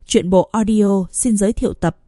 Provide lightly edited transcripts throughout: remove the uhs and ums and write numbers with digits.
Truyện bộ audio xin giới thiệu tập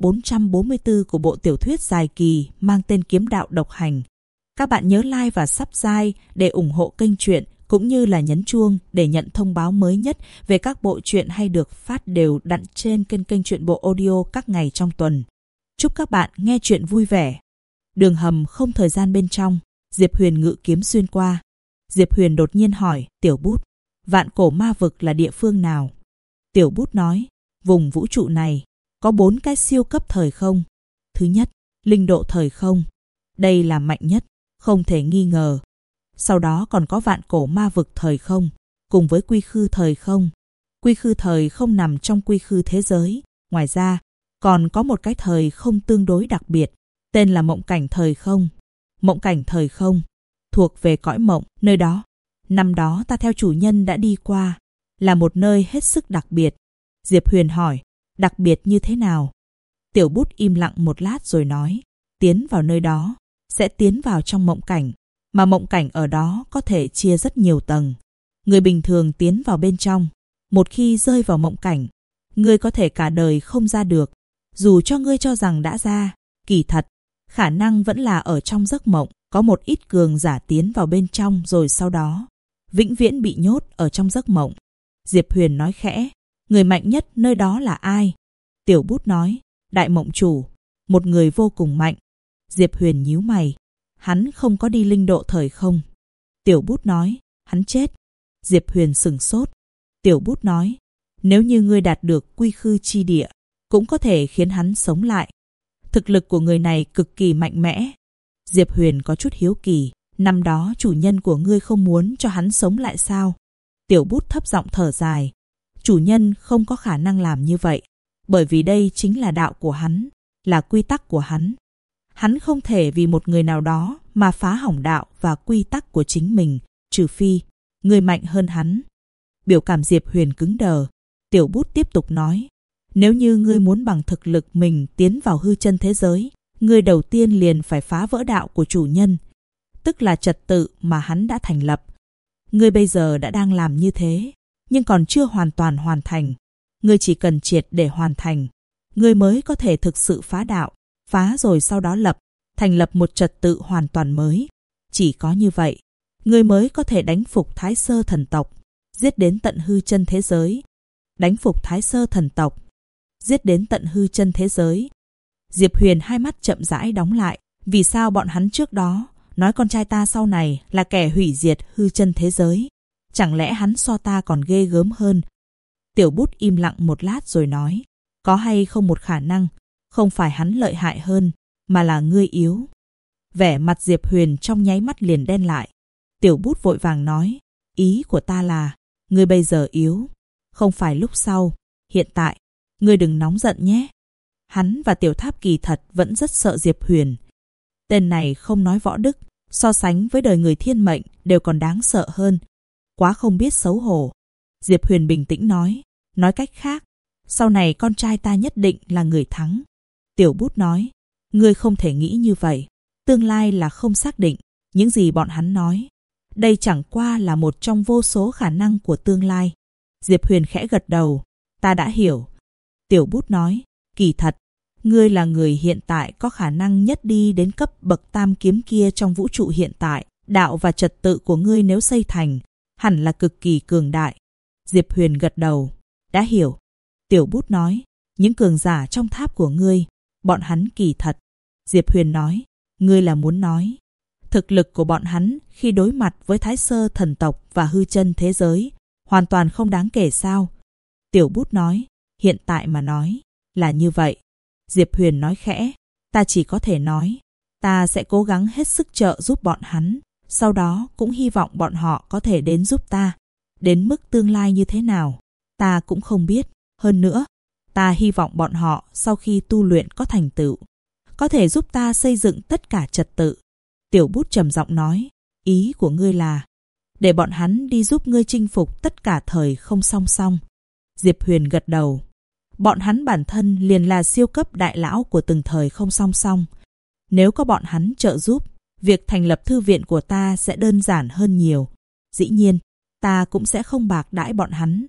444 của bộ tiểu thuyết dài kỳ mang tên Kiếm đạo độc hành. Các bạn nhớ like và subscribe để ủng hộ kênh truyện, cũng như là nhấn chuông để nhận thông báo mới nhất về các bộ truyện hay được phát đều đặn trên kênh truyện bộ audio các ngày trong tuần. Chúc các bạn nghe truyện vui vẻ. Đường hầm không thời gian bên trong, Diệp Huyền ngự kiếm xuyên qua. Diệp Huyền đột nhiên hỏi Tiểu Bút, Vạn Cổ Ma Vực là địa phương nào? Tiểu Bút nói, vùng vũ trụ này có 4 cái siêu cấp thời không. Thứ nhất, linh độ thời không. Đây là mạnh nhất, không thể nghi ngờ. Sau đó còn có Vạn Cổ Ma Vực thời không, cùng với Quy Khư thời không. Quy Khư thời không nằm trong Quy Khư thế giới. Ngoài ra, còn có một cái thời không tương đối đặc biệt, tên là Mộng Cảnh thời không. Mộng Cảnh thời không thuộc về cõi mộng, nơi đó năm đó ta theo chủ nhân đã đi qua, là một nơi hết sức đặc biệt. Diệp Huyền hỏi, đặc biệt như thế nào? Tiểu Bút im lặng một lát rồi nói, tiến vào nơi đó sẽ tiến vào trong mộng cảnh, mà mộng cảnh ở đó có thể chia rất nhiều tầng. Người bình thường tiến vào bên trong, một khi rơi vào mộng cảnh, ngươi có thể cả đời không ra được. Dù cho ngươi cho rằng đã ra, kỳ thật khả năng vẫn là ở trong giấc mộng. Có một ít cường giả tiến vào bên trong rồi sau đó vĩnh viễn bị nhốt ở trong giấc mộng. Diệp Huyền nói khẽ, người mạnh nhất nơi đó là ai? Tiểu Bút nói, Đại Mộng Chủ, một người vô cùng mạnh. Diệp Huyền nhíu mày, hắn không có đi linh độ thời không. Tiểu Bút nói, hắn chết. Diệp Huyền sửng sốt. Tiểu Bút nói, nếu như ngươi đạt được Quy Khư chi địa, cũng có thể khiến hắn sống lại. Thực lực của người này cực kỳ mạnh mẽ. Diệp Huyền có chút hiếu kỳ, năm đó chủ nhân của ngươi không muốn cho hắn sống lại sao? Tiểu Bút thấp giọng thở dài, chủ nhân không có khả năng làm như vậy, bởi vì đây chính là đạo của hắn, là quy tắc của hắn. Hắn không thể vì một người nào đó mà phá hỏng đạo và quy tắc của chính mình, trừ phi ngươi mạnh hơn hắn. Biểu cảm Diệp Huyền cứng đờ. Tiểu Bút tiếp tục nói, nếu như ngươi muốn bằng thực lực mình tiến vào hư chân thế giới, ngươi đầu tiên liền phải phá vỡ đạo của chủ nhân, tức là trật tự mà hắn đã thành lập. Ngươi bây giờ đã đang làm như thế, nhưng còn chưa hoàn toàn hoàn thành. Ngươi chỉ cần triệt để hoàn thành, ngươi mới có thể thực sự phá đạo, phá rồi sau đó thành lập một trật tự hoàn toàn mới. Chỉ có như vậy, ngươi mới có thể đánh phục Thái Sơ thần tộc, giết đến tận hư chân thế giới. Đánh phục Thái Sơ thần tộc, giết đến tận hư chân thế giới. Diệp Huyền hai mắt chậm rãi đóng lại. Vì sao bọn hắn trước đó nói con trai ta sau này là kẻ hủy diệt hư chân thế giới? Chẳng lẽ hắn so ta còn ghê gớm hơn? Tiểu Bút im lặng một lát rồi nói, có hay không một khả năng, không phải hắn lợi hại hơn, mà là ngươi yếu? Vẻ mặt Diệp Huyền trong nháy mắt liền đen lại. Tiểu Bút vội vàng nói, ý của ta là, ngươi bây giờ yếu, không phải lúc sau, hiện tại, ngươi đừng nóng giận nhé. Hắn và Tiểu Tháp kỳ thật vẫn rất sợ Diệp Huyền. Tên này không nói võ đức, so sánh với đời người thiên mệnh đều còn đáng sợ hơn. Quá không biết xấu hổ. Diệp Huyền bình tĩnh nói cách khác, sau này con trai ta nhất định là người thắng. Tiểu Bút nói, ngươi không thể nghĩ như vậy. Tương lai là không xác định. Những gì bọn hắn nói, đây chẳng qua là một trong vô số khả năng của tương lai. Diệp Huyền khẽ gật đầu, ta đã hiểu. Tiểu Bút nói, kỳ thật, ngươi là người hiện tại có khả năng nhất đi đến cấp bậc tam kiếm kia trong vũ trụ hiện tại. Đạo và trật tự của ngươi nếu xây thành, hẳn là cực kỳ cường đại. Diệp Huyền gật đầu, đã hiểu. Tiểu Bút nói, những cường giả trong tháp của ngươi, bọn hắn kỳ thật. Diệp Huyền nói, ngươi là muốn nói, thực lực của bọn hắn khi đối mặt với Thái Sơ thần tộc và hư chân thế giới, hoàn toàn không đáng kể sao? Tiểu Bút nói, hiện tại mà nói, là như vậy. Diệp Huyền nói khẽ, ta chỉ có thể nói, ta sẽ cố gắng hết sức trợ giúp bọn hắn, sau đó cũng hy vọng bọn họ có thể đến giúp ta. Đến mức tương lai như thế nào, ta cũng không biết. Hơn nữa, ta hy vọng bọn họ sau khi tu luyện có thành tựu, có thể giúp ta xây dựng tất cả trật tự. Tiểu Bút trầm giọng nói, ý của ngươi là, để bọn hắn đi giúp ngươi chinh phục tất cả thời không song song. Diệp Huyền gật đầu. Bọn hắn bản thân liền là siêu cấp đại lão của từng thời không song song. Nếu có bọn hắn trợ giúp, việc thành lập thư viện của ta sẽ đơn giản hơn nhiều. Dĩ nhiên, ta cũng sẽ không bạc đãi bọn hắn.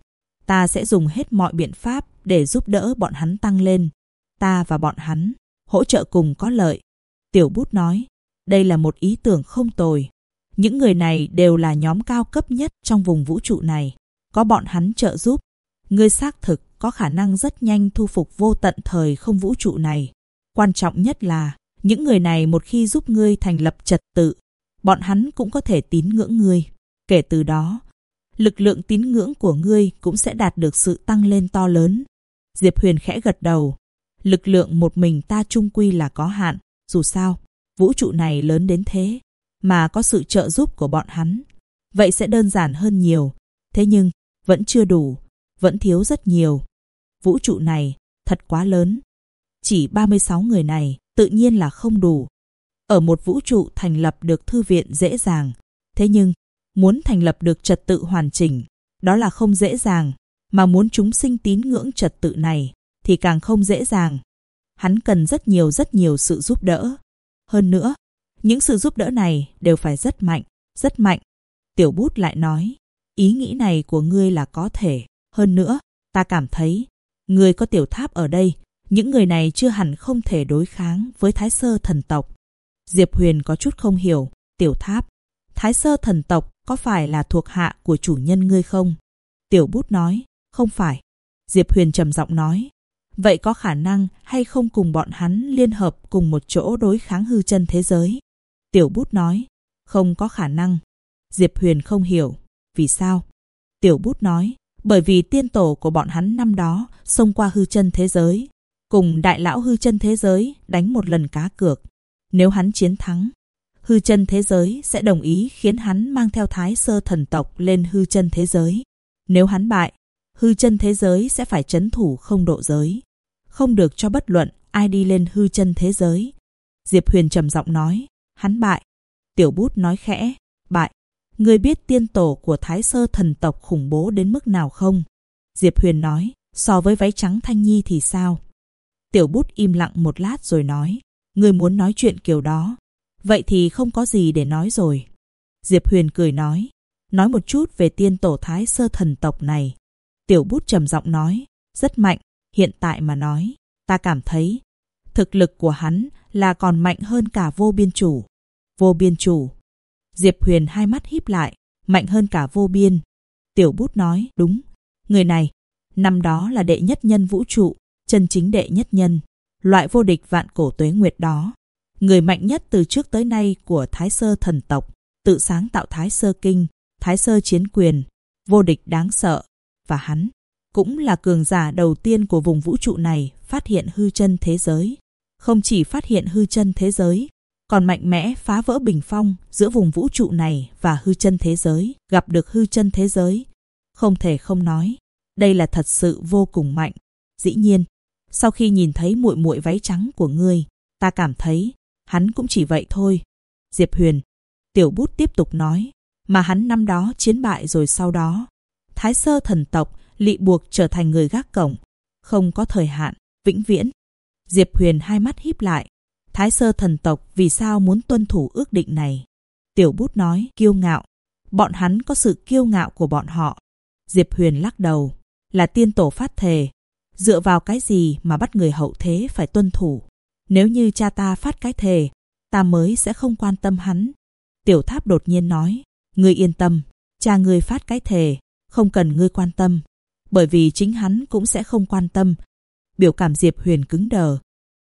Ta sẽ dùng hết mọi biện pháp để giúp đỡ bọn hắn tăng lên. Ta và bọn hắn hỗ trợ cùng có lợi. Tiểu Bút nói, đây là một ý tưởng không tồi. Những người này đều là nhóm cao cấp nhất trong vùng vũ trụ này. Có bọn hắn trợ giúp, ngươi xác thực có khả năng rất nhanh thu phục vô tận thời không vũ trụ này. Quan trọng nhất là, những người này một khi giúp ngươi thành lập trật tự, bọn hắn cũng có thể tín ngưỡng ngươi. Kể từ đó, lực lượng tín ngưỡng của ngươi cũng sẽ đạt được sự tăng lên to lớn. Diệp Huyền khẽ gật đầu. Lực lượng một mình ta chung quy là có hạn. Dù sao, vũ trụ này lớn đến thế, mà có sự trợ giúp của bọn hắn, vậy sẽ đơn giản hơn nhiều. Thế nhưng, vẫn chưa đủ, vẫn thiếu rất nhiều. Vũ trụ này thật quá lớn. Chỉ 36 người này tự nhiên là không đủ. Ở một vũ trụ thành lập được thư viện dễ dàng. Thế nhưng, muốn thành lập được trật tự hoàn chỉnh, đó là không dễ dàng. Mà muốn chúng sinh tín ngưỡng trật tự này thì càng không dễ dàng. Hắn cần rất nhiều sự giúp đỡ. Hơn nữa, những sự giúp đỡ này đều phải rất mạnh, rất mạnh. Tiểu Bút lại nói, ý nghĩ này của ngươi là có thể. Hơn nữa, ta cảm thấy, ngươi có tiểu tháp ở đây, những người này chưa hẳn không thể đối kháng với Thái Sơ thần tộc. Diệp Huyền có chút không hiểu, tiểu tháp, Thái Sơ thần tộc có phải là thuộc hạ của chủ nhân ngươi không? Tiểu Bút nói, không phải. Diệp Huyền trầm giọng nói, vậy có khả năng hay không cùng bọn hắn liên hợp cùng một chỗ đối kháng hư chân thế giới? Tiểu Bút nói, không có khả năng. Diệp Huyền không hiểu, vì sao? Tiểu Bút nói, bởi vì tiên tổ của bọn hắn năm đó xông qua hư chân thế giới, cùng đại lão hư chân thế giới đánh một lần cá cược. Nếu hắn chiến thắng, hư chân thế giới sẽ đồng ý khiến hắn mang theo Thái Sơ thần tộc lên hư chân thế giới. Nếu hắn bại, hư chân thế giới sẽ phải trấn thủ không độ giới, không được cho bất luận ai đi lên hư chân thế giới. Diệp Huyền trầm giọng nói, hắn bại. Tiểu Bút nói khẽ, bại. Ngươi biết tiên tổ của Thái Sơ thần tộc khủng bố đến mức nào không? Diệp Huyền nói, so với váy trắng Thanh Nhi thì sao? Tiểu Bút im lặng một lát rồi nói, ngươi muốn nói chuyện kiểu đó, vậy thì không có gì để nói rồi. Diệp Huyền cười nói một chút về tiên tổ Thái Sơ thần tộc này. Tiểu Bút trầm giọng nói, rất mạnh. Hiện tại mà nói, ta cảm thấy thực lực của hắn là còn mạnh hơn cả Vô Biên Chủ. Vô Biên Chủ. Diệp Huyền hai mắt híp lại, mạnh hơn cả Vô Biên. Tiểu Bút nói, đúng. Người này, năm đó là đệ nhất nhân vũ trụ, chân chính đệ nhất nhân, loại vô địch vạn cổ tuế nguyệt đó. Người mạnh nhất từ trước tới nay của Thái Sơ thần tộc, tự sáng tạo Thái Sơ Kinh, Thái Sơ Chiến Quyền, vô địch đáng sợ. Và hắn cũng là cường giả đầu tiên của vùng vũ trụ này phát hiện hư chân thế giới. Không chỉ phát hiện hư chân thế giới, còn mạnh mẽ phá vỡ bình phong giữa vùng vũ trụ này và hư chân thế giới, gặp được hư chân thế giới. Không thể không nói, đây là thật sự vô cùng mạnh. Dĩ nhiên, sau khi nhìn thấy muội muội váy trắng của ngươi, ta cảm thấy hắn cũng chỉ vậy thôi. Diệp Huyền. Tiểu Bút tiếp tục nói, mà hắn năm đó chiến bại rồi sau đó, Thái Sơ thần tộc lị buộc trở thành người gác cổng, không có thời hạn, vĩnh viễn. Diệp Huyền hai mắt híp lại. Thái Sơ thần tộc vì sao muốn tuân thủ ước định này? Tiểu Bút nói, kiêu ngạo. Bọn hắn có sự kiêu ngạo của bọn họ. Diệp Huyền lắc đầu, là tiên tổ phát thề. Dựa vào cái gì mà bắt người hậu thế phải tuân thủ? Nếu như cha ta phát cái thề, ta mới sẽ không quan tâm hắn. Tiểu Tháp đột nhiên nói, ngươi yên tâm, cha ngươi phát cái thề, không cần ngươi quan tâm, bởi vì chính hắn cũng sẽ không quan tâm. Biểu cảm Diệp Huyền cứng đờ.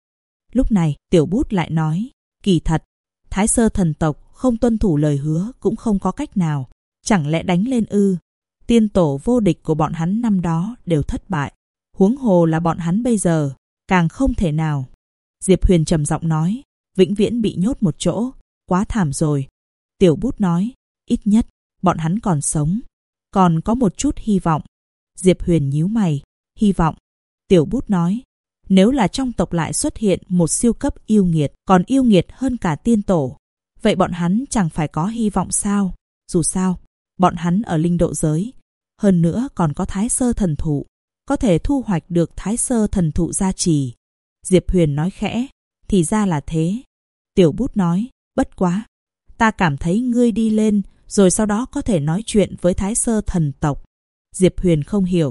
Lúc này, Tiểu Bút lại nói, kỳ thật, Thái Sơ thần tộc không tuân thủ lời hứa cũng không có cách nào. Chẳng lẽ đánh lên ư? Tiên tổ vô địch của bọn hắn năm đó đều thất bại. Huống hồ là bọn hắn bây giờ, càng không thể nào. Diệp Huyền trầm giọng nói, vĩnh viễn bị nhốt một chỗ, quá thảm rồi. Tiểu Bút nói, ít nhất, bọn hắn còn sống, còn có một chút hy vọng. Diệp Huyền nhíu mày, hy vọng. Tiểu Bút nói, nếu là trong tộc lại xuất hiện một siêu cấp yêu nghiệt, còn yêu nghiệt hơn cả tiên tổ, vậy bọn hắn chẳng phải có hy vọng sao? Dù sao, bọn hắn ở linh độ giới, hơn nữa còn có Thái Sơ thần thụ, có thể thu hoạch được Thái Sơ thần thụ gia trì. Diệp Huyền nói khẽ, thì ra là thế. Tiểu Bút nói, bất quá, ta cảm thấy ngươi đi lên, rồi sau đó có thể nói chuyện với Thái Sơ thần tộc. Diệp Huyền không hiểu,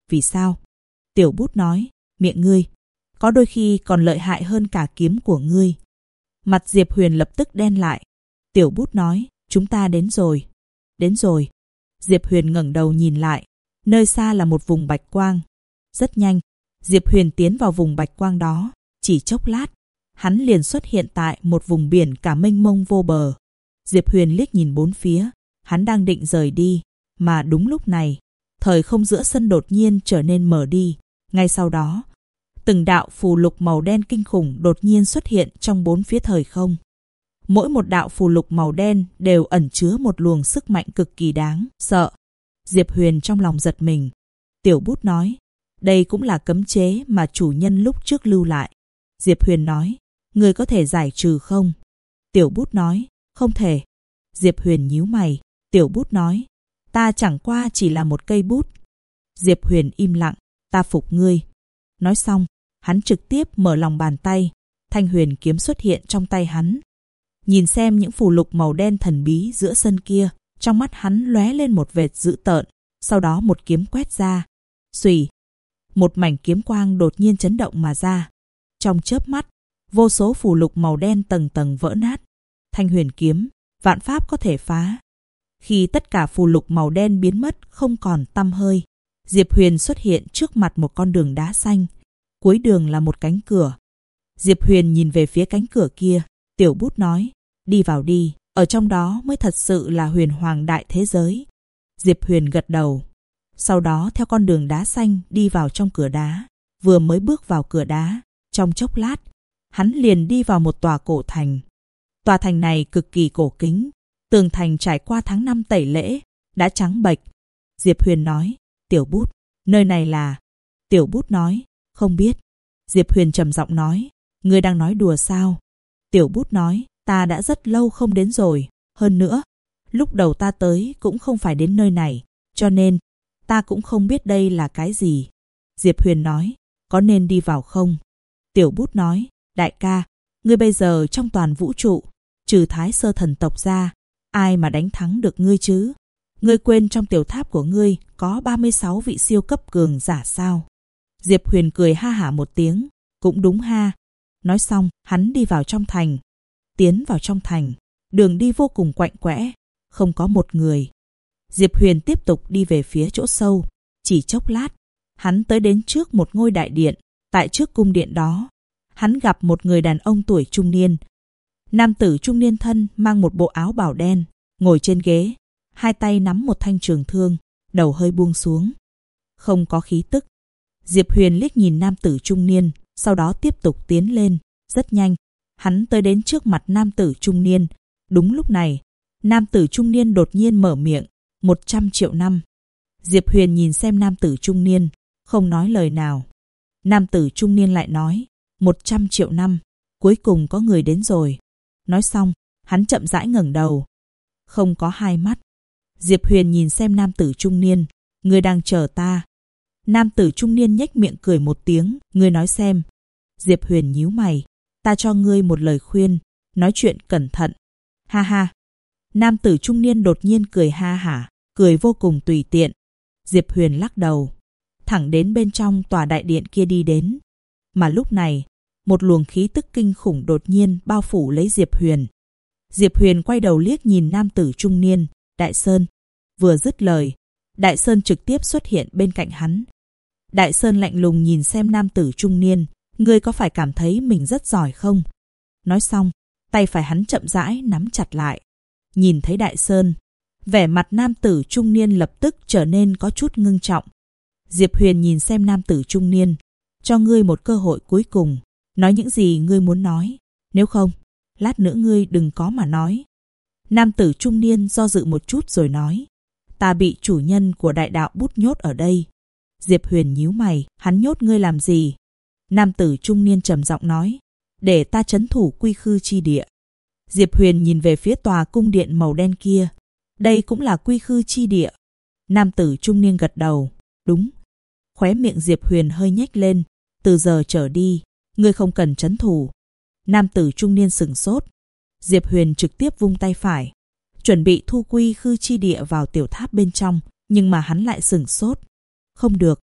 Vì sao? Tiểu Bút nói, miệng ngươi có đôi khi còn lợi hại hơn cả kiếm của ngươi. Mặt Diệp Huyền lập tức đen lại. Tiểu Bút nói, chúng ta đến rồi. Đến rồi. Diệp Huyền ngẩng đầu nhìn lại. Nơi xa là một vùng bạch quang. Rất nhanh, Diệp Huyền tiến vào vùng bạch quang đó. Chỉ chốc lát, hắn liền xuất hiện tại một vùng biển cả mênh mông vô bờ. Diệp Huyền liếc nhìn bốn phía. Hắn đang định rời đi. Mà đúng lúc này, thời không giữa sân đột nhiên trở nên mở đi. Ngay sau đó, từng đạo phù lục màu đen kinh khủng đột nhiên xuất hiện trong bốn phía thời không. Mỗi một đạo phù lục màu đen đều ẩn chứa một luồng sức mạnh cực kỳ đáng sợ. Diệp Huyền trong lòng giật mình. Tiểu Bút nói, đây cũng là cấm chế mà chủ nhân lúc trước lưu lại. Diệp Huyền nói, người có thể giải trừ không? Tiểu Bút nói, không thể. Diệp Huyền nhíu mày. Tiểu Bút nói, ta chẳng qua chỉ là một cây bút. Diệp Huyền im lặng, ta phục ngươi. Nói xong, hắn trực tiếp mở lòng bàn tay. Thanh huyền kiếm xuất hiện trong tay hắn. Nhìn xem những phù lục màu đen thần bí giữa sân kia, trong mắt hắn lóe lên một vệt dữ tợn, sau đó một kiếm quét ra. Xùy, một mảnh kiếm quang đột nhiên chấn động mà ra. Trong chớp mắt, vô số phù lục màu đen tầng tầng vỡ nát. Thanh huyền kiếm, vạn pháp có thể phá. Khi tất cả phù lục màu đen biến mất không còn tăm hơi, Diệp Huyền xuất hiện trước mặt một con đường đá xanh. Cuối đường là một cánh cửa. Diệp Huyền nhìn về phía cánh cửa kia. Tiểu Bút nói, đi vào đi, ở trong đó mới thật sự là huyền hoàng đại thế giới. Diệp Huyền gật đầu. Sau đó theo con đường đá xanh đi vào trong cửa đá. Vừa mới bước vào cửa đá, trong chốc lát, hắn liền đi vào một tòa cổ thành. Tòa thành này cực kỳ cổ kính. Tường thành trải qua tháng năm tẩy lễ, đã trắng bệch. Diệp Huyền nói, Tiểu Bút, nơi này là... Tiểu Bút nói, không biết. Diệp Huyền trầm giọng nói, ngươi đang nói đùa sao? Tiểu Bút nói, ta đã rất lâu không đến rồi. Hơn nữa, lúc đầu ta tới cũng không phải đến nơi này, cho nên ta cũng không biết đây là cái gì. Diệp Huyền nói, có nên đi vào không? Tiểu Bút nói, đại ca, ngươi bây giờ trong toàn vũ trụ, trừ Thái Sơ thần tộc ra, ai mà đánh thắng được ngươi chứ? Ngươi quên trong tiểu tháp của ngươi có 36 vị siêu cấp cường giả sao? Diệp Huyền cười ha hả một tiếng, cũng đúng ha. Nói xong, hắn đi vào trong thành. Tiến vào trong thành, đường đi vô cùng quạnh quẽ, không có một người. Diệp Huyền tiếp tục đi về phía chỗ sâu. Chỉ chốc lát, hắn tới đến trước một ngôi đại điện. Tại trước cung điện đó, hắn gặp một người đàn ông tuổi trung niên. Nam tử trung niên thân mang một bộ áo bào đen, ngồi trên ghế, hai tay nắm một thanh trường thương, đầu hơi buông xuống. Không có khí tức. Diệp Huyền liếc nhìn nam tử trung niên, sau đó tiếp tục tiến lên. Rất nhanh, hắn tới đến trước mặt nam tử trung niên. Đúng lúc này, nam tử trung niên đột nhiên mở miệng, 100 triệu năm. Diệp Huyền nhìn xem nam tử trung niên, không nói lời nào. Nam tử trung niên lại nói, 100 triệu năm, cuối cùng có người đến rồi. Nói xong, hắn chậm rãi ngẩng đầu. Không có hai mắt. Diệp Huyền nhìn xem nam tử trung niên, ngươi đang chờ ta. Nam tử trung niên nhếch miệng cười một tiếng, ngươi nói xem. Diệp Huyền nhíu mày, ta cho ngươi một lời khuyên, nói chuyện cẩn thận. Ha ha. Nam tử trung niên đột nhiên cười ha hả, cười vô cùng tùy tiện. Diệp Huyền lắc đầu, thẳng đến bên trong tòa đại điện kia đi đến. Mà lúc này, một luồng khí tức kinh khủng đột nhiên bao phủ lấy Diệp Huyền. Diệp Huyền quay đầu liếc nhìn nam tử trung niên, Đại Sơn. Vừa dứt lời, Đại Sơn trực tiếp xuất hiện bên cạnh hắn. Đại Sơn lạnh lùng nhìn xem nam tử trung niên, ngươi có phải cảm thấy mình rất giỏi không? Nói xong, tay phải hắn chậm rãi nắm chặt lại. Nhìn thấy Đại Sơn, vẻ mặt nam tử trung niên lập tức trở nên có chút ngưng trọng. Diệp Huyền nhìn xem nam tử trung niên, cho ngươi một cơ hội cuối cùng, nói những gì ngươi muốn nói, nếu không, lát nữa ngươi đừng có mà nói. Nam tử trung niên do dự một chút rồi nói, ta bị chủ nhân của đại đạo bút nhốt ở đây. Diệp Huyền nhíu mày, hắn nhốt ngươi làm gì? Nam tử trung niên trầm giọng nói, để ta trấn thủ quy khư chi địa. Diệp Huyền nhìn về phía tòa cung điện màu đen kia, đây cũng là quy khư chi địa. Nam tử trung niên gật đầu, đúng. Khóe miệng Diệp Huyền hơi nhếch lên, từ giờ trở đi, ngươi không cần trấn thủ. Nam tử trung niên sửng sốt. Diệp Huyền trực tiếp vung tay phải, chuẩn bị thu quy khư chi địa vào tiểu tháp bên trong, nhưng mà hắn lại sửng sốt. Không được.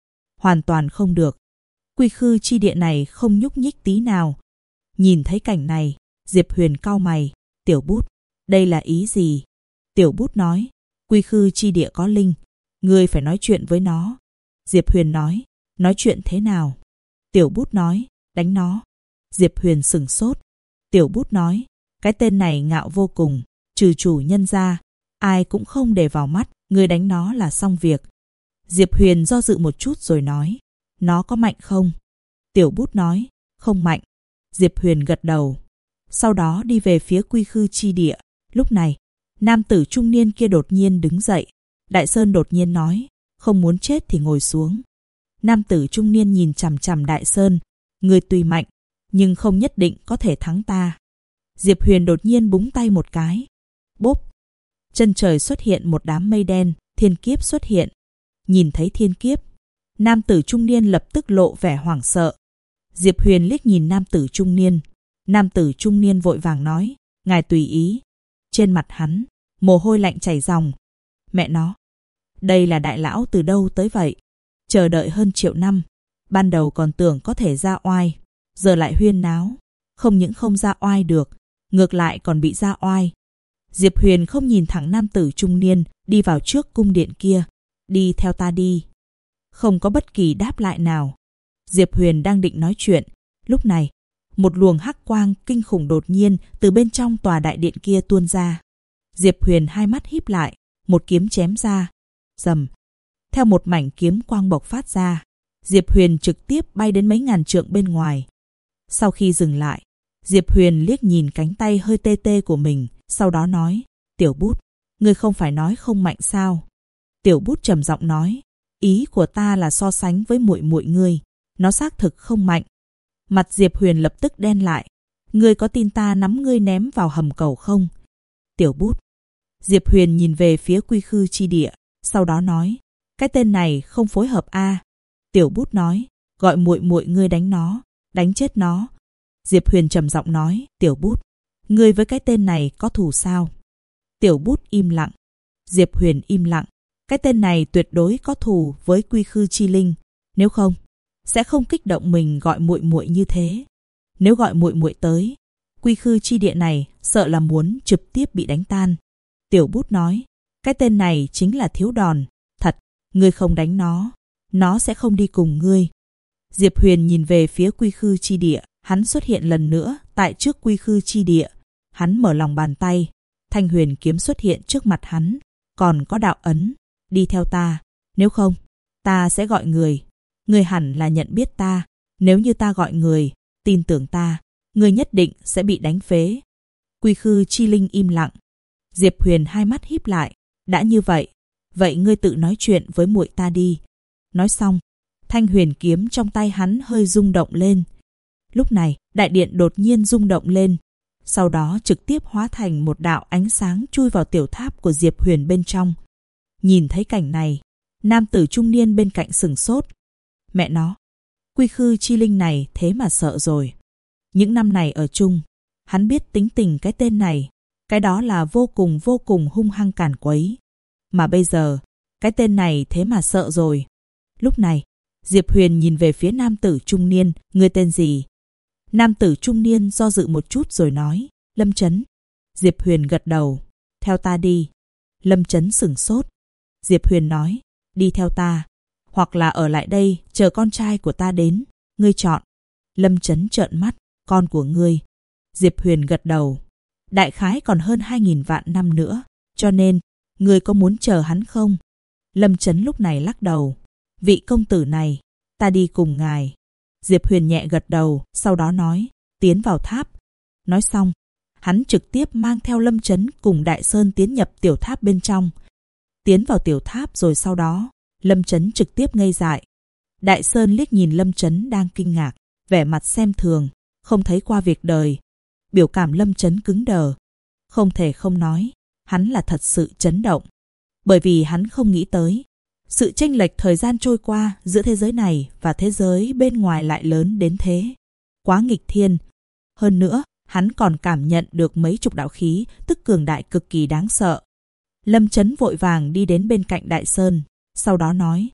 hoàn toàn không được. Quy khư chi địa này không nhúc nhích tí nào. Nhìn thấy cảnh này, Diệp Huyền cau mày. Tiểu Bút, đây là ý gì? Tiểu Bút nói, quy khư chi địa có linh, ngươi phải nói chuyện với nó. Diệp Huyền nói, nói chuyện thế nào? Tiểu Bút nói, đánh nó. Diệp Huyền sửng sốt. Tiểu Bút nói, cái tên này ngạo vô cùng, trừ chủ nhân ra, ai cũng không để vào mắt, ngươi đánh nó là xong việc. Diệp Huyền do dự một chút rồi nói, nó có mạnh không? Tiểu Bút nói, không mạnh. Diệp Huyền gật đầu. Sau đó đi về phía quy khư chi địa. Lúc này, nam tử trung niên kia đột nhiên đứng dậy. Đại Sơn đột nhiên nói, không muốn chết thì ngồi xuống. Nam tử trung niên nhìn chằm chằm Đại Sơn, ngươi tuy mạnh, nhưng không nhất định có thể thắng ta. Diệp Huyền đột nhiên búng tay một cái. Bốp! Chân trời xuất hiện một đám mây đen, thiên kiếp xuất hiện. Nhìn thấy thiên kiếp, nam tử trung niên lập tức lộ vẻ hoảng sợ. Diệp Huyền liếc nhìn nam tử trung niên. Nam tử trung niên vội vàng nói, ngài tùy ý. Trên mặt hắn, mồ hôi lạnh chảy ròng. Mẹ nó! Đây là đại lão từ đâu tới vậy? Chờ đợi hơn triệu năm, ban đầu còn tưởng có thể ra oai, giờ lại huyên náo. Không những không ra oai được, ngược lại còn bị ra oai. Diệp Huyền không nhìn thẳng nam tử trung niên, đi vào trước cung điện kia. Đi theo ta đi. Không có bất kỳ đáp lại nào. Diệp Huyền đang định nói chuyện. Lúc này, một luồng hắc quang kinh khủng đột nhiên từ bên trong tòa đại điện kia tuôn ra. Diệp Huyền hai mắt híp lại, một kiếm chém ra. Rầm. Theo một mảnh kiếm quang bộc phát ra, Diệp Huyền trực tiếp bay đến mấy ngàn trượng bên ngoài. Sau khi dừng lại, Diệp Huyền liếc nhìn cánh tay hơi tê tê của mình, sau đó nói, Tiểu Bút, ngươi không phải nói không mạnh sao? Tiểu Bút trầm giọng nói, ý của ta là so sánh với muội muội ngươi, nó xác thực không mạnh. Mặt Diệp Huyền lập tức đen lại, ngươi có tin ta nắm ngươi ném vào hầm cầu không? Tiểu Bút. Diệp Huyền nhìn về phía quy khư chi địa, sau đó nói, cái tên này không phối hợp a. Tiểu Bút nói, gọi muội muội ngươi đánh nó, đánh chết nó. Diệp Huyền trầm giọng nói, Tiểu Bút, ngươi với cái tên này có thù sao? Tiểu Bút im lặng. Diệp Huyền im lặng. Cái tên này tuyệt đối có thù với quy khư chi linh, nếu không sẽ không kích động mình gọi muội muội như thế. Nếu gọi muội muội tới, quy khư chi địa này sợ là muốn trực tiếp bị đánh tan. Tiểu Bút nói, cái tên này chính là thiếu đòn, thật, ngươi không đánh nó sẽ không đi cùng ngươi. Diệp Huyền nhìn về phía quy khư chi địa, hắn xuất hiện lần nữa tại trước quy khư chi địa. Hắn mở lòng bàn tay, thanh huyền kiếm xuất hiện trước mặt hắn, còn có đạo ấn, đi theo ta, nếu không, ta sẽ gọi người. Ngươi hẳn là nhận biết ta, nếu như ta gọi người, tin tưởng ta, ngươi nhất định sẽ bị đánh phế. Quy khư chi linh im lặng. Diệp Huyền hai mắt híp lại, đã như vậy, vậy ngươi tự nói chuyện với muội ta đi. Nói xong, thanh huyền kiếm trong tay hắn hơi rung động lên. Lúc này, đại điện đột nhiên rung động lên, sau đó trực tiếp hóa thành một đạo ánh sáng chui vào tiểu tháp của Diệp Huyền bên trong. Nhìn thấy cảnh này, nam tử trung niên bên cạnh sửng sốt. Mẹ nó, quy khư chi linh này thế mà sợ rồi. Những năm này ở chung, hắn biết tính tình cái tên này, cái đó là vô cùng hung hăng càn quấy. Mà bây giờ, cái tên này thế mà sợ rồi. Lúc này, Diệp Huyền nhìn về phía nam tử trung niên, ngươi tên gì? Nam tử trung niên do dự một chút rồi nói, Lâm Chấn. Diệp Huyền gật đầu, theo ta đi. Lâm Chấn sửng sốt. Diệp Huyền nói, đi theo ta, hoặc là ở lại đây chờ con trai của ta đến, ngươi chọn. Lâm Chấn trợn mắt, con của ngươi. Diệp Huyền gật đầu, đại khái còn hơn 2000 vạn năm nữa, cho nên, ngươi có muốn chờ hắn không? Lâm Chấn lúc này lắc đầu, vị công tử này, ta đi cùng ngài. Diệp Huyền nhẹ gật đầu, sau đó nói, tiến vào tháp. Nói xong, hắn trực tiếp mang theo Lâm Chấn cùng Đại Sơn tiến nhập tiểu tháp bên trong. Tiến vào tiểu tháp rồi sau đó, Lâm Chấn trực tiếp ngây dại. Đại Sơn liếc nhìn Lâm Chấn đang kinh ngạc, vẻ mặt xem thường, không thấy qua việc đời. Biểu cảm Lâm Chấn cứng đờ. Không thể không nói, hắn là thật sự chấn động. Bởi vì hắn không nghĩ tới, sự chênh lệch thời gian trôi qua giữa thế giới này và thế giới bên ngoài lại lớn đến thế. Quá nghịch thiên. Hơn nữa, hắn còn cảm nhận được mấy chục đạo khí, tức cường đại cực kỳ đáng sợ. Lâm Chấn vội vàng đi đến bên cạnh Đại Sơn, sau đó nói,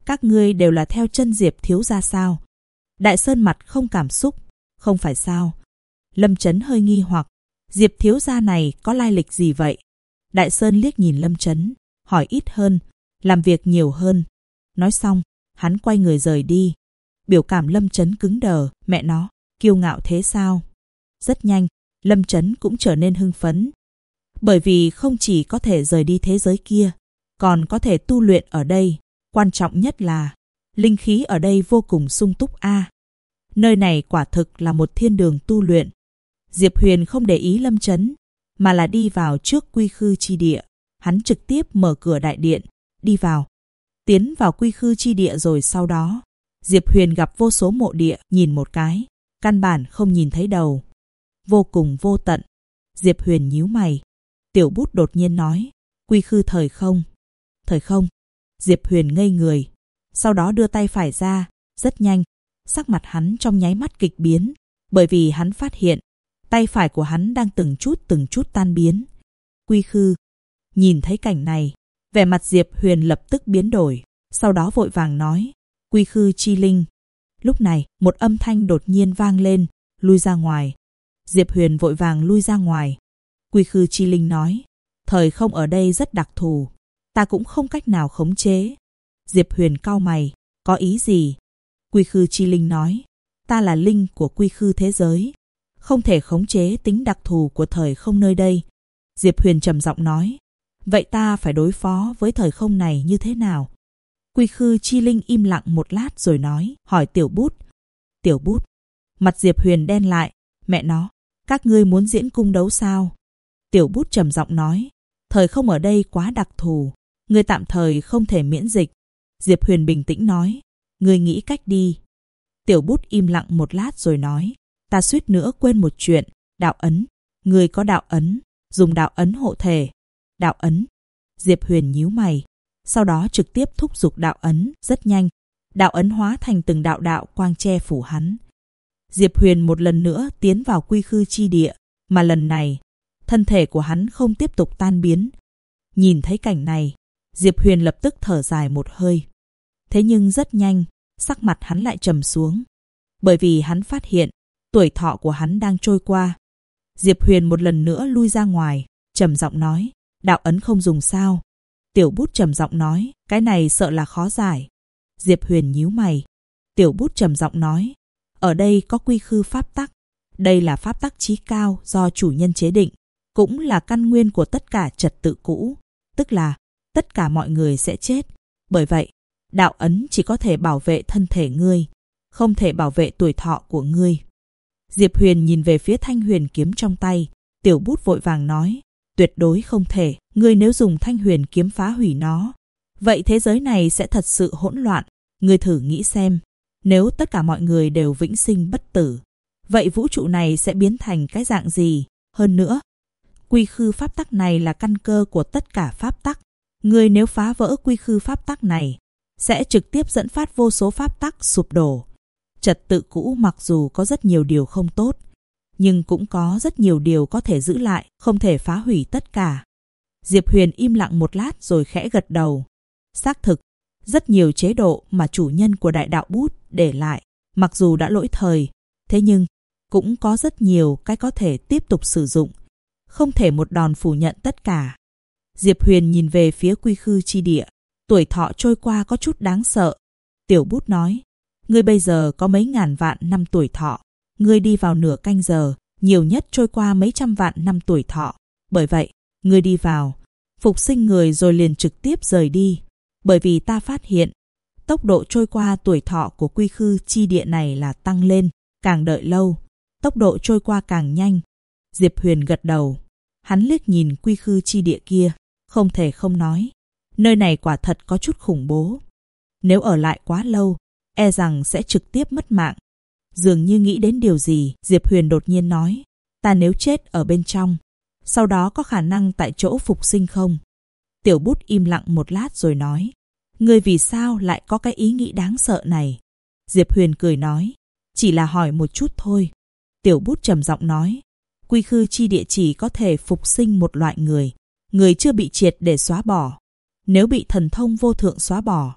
Các ngươi đều là theo chân Diệp thiếu gia sao? Đại Sơn mặt không cảm xúc. Không phải sao? Lâm Chấn hơi nghi hoặc. Diệp thiếu gia này có lai lịch gì vậy? Đại Sơn liếc nhìn Lâm Chấn, hỏi ít hơn, làm việc nhiều hơn. Nói xong, hắn quay người rời đi. Biểu cảm Lâm Chấn cứng đờ, mẹ nó, kiêu ngạo thế sao? Rất nhanh, Lâm Chấn cũng trở nên hưng phấn. Bởi vì không chỉ có thể rời đi thế giới kia, còn có thể tu luyện ở đây. Quan trọng nhất là, linh khí ở đây vô cùng sung túc a. Nơi này quả thực là một thiên đường tu luyện. Diệp Huyền không để ý Lâm Chấn, mà là đi vào trước Quy Khư chi địa. Hắn trực tiếp mở cửa đại điện, đi vào. Tiến vào Quy Khư chi địa rồi sau đó, Diệp Huyền gặp vô số mộ địa, nhìn một cái, căn bản không nhìn thấy đầu. Vô cùng vô tận. Diệp Huyền nhíu mày. Tiểu Bút đột nhiên nói, Quy Khư thời không. Thời không? Diệp Huyền ngây người. Sau đó đưa tay phải ra, rất nhanh. Sắc mặt hắn trong nháy mắt kịch biến, bởi vì hắn phát hiện, tay phải của hắn đang từng chút tan biến. Quy Khư. Nhìn thấy cảnh này, vẻ mặt Diệp Huyền lập tức biến đổi, sau đó vội vàng nói, Quy Khư chi linh. Lúc này, một âm thanh đột nhiên vang lên, lui ra ngoài. Diệp Huyền vội vàng lui ra ngoài. Quy Khư chi linh nói, thời không ở đây rất đặc thù, ta cũng không cách nào khống chế. Diệp Huyền cau mày, có ý gì? Quy Khư chi linh nói, ta là linh của Quy Khư thế giới, không thể khống chế tính đặc thù của thời không nơi đây. Diệp Huyền trầm giọng nói, vậy ta phải đối phó với thời không này như thế nào? Quy Khư chi linh im lặng một lát rồi nói, hỏi Tiểu Bút. Tiểu Bút. Mặt Diệp Huyền đen lại, mẹ nó, các ngươi muốn diễn cung đấu sao? Tiểu Bút trầm giọng nói, thời không ở đây quá đặc thù, ngươi tạm thời không thể miễn dịch. Diệp Huyền bình tĩnh nói, ngươi nghĩ cách đi. Tiểu Bút im lặng một lát rồi nói, ta suýt nữa quên một chuyện, đạo ấn. Ngươi có đạo ấn, dùng đạo ấn hộ thể. Đạo ấn. Diệp Huyền nhíu mày, sau đó trực tiếp thúc giục đạo ấn, rất nhanh. Đạo ấn hóa thành từng đạo đạo quang che phủ hắn. Diệp Huyền một lần nữa tiến vào Quy Khư chi địa, mà lần này, thân thể của hắn không tiếp tục tan biến. Nhìn thấy cảnh này, Diệp Huyền lập tức thở dài một hơi. Thế nhưng rất nhanh, sắc mặt hắn lại trầm xuống, bởi vì hắn phát hiện, tuổi thọ của hắn đang trôi qua. Diệp Huyền một lần nữa lui ra ngoài, trầm giọng nói, đạo ấn không dùng sao? Tiểu Bút trầm giọng nói, cái này sợ là khó giải. Diệp Huyền nhíu mày. Tiểu Bút trầm giọng nói, ở đây có Quy Khư pháp tắc. Đây là pháp tắc chí cao do chủ nhân chế định, cũng là căn nguyên của tất cả trật tự cũ, tức là tất cả mọi người sẽ chết. Bởi vậy, đạo ấn chỉ có thể bảo vệ thân thể ngươi, không thể bảo vệ tuổi thọ của ngươi. Diệp Huyền nhìn về phía thanh huyền kiếm trong tay. Tiểu Bút vội vàng nói, tuyệt đối không thể. Ngươi nếu dùng thanh huyền kiếm phá hủy nó, vậy thế giới này sẽ thật sự hỗn loạn. Ngươi thử nghĩ xem, nếu tất cả mọi người đều vĩnh sinh bất tử, vậy vũ trụ này sẽ biến thành cái dạng gì? Hơn nữa, Quy Khư pháp tắc này là căn cơ của tất cả pháp tắc. Ngươi nếu phá vỡ Quy Khư pháp tắc này, sẽ trực tiếp dẫn phát vô số pháp tắc sụp đổ. Trật tự cũ mặc dù có rất nhiều điều không tốt, nhưng cũng có rất nhiều điều có thể giữ lại, không thể phá hủy tất cả. Diệp Huyền im lặng một lát rồi khẽ gật đầu. Xác thực, rất nhiều chế độ mà chủ nhân của Đại Đạo Bút để lại, mặc dù đã lỗi thời, thế nhưng cũng có rất nhiều cái có thể tiếp tục sử dụng, không thể một đòn phủ nhận tất cả. Diệp Huyền nhìn về phía Quy Khư chi địa, tuổi thọ trôi qua có chút đáng sợ. Tiểu Bút nói, ngươi bây giờ có mấy ngàn vạn năm tuổi thọ, ngươi đi vào nửa canh giờ, nhiều nhất trôi qua mấy trăm vạn năm tuổi thọ. Bởi vậy, ngươi đi vào, phục sinh người rồi liền trực tiếp rời đi. Bởi vì ta phát hiện, tốc độ trôi qua tuổi thọ của Quy Khư chi địa này là tăng lên, càng đợi lâu, tốc độ trôi qua càng nhanh. Diệp Huyền gật đầu, hắn liếc nhìn Quy Khư chi địa kia, không thể không nói, nơi này quả thật có chút khủng bố. Nếu ở lại quá lâu, e rằng sẽ trực tiếp mất mạng. Dường như nghĩ đến điều gì, Diệp Huyền đột nhiên nói, ta nếu chết ở bên trong, sau đó có khả năng tại chỗ phục sinh không? Tiểu Bút im lặng một lát rồi nói, ngươi vì sao lại có cái ý nghĩ đáng sợ này? Diệp Huyền cười nói, chỉ là hỏi một chút thôi. Tiểu Bút trầm giọng nói, Quy Khư chi địa chỉ có thể phục sinh một loại người, người chưa bị triệt để xóa bỏ. Nếu bị thần thông vô thượng xóa bỏ,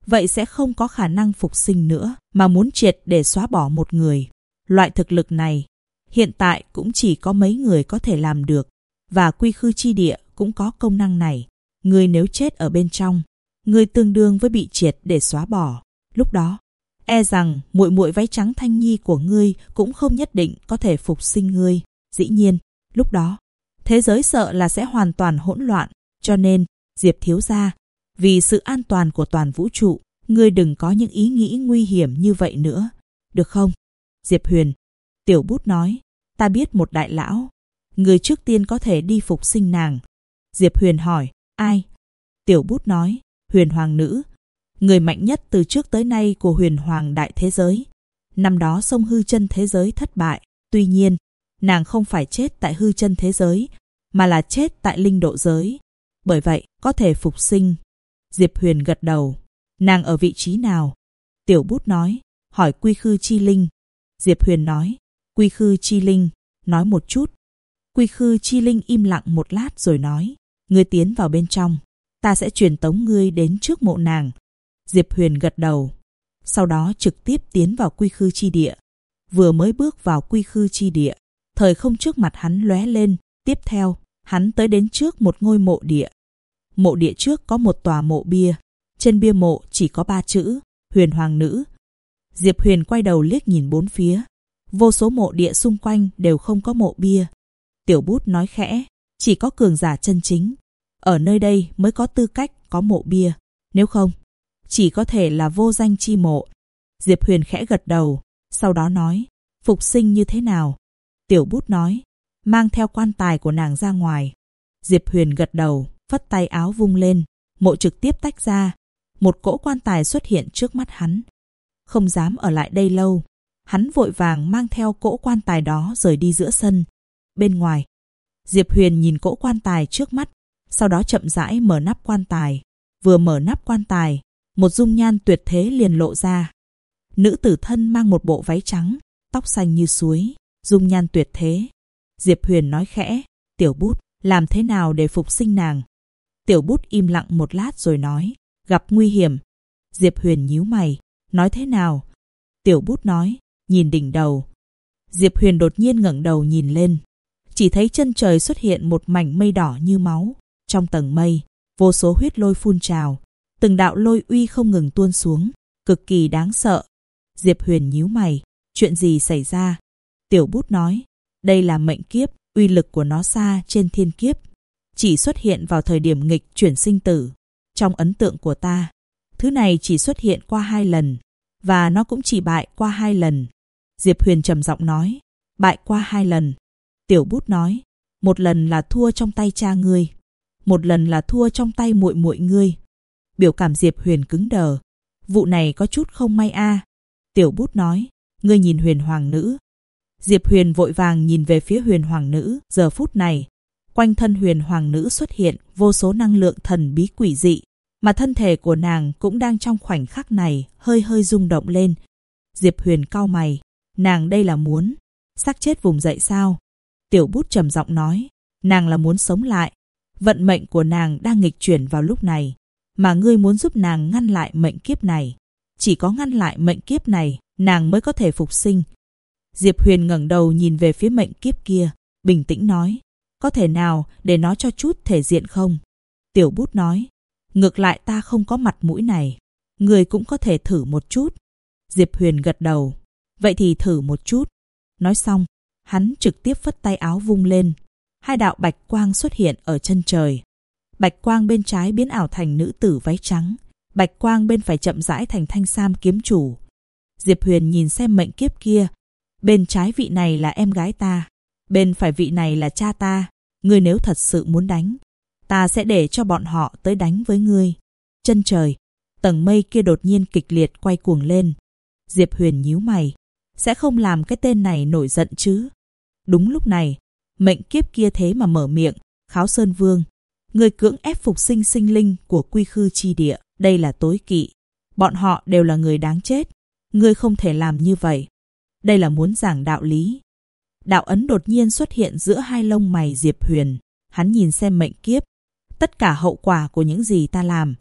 vậy sẽ không có khả năng phục sinh nữa, mà muốn triệt để xóa bỏ một người. Loại thực lực này, hiện tại cũng chỉ có mấy người có thể làm được, và quy khư chi địa cũng có công năng này. Ngươi nếu chết ở bên trong, ngươi tương đương với bị triệt để xóa bỏ. Lúc đó, e rằng muội muội váy trắng Thanh Nhi của ngươi cũng không nhất định có thể phục sinh ngươi. Dĩ nhiên, lúc đó, thế giới sợ là sẽ hoàn toàn hỗn loạn. Cho nên, Diệp thiếu gia, vì sự an toàn của toàn vũ trụ, ngươi đừng có những ý nghĩ nguy hiểm như vậy nữa, được không? Diệp Huyền, Tiểu Bút nói, ta biết một đại lão, người trước tiên có thể đi phục sinh nàng. Diệp Huyền hỏi, ai? Tiểu Bút nói, Huyền Hoàng nữ, người mạnh nhất từ trước tới nay của Huyền Hoàng đại thế giới. Năm đó xông hư chân thế giới thất bại, tuy nhiên, nàng không phải chết tại hư chân thế giới, mà là chết tại linh độ giới. Bởi vậy, có thể phục sinh. Diệp Huyền gật đầu. Nàng ở vị trí nào? Tiểu Bút nói, hỏi quy khư chi linh. Diệp Huyền nói, quy khư chi linh, nói một chút. Quy khư chi linh im lặng một lát rồi nói, ngươi tiến vào bên trong, ta sẽ truyền tống ngươi đến trước mộ nàng. Diệp Huyền gật đầu. Sau đó trực tiếp tiến vào quy khư chi địa. Vừa mới bước vào quy khư chi địa, thời không trước mặt hắn lóe lên. Tiếp theo, hắn tới đến trước một ngôi mộ địa. Mộ địa trước có một tòa mộ bia. Trên bia mộ chỉ có 3 chữ, Huyền Hoàng nữ. Diệp Huyền quay đầu liếc nhìn bốn phía. Vô số mộ địa xung quanh đều không có mộ bia. Tiểu Bút nói khẽ, chỉ có cường giả chân chính ở nơi đây mới có tư cách có mộ bia. Nếu không, chỉ có thể là vô danh chi mộ. Diệp Huyền khẽ gật đầu, sau đó nói, phục sinh như thế nào? Tiểu Bút nói, mang theo quan tài của nàng ra ngoài. Diệp Huyền gật đầu, phất tay áo vung lên, mộ trực tiếp tách ra. Một cỗ quan tài xuất hiện trước mắt hắn. Không dám ở lại đây lâu, hắn vội vàng mang theo cỗ quan tài đó rời đi giữa sân. Bên ngoài, Diệp Huyền nhìn cỗ quan tài trước mắt, sau đó chậm rãi mở nắp quan tài. Vừa mở nắp quan tài, một dung nhan tuyệt thế liền lộ ra. Nữ tử thân mang một bộ váy trắng, tóc xanh như suối, dung nhan tuyệt thế. Diệp Huyền nói khẽ, Tiểu Bút, làm thế nào để phục sinh nàng? Tiểu Bút im lặng một lát rồi nói, gặp nguy hiểm. Diệp Huyền nhíu mày, nói thế nào? Tiểu Bút nói, nhìn đỉnh đầu. Diệp Huyền đột nhiên ngẩng đầu nhìn lên, chỉ thấy chân trời xuất hiện một mảnh mây đỏ như máu. Trong tầng mây, vô số huyết lôi phun trào, từng đạo lôi uy không ngừng tuôn xuống, cực kỳ đáng sợ. Diệp Huyền nhíu mày, chuyện gì xảy ra? Tiểu Bút nói, đây là mệnh kiếp, uy lực của nó xa trên thiên kiếp, chỉ xuất hiện vào thời điểm nghịch chuyển sinh tử. Trong ấn tượng của ta, thứ này chỉ xuất hiện qua 2 lần, và nó cũng chỉ bại qua 2 lần. Diệp Huyền trầm giọng nói, bại qua 2 lần. Tiểu Bút nói, một lần là thua trong tay cha ngươi, một lần là thua trong tay muội muội ngươi. Biểu cảm Diệp Huyền cứng đờ, vụ này có chút không may a. Tiểu Bút nói, ngươi nhìn Huyền Hoàng nữ. Diệp Huyền vội vàng nhìn về phía Huyền Hoàng nữ. Giờ phút này, quanh thân Huyền Hoàng nữ xuất hiện vô số năng lượng thần bí quỷ dị, mà thân thể của nàng cũng đang trong khoảnh khắc này hơi hơi rung động lên. Diệp Huyền cau mày, nàng đây là muốn xác chết vùng dậy sao? Tiểu Bút trầm giọng nói, nàng là muốn sống lại. Vận mệnh của nàng đang nghịch chuyển vào lúc này, mà ngươi muốn giúp nàng ngăn lại mệnh kiếp này. Chỉ có ngăn lại mệnh kiếp này, nàng mới có thể phục sinh. Diệp Huyền ngẩng đầu nhìn về phía mệnh kiếp kia, bình tĩnh nói, có thể nào để nó cho chút thể diện không? Tiểu Bút nói, ngược lại ta không có mặt mũi này, ngươi cũng có thể thử một chút. Diệp Huyền gật đầu, vậy thì thử một chút. Nói xong, hắn trực tiếp phất tay áo vung lên. 2 đạo bạch quang xuất hiện ở chân trời. Bạch quang bên trái biến ảo thành nữ tử váy trắng, bạch quang bên phải chậm rãi thành Thanh Sam kiếm chủ. Diệp Huyền nhìn xem mệnh kiếp kia, bên trái vị này là em gái ta, bên phải vị này là cha ta. Ngươi nếu thật sự muốn đánh, ta sẽ để cho bọn họ tới đánh với ngươi. Chân trời, tầng mây kia đột nhiên kịch liệt quay cuồng lên. Diệp Huyền nhíu mày, sẽ không làm cái tên này nổi giận chứ? Đúng lúc này, mệnh kiếp kia thế mà mở miệng, Kháo Sơn Vương, ngươi cưỡng ép phục sinh sinh linh của quy khư chi địa, đây là tối kỵ. Bọn họ đều là người đáng chết, ngươi không thể làm như vậy. Đây là muốn giảng đạo lý. Đạo ấn đột nhiên xuất hiện giữa 2 lông mày Diệp Huyền. Hắn nhìn xem mệnh kiếp, tất cả hậu quả của những gì ta làm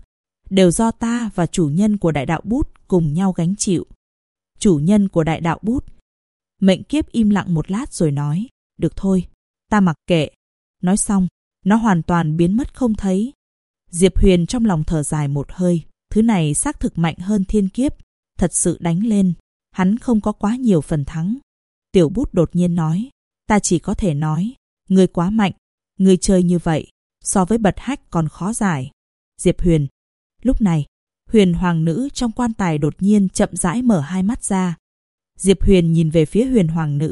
đều do ta và chủ nhân của đại đạo bút cùng nhau gánh chịu. Chủ nhân của đại đạo bút. Mệnh kiếp im lặng một lát rồi nói, được thôi, ta mặc kệ. Nói xong, nó hoàn toàn biến mất không thấy. Diệp Huyền trong lòng thở dài một hơi, thứ này xác thực mạnh hơn thiên kiếp, thật sự đánh lên, hắn không có quá nhiều phần thắng. Tiểu bút đột nhiên nói, ta chỉ có thể nói, ngươi quá mạnh, ngươi chơi như vậy, so với bật hách còn khó giải. Diệp Huyền. Lúc này, Huyền Hoàng nữ trong quan tài đột nhiên chậm rãi mở hai mắt ra. Diệp Huyền nhìn về phía Huyền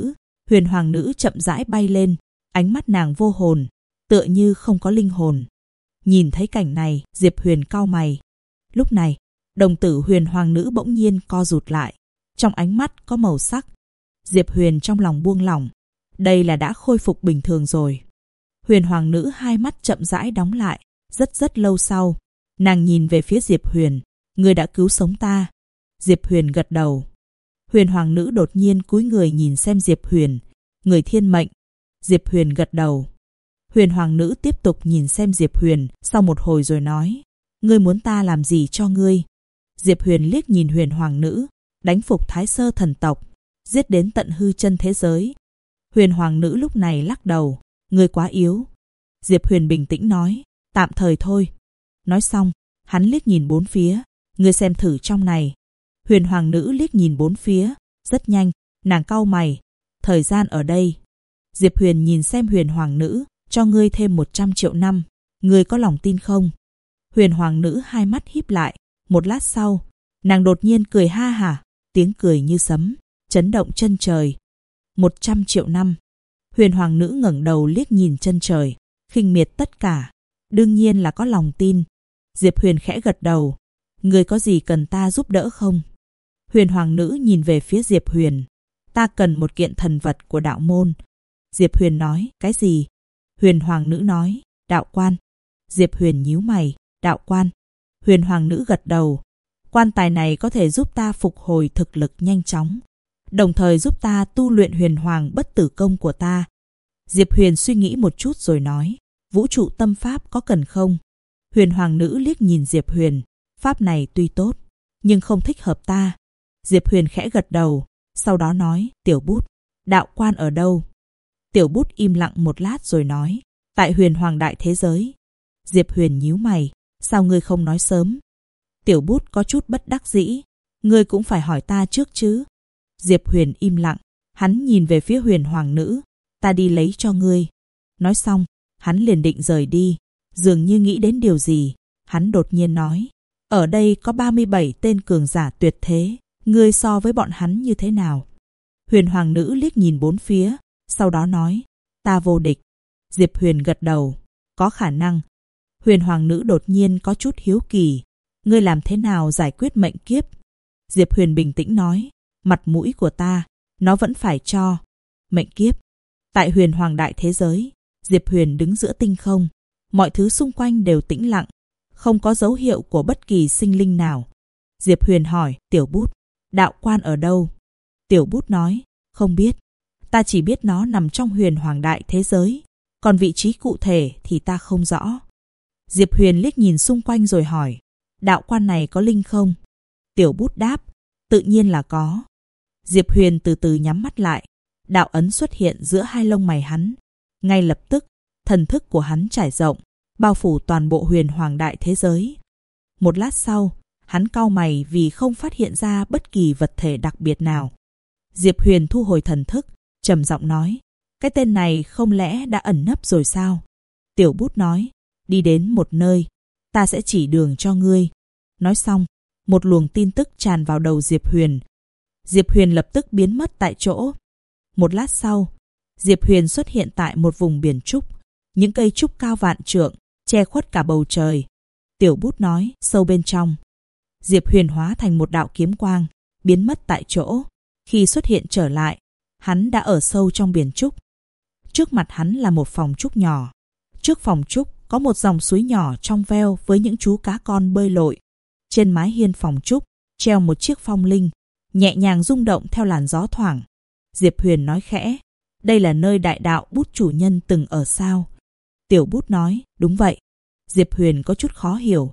Hoàng nữ chậm rãi bay lên, ánh mắt nàng vô hồn, tựa như không có linh hồn. Nhìn thấy cảnh này, Diệp Huyền cau mày. Lúc này, đồng tử Huyền Hoàng nữ bỗng nhiên co rụt lại, trong ánh mắt có màu sắc. Diệp Huyền trong lòng buông lỏng, đây là đã khôi phục bình thường rồi. Huyền Hoàng nữ hai mắt chậm rãi đóng lại, rất lâu sau, nàng nhìn về phía Diệp Huyền, ngươi đã cứu sống ta. Diệp Huyền gật đầu. Huyền Hoàng nữ đột nhiên cúi người nhìn xem Diệp Huyền, người thiên mệnh. Diệp Huyền gật đầu. Huyền Hoàng nữ tiếp tục nhìn xem Diệp Huyền, sau một hồi rồi nói, ngươi muốn ta làm gì cho ngươi? Diệp Huyền liếc nhìn Huyền Hoàng nữ, đánh phục Thái Sơ thần tộc, giết đến tận hư chân thế giới. Huyền Hoàng nữ lúc này lắc đầu, ngươi quá yếu. Diệp Huyền bình tĩnh nói, tạm thời thôi. Nói xong, hắn liếc nhìn bốn phía, ngươi xem thử trong này. Huyền Hoàng nữ liếc nhìn bốn phía, rất nhanh, nàng cau mày, thời gian ở đây. Diệp Huyền nhìn xem Huyền Hoàng nữ, cho ngươi thêm 100 triệu năm, ngươi có lòng tin không? Huyền Hoàng nữ hai mắt híp lại, một lát sau, nàng đột nhiên cười ha hả, tiếng cười như sấm, chấn động chân trời. 100 triệu năm. Huyền Hoàng nữ ngẩng đầu liếc nhìn chân trời, khinh miệt tất cả, đương nhiên là có lòng tin. Diệp Huyền khẽ gật đầu, ngươi có gì cần ta giúp đỡ không? Huyền Hoàng nữ nhìn về phía Diệp Huyền, ta cần một kiện thần vật của đạo môn. Diệp Huyền nói, cái gì? Huyền Hoàng nữ nói, đạo quan. Diệp Huyền nhíu mày, đạo quan. Huyền Hoàng nữ gật đầu, quan tài này có thể giúp ta phục hồi thực lực nhanh chóng, đồng thời giúp ta tu luyện Huyền Hoàng bất tử công của ta. Diệp Huyền suy nghĩ một chút rồi nói, vũ trụ tâm pháp có cần không? Huyền Hoàng nữ liếc nhìn Diệp Huyền, pháp này tuy tốt, nhưng không thích hợp ta. Diệp Huyền khẽ gật đầu, sau đó nói, tiểu bút, đạo quan ở đâu? Tiểu bút im lặng một lát rồi nói, tại Huyền Hoàng đại thế giới. Diệp Huyền nhíu mày, sao ngươi không nói sớm? Tiểu bút có chút bất đắc dĩ, ngươi cũng phải hỏi ta trước chứ. Diệp Huyền im lặng, hắn nhìn về phía Huyền Hoàng nữ, ta đi lấy cho ngươi. Nói xong, hắn liền định rời đi, dường như nghĩ đến điều gì, hắn đột nhiên nói, ở đây có 37 tên cường giả tuyệt thế, ngươi so với bọn hắn như thế nào? Huyền Hoàng nữ liếc nhìn bốn phía, sau đó nói, ta vô địch. Diệp Huyền gật đầu, có khả năng. Huyền Hoàng nữ đột nhiên có chút hiếu kỳ, ngươi làm thế nào giải quyết mệnh kiếp? Diệp Huyền bình tĩnh nói, mặt mũi của ta, nó vẫn phải cho. Mệnh kiếp. Tại Huyền Hoàng đại thế giới, Diệp Huyền đứng giữa tinh không, mọi thứ xung quanh đều tĩnh lặng, không có dấu hiệu của bất kỳ sinh linh nào. Diệp Huyền hỏi, tiểu bút, đạo quan ở đâu? Tiểu bút nói, không biết, ta chỉ biết nó nằm trong Huyền Hoàng đại thế giới, còn vị trí cụ thể thì ta không rõ. Diệp Huyền liếc nhìn xung quanh rồi hỏi, đạo quan này có linh không? Tiểu bút đáp, tự nhiên là có. Diệp Huyền từ từ nhắm mắt lại, đạo ấn xuất hiện giữa hai lông mày hắn. Ngay lập tức, thần thức của hắn trải rộng, bao phủ toàn bộ Huyền Hoàng đại thế giới. Một lát sau, hắn cau mày vì không phát hiện ra bất kỳ vật thể đặc biệt nào. Diệp Huyền thu hồi thần thức, trầm giọng nói, cái tên này không lẽ đã ẩn nấp rồi sao? Tiểu bút nói, đi đến một nơi, ta sẽ chỉ đường cho ngươi. Nói xong, một luồng tin tức tràn vào đầu Diệp Huyền. Diệp Huyền lập tức biến mất tại chỗ. Một lát sau, Diệp Huyền xuất hiện tại một vùng biển trúc, những cây trúc cao vạn trượng, che khuất cả bầu trời. Tiểu bút nói, sâu bên trong. Diệp Huyền hóa thành một đạo kiếm quang, biến mất tại chỗ. Khi xuất hiện trở lại, hắn đã ở sâu trong biển trúc. Trước mặt hắn là một phòng trúc nhỏ. Trước phòng trúc có một dòng suối nhỏ trong veo với những chú cá con bơi lội. Trên mái hiên phòng trúc treo một chiếc phong linh, nhẹ nhàng rung động theo làn gió thoảng. Diệp Huyền nói khẽ, đây là nơi đại đạo bút chủ nhân từng ở sao? Tiểu bút nói, đúng vậy. Diệp Huyền có chút khó hiểu.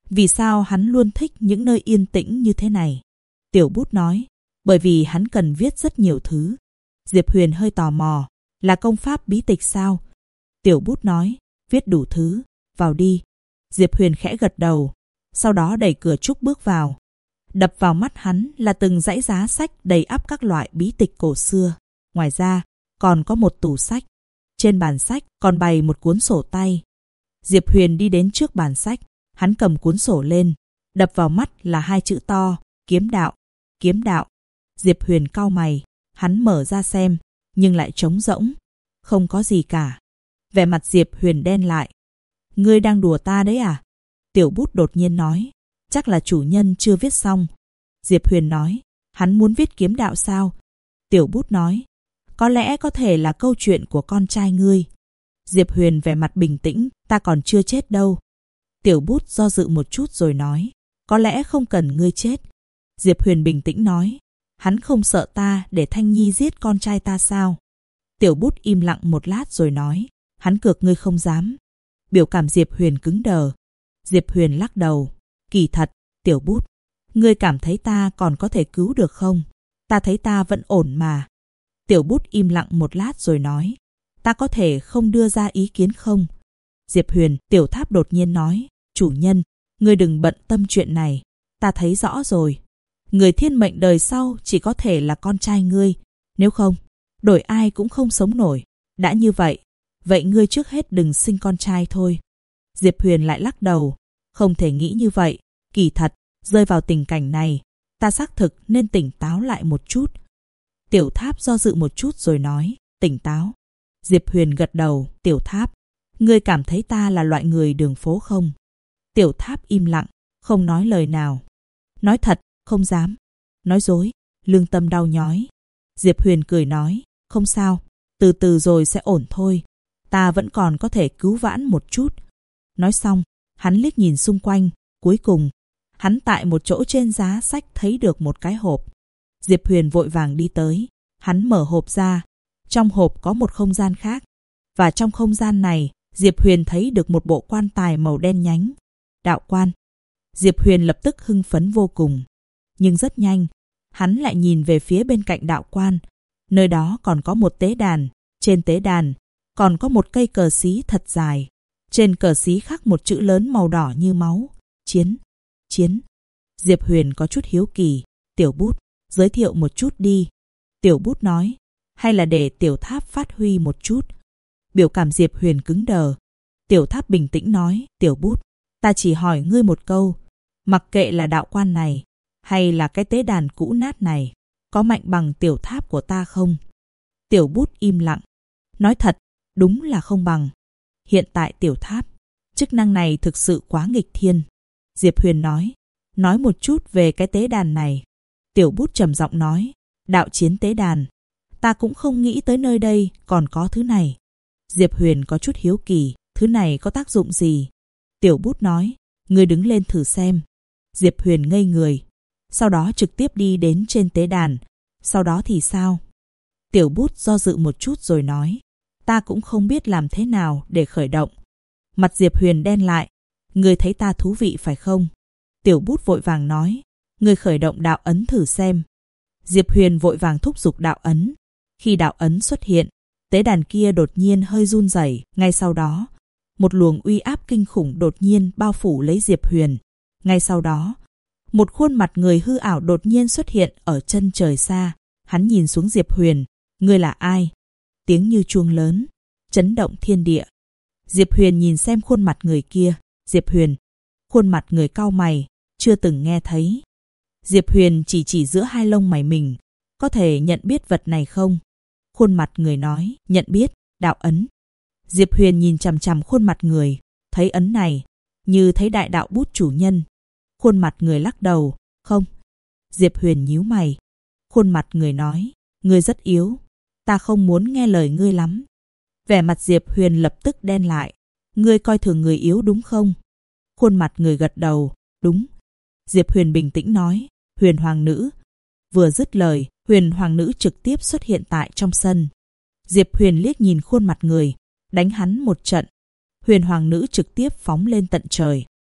Vì sao hắn luôn thích những nơi yên tĩnh như thế này? Tiểu Bút nói, bởi vì hắn cần viết rất nhiều thứ. Diệp Huyền hơi tò mò, là công pháp bí tịch sao? Tiểu Bút nói, viết đủ thứ, vào đi. Diệp Huyền khẽ gật đầu, sau đó đẩy cửa trúc bước vào. Đập vào mắt hắn là từng dãy giá sách đầy ắp các loại bí tịch cổ xưa. Ngoài ra, còn có một tủ sách. Trên bàn sách còn bày một cuốn sổ tay. Diệp Huyền đi đến trước bàn sách, hắn cầm cuốn sổ lên. Đập vào mắt là hai chữ to, kiếm đạo, kiếm đạo. Diệp Huyền cau mày, hắn mở ra xem, nhưng lại trống rỗng, không có gì cả. Vẻ mặt Diệp Huyền đen lại. Ngươi đang đùa ta đấy à? Tiểu Bút đột nhiên nói, chắc là chủ nhân chưa viết xong. Diệp Huyền nói, hắn muốn viết kiếm đạo sao? Tiểu Bút nói, có lẽ có thể là câu chuyện của con trai ngươi. Diệp Huyền vẻ mặt bình tĩnh, ta còn chưa chết đâu. Tiểu Bút do dự một chút rồi nói, có lẽ không cần ngươi chết. Diệp Huyền bình tĩnh nói, hắn không sợ ta để Thanh Nhi giết con trai ta sao? Tiểu Bút im lặng một lát rồi nói, hắn cược ngươi không dám. Biểu cảm Diệp Huyền cứng đờ. Diệp Huyền lắc đầu, kỳ thật, Tiểu Bút, ngươi cảm thấy ta còn có thể cứu được không? Ta thấy ta vẫn ổn mà. Tiểu Bút im lặng một lát rồi nói, ta có thể không đưa ra ý kiến không? Diệp Huyền, Tiểu Tháp đột nhiên nói, chủ nhân, ngươi đừng bận tâm chuyện này, ta thấy rõ rồi. Người thiên mệnh đời sau chỉ có thể là con trai ngươi, nếu không, đổi ai cũng không sống nổi. Đã như vậy, vậy ngươi trước hết đừng sinh con trai thôi. Diệp Huyền lại lắc đầu, không thể nghĩ như vậy, kỳ thật, rơi vào tình cảnh này, ta xác thực nên tỉnh táo lại một chút. Tiểu Tháp do dự một chút rồi nói, tỉnh táo. Diệp Huyền gật đầu, Tiểu Tháp, ngươi cảm thấy ta là loại người đường phố không? Tiểu Tháp im lặng, không nói lời nào. Nói thật, không dám. Nói dối, lương tâm đau nhói. Diệp Huyền cười nói, không sao, từ từ rồi sẽ ổn thôi. Ta vẫn còn có thể cứu vãn một chút. Nói xong, hắn liếc nhìn xung quanh, cuối cùng, hắn tại một chỗ trên giá sách thấy được một cái hộp. Diệp Huyền vội vàng đi tới, hắn mở hộp ra, trong hộp có một không gian khác. Và trong không gian này, Diệp Huyền thấy được một bộ quan tài màu đen nhánh. Đạo quan. Diệp Huyền lập tức hưng phấn vô cùng. Nhưng rất nhanh, hắn lại nhìn về phía bên cạnh đạo quan. Nơi đó còn có một tế đàn, trên tế đàn còn có một cây cờ xí thật dài. Trên cờ xí khắc một chữ lớn màu đỏ như máu. Chiến, chiến. Diệp Huyền có chút hiếu kỳ. Tiểu Bút, giới thiệu một chút đi. Tiểu Bút nói, hay là để Tiểu Tháp phát huy một chút. Biểu cảm Diệp Huyền cứng đờ. Tiểu Tháp bình tĩnh nói, Tiểu Bút, ta chỉ hỏi ngươi một câu. Mặc kệ là đạo quan này, hay là cái tế đàn cũ nát này, có mạnh bằng Tiểu Tháp của ta không? Tiểu Bút im lặng. Nói thật, đúng là không bằng. Hiện tại Tiểu Tháp, chức năng này thực sự quá nghịch thiên. Diệp Huyền nói một chút về cái tế đàn này. Tiểu Bút trầm giọng nói, đạo chiến tế đàn. Ta cũng không nghĩ tới nơi đây còn có thứ này. Diệp Huyền có chút hiếu kỳ, thứ này có tác dụng gì? Tiểu Bút nói, ngươi đứng lên thử xem. Diệp Huyền ngây người, sau đó trực tiếp đi đến trên tế đàn. Sau đó thì sao? Tiểu Bút do dự một chút rồi nói, ta cũng không biết làm thế nào để khởi động. Mặt Diệp Huyền đen lại, ngươi thấy ta thú vị phải không? Tiểu Bút vội vàng nói, ngươi khởi động đạo ấn thử xem. Diệp Huyền vội vàng thúc giục đạo ấn. Khi đạo ấn xuất hiện, tế đàn kia đột nhiên hơi run rẩy. Ngay sau đó, một luồng uy áp kinh khủng đột nhiên bao phủ lấy Diệp Huyền. Ngay sau đó, một khuôn mặt người hư ảo đột nhiên xuất hiện ở chân trời xa. Hắn nhìn xuống Diệp Huyền, ngươi là ai? Tiếng như chuông lớn, chấn động thiên địa. Diệp Huyền nhìn xem khuôn mặt người kia. Diệp Huyền, khuôn mặt người cau mày, chưa từng nghe thấy. Diệp Huyền chỉ giữa hai lông mày mình, có thể nhận biết vật này không? Khuôn mặt người nói, nhận biết, đạo ấn. Diệp Huyền nhìn chằm chằm khuôn mặt người, thấy ấn này, như thấy đại đạo Bút chủ nhân. Khuôn mặt người lắc đầu, không. Diệp Huyền nhíu mày. Khuôn mặt người nói, ngươi rất yếu, ta không muốn nghe lời ngươi lắm. Vẻ mặt Diệp Huyền lập tức đen lại, ngươi coi thường người yếu đúng không? Khuôn mặt người gật đầu, đúng. Diệp Huyền bình tĩnh nói, Huyền Hoàng Nữ. Vừa dứt lời, Huyền Hoàng Nữ trực tiếp xuất hiện tại trong sân. Diệp Huyền liếc nhìn khuôn mặt người, đánh hắn một trận. Huyền Hoàng Nữ trực tiếp phóng lên tận trời.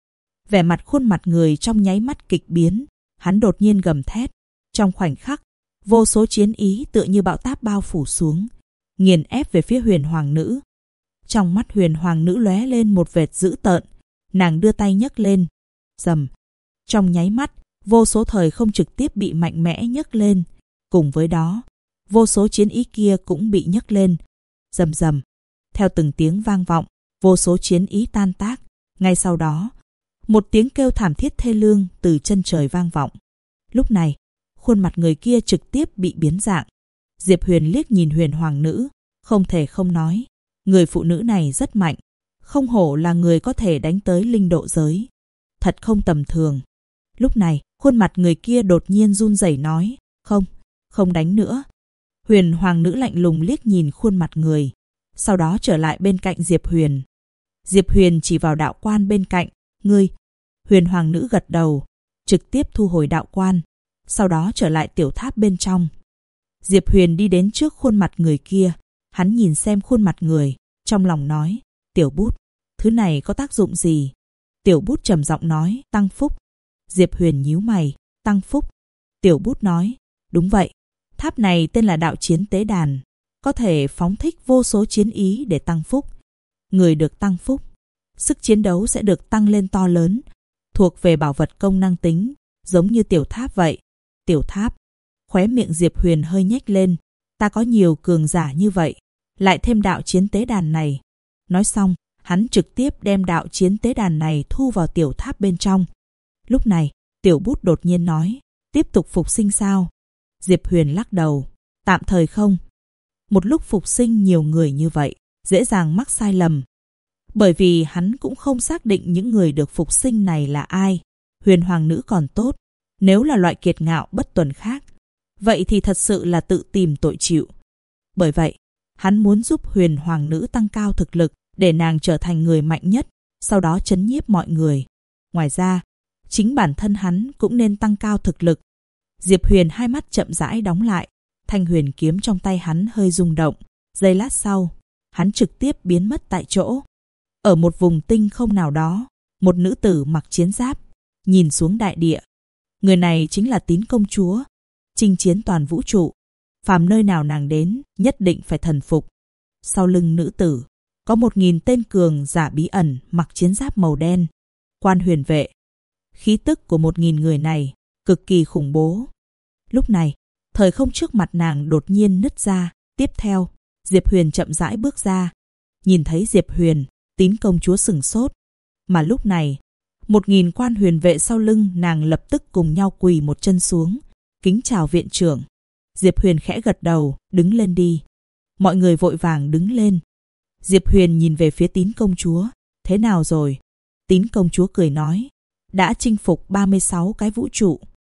Vẻ mặt khuôn mặt người trong nháy mắt kịch biến, hắn đột nhiên gầm thét. Trong khoảnh khắc, vô số chiến ý tựa như bão táp bao phủ xuống, nghiền ép về phía Huyền Hoàng nữ. Trong mắt Huyền Hoàng nữ lóe lên một vệt dữ tợn, nàng đưa tay nhấc lên. Rầm. Trong nháy mắt, vô số thời không trực tiếp bị mạnh mẽ nhấc lên. Cùng với đó, vô số chiến ý kia cũng bị nhấc lên. Rầm rầm. Theo từng tiếng vang vọng, vô số chiến ý tan tác. Ngay sau đó, một tiếng kêu thảm thiết thê lương từ chân trời vang vọng. Lúc này, khuôn mặt người kia trực tiếp bị biến dạng. Diệp Huyền liếc nhìn Huyền Hoàng nữ, không thể không nói, người phụ nữ này rất mạnh, không hổ là người có thể đánh tới linh độ giới. Thật không tầm thường. Lúc này, khuôn mặt người kia đột nhiên run rẩy nói, không đánh nữa. Huyền Hoàng nữ lạnh lùng liếc nhìn khuôn mặt người, sau đó trở lại bên cạnh Diệp Huyền. Diệp Huyền chỉ vào đạo quan bên cạnh, ngươi. Huyền Hoàng nữ gật đầu, trực tiếp thu hồi đạo quan, sau đó trở lại tiểu tháp bên trong. Diệp Huyền đi đến trước khuôn mặt người kia, hắn nhìn xem khuôn mặt người, trong lòng nói, tiểu bút, thứ này có tác dụng gì? Tiểu bút trầm giọng nói, tăng phúc. Diệp Huyền nhíu mày, tăng phúc. Tiểu bút nói, đúng vậy, tháp này tên là đạo chiến tế đàn, có thể phóng thích vô số chiến ý để tăng phúc. Người được tăng phúc, sức chiến đấu sẽ được tăng lên to lớn, thuộc về bảo vật công năng tính, giống như tiểu tháp vậy. Tiểu tháp. Khóe miệng Diệp Huyền hơi nhếch lên, ta có nhiều cường giả như vậy, lại thêm đạo chiến tế đàn này. Nói xong, hắn trực tiếp đem đạo chiến tế đàn này thu vào tiểu tháp bên trong. Lúc này, tiểu bút đột nhiên nói, tiếp tục phục sinh sao? Diệp Huyền lắc đầu, tạm thời không. Một lúc phục sinh nhiều người như vậy, dễ dàng mắc sai lầm. Bởi vì hắn cũng không xác định những người được phục sinh này là ai. Huyền Hoàng nữ còn tốt, nếu là loại kiệt ngạo bất tuần khác, vậy thì thật sự là tự tìm tội chịu. Bởi vậy, hắn muốn giúp Huyền Hoàng nữ tăng cao thực lực để nàng trở thành người mạnh nhất, sau đó trấn nhiếp mọi người. Ngoài ra, chính bản thân hắn cũng nên tăng cao thực lực. Diệp Huyền hai mắt chậm rãi đóng lại, thanh huyền kiếm trong tay hắn hơi rung động. Giây lát sau, hắn trực tiếp biến mất tại chỗ. Ở một vùng tinh không nào đó, một nữ tử mặc chiến giáp, nhìn xuống đại địa. Người này chính là Tín công chúa, chinh chiến toàn vũ trụ. Phàm nơi nào nàng đến, nhất định phải thần phục. Sau lưng nữ tử, có 1000 tên cường giả bí ẩn mặc chiến giáp màu đen, quan huyền vệ. Khí tức của 1000 người này cực kỳ khủng bố. Lúc này, thời không trước mặt nàng đột nhiên nứt ra. Tiếp theo, Diệp Huyền chậm rãi bước ra. Nhìn thấy Diệp Huyền, Tín công chúa sửng sốt. Mà lúc này, 1000 quan huyền vệ sau lưng nàng lập tức cùng nhau quỳ một chân xuống, kính chào viện trưởng. Diệp Huyền khẽ gật đầu, đứng lên đi. Mọi người vội vàng đứng lên. Diệp Huyền nhìn về phía Tín công chúa, thế nào rồi? Tín công chúa cười nói, đã chinh phục 36 cái vũ trụ.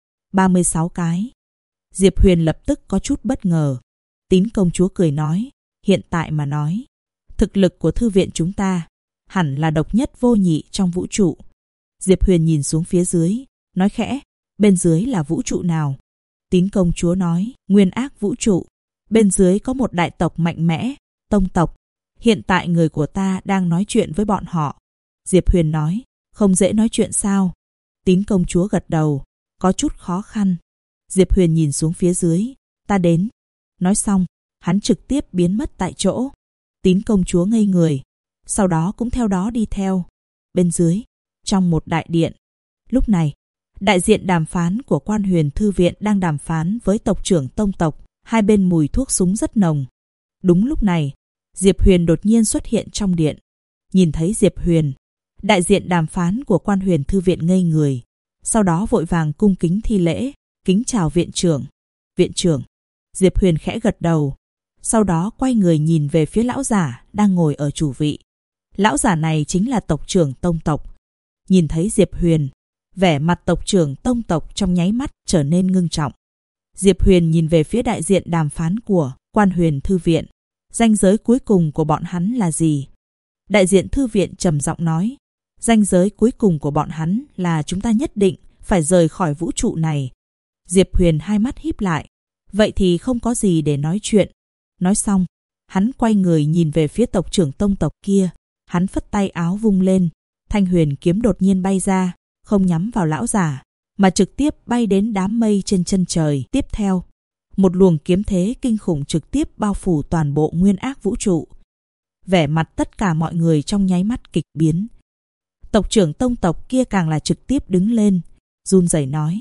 36 cái. Diệp Huyền lập tức có chút bất ngờ. Tín công chúa cười nói, hiện tại mà nói, thực lực của thư viện chúng ta hẳn là độc nhất vô nhị trong vũ trụ. Diệp Huyền nhìn xuống phía dưới, nói khẽ, bên dưới là vũ trụ nào? Tín công chúa nói, Nguyên Ác vũ trụ. Bên dưới có một đại tộc mạnh mẽ, Tông tộc. Hiện tại người của ta đang nói chuyện với bọn họ. Diệp Huyền nói, không dễ nói chuyện sao? Tín công chúa gật đầu, có chút khó khăn. Diệp Huyền nhìn xuống phía dưới, ta đến. Nói xong, hắn trực tiếp biến mất tại chỗ. Tín công chúa ngây người, sau đó cũng theo đó đi theo. Bên dưới, trong một đại điện. Lúc này, đại diện đàm phán của Quan Huyền Thư viện đang đàm phán với tộc trưởng Tông tộc. Hai bên mùi thuốc súng rất nồng. Đúng lúc này, Diệp Huyền đột nhiên xuất hiện trong điện. Nhìn thấy Diệp Huyền, đại diện đàm phán của Quan Huyền Thư viện ngây người. Sau đó vội vàng cung kính thi lễ, kính chào viện trưởng. Viện trưởng. Diệp Huyền khẽ gật đầu. Sau đó quay người nhìn về phía lão giả đang ngồi ở chủ vị. Lão giả này chính là tộc trưởng Tông tộc. Nhìn thấy Diệp Huyền, vẻ mặt tộc trưởng Tông tộc trong nháy mắt trở nên ngưng trọng. Diệp Huyền nhìn về phía đại diện đàm phán của Quan Huyền Thư viện. Ranh giới cuối cùng của bọn hắn là gì? Đại diện thư viện trầm giọng nói, ranh giới cuối cùng của bọn hắn là chúng ta nhất định phải rời khỏi vũ trụ này. Diệp Huyền hai mắt híp lại. Vậy thì không có gì để nói chuyện. Nói xong, hắn quay người nhìn về phía tộc trưởng Tông tộc kia. Hắn phất tay áo vung lên, thanh huyền kiếm đột nhiên bay ra. không nhắm vào lão giả, mà trực tiếp bay đến đám mây trên chân trời. Tiếp theo, một luồng kiếm thế kinh khủng trực tiếp bao phủ toàn bộ nguyên ác vũ trụ. Vẻ mặt tất cả mọi người trong nháy mắt kịch biến. Tộc trưởng tông tộc kia càng là trực tiếp đứng lên, run rẩy nói,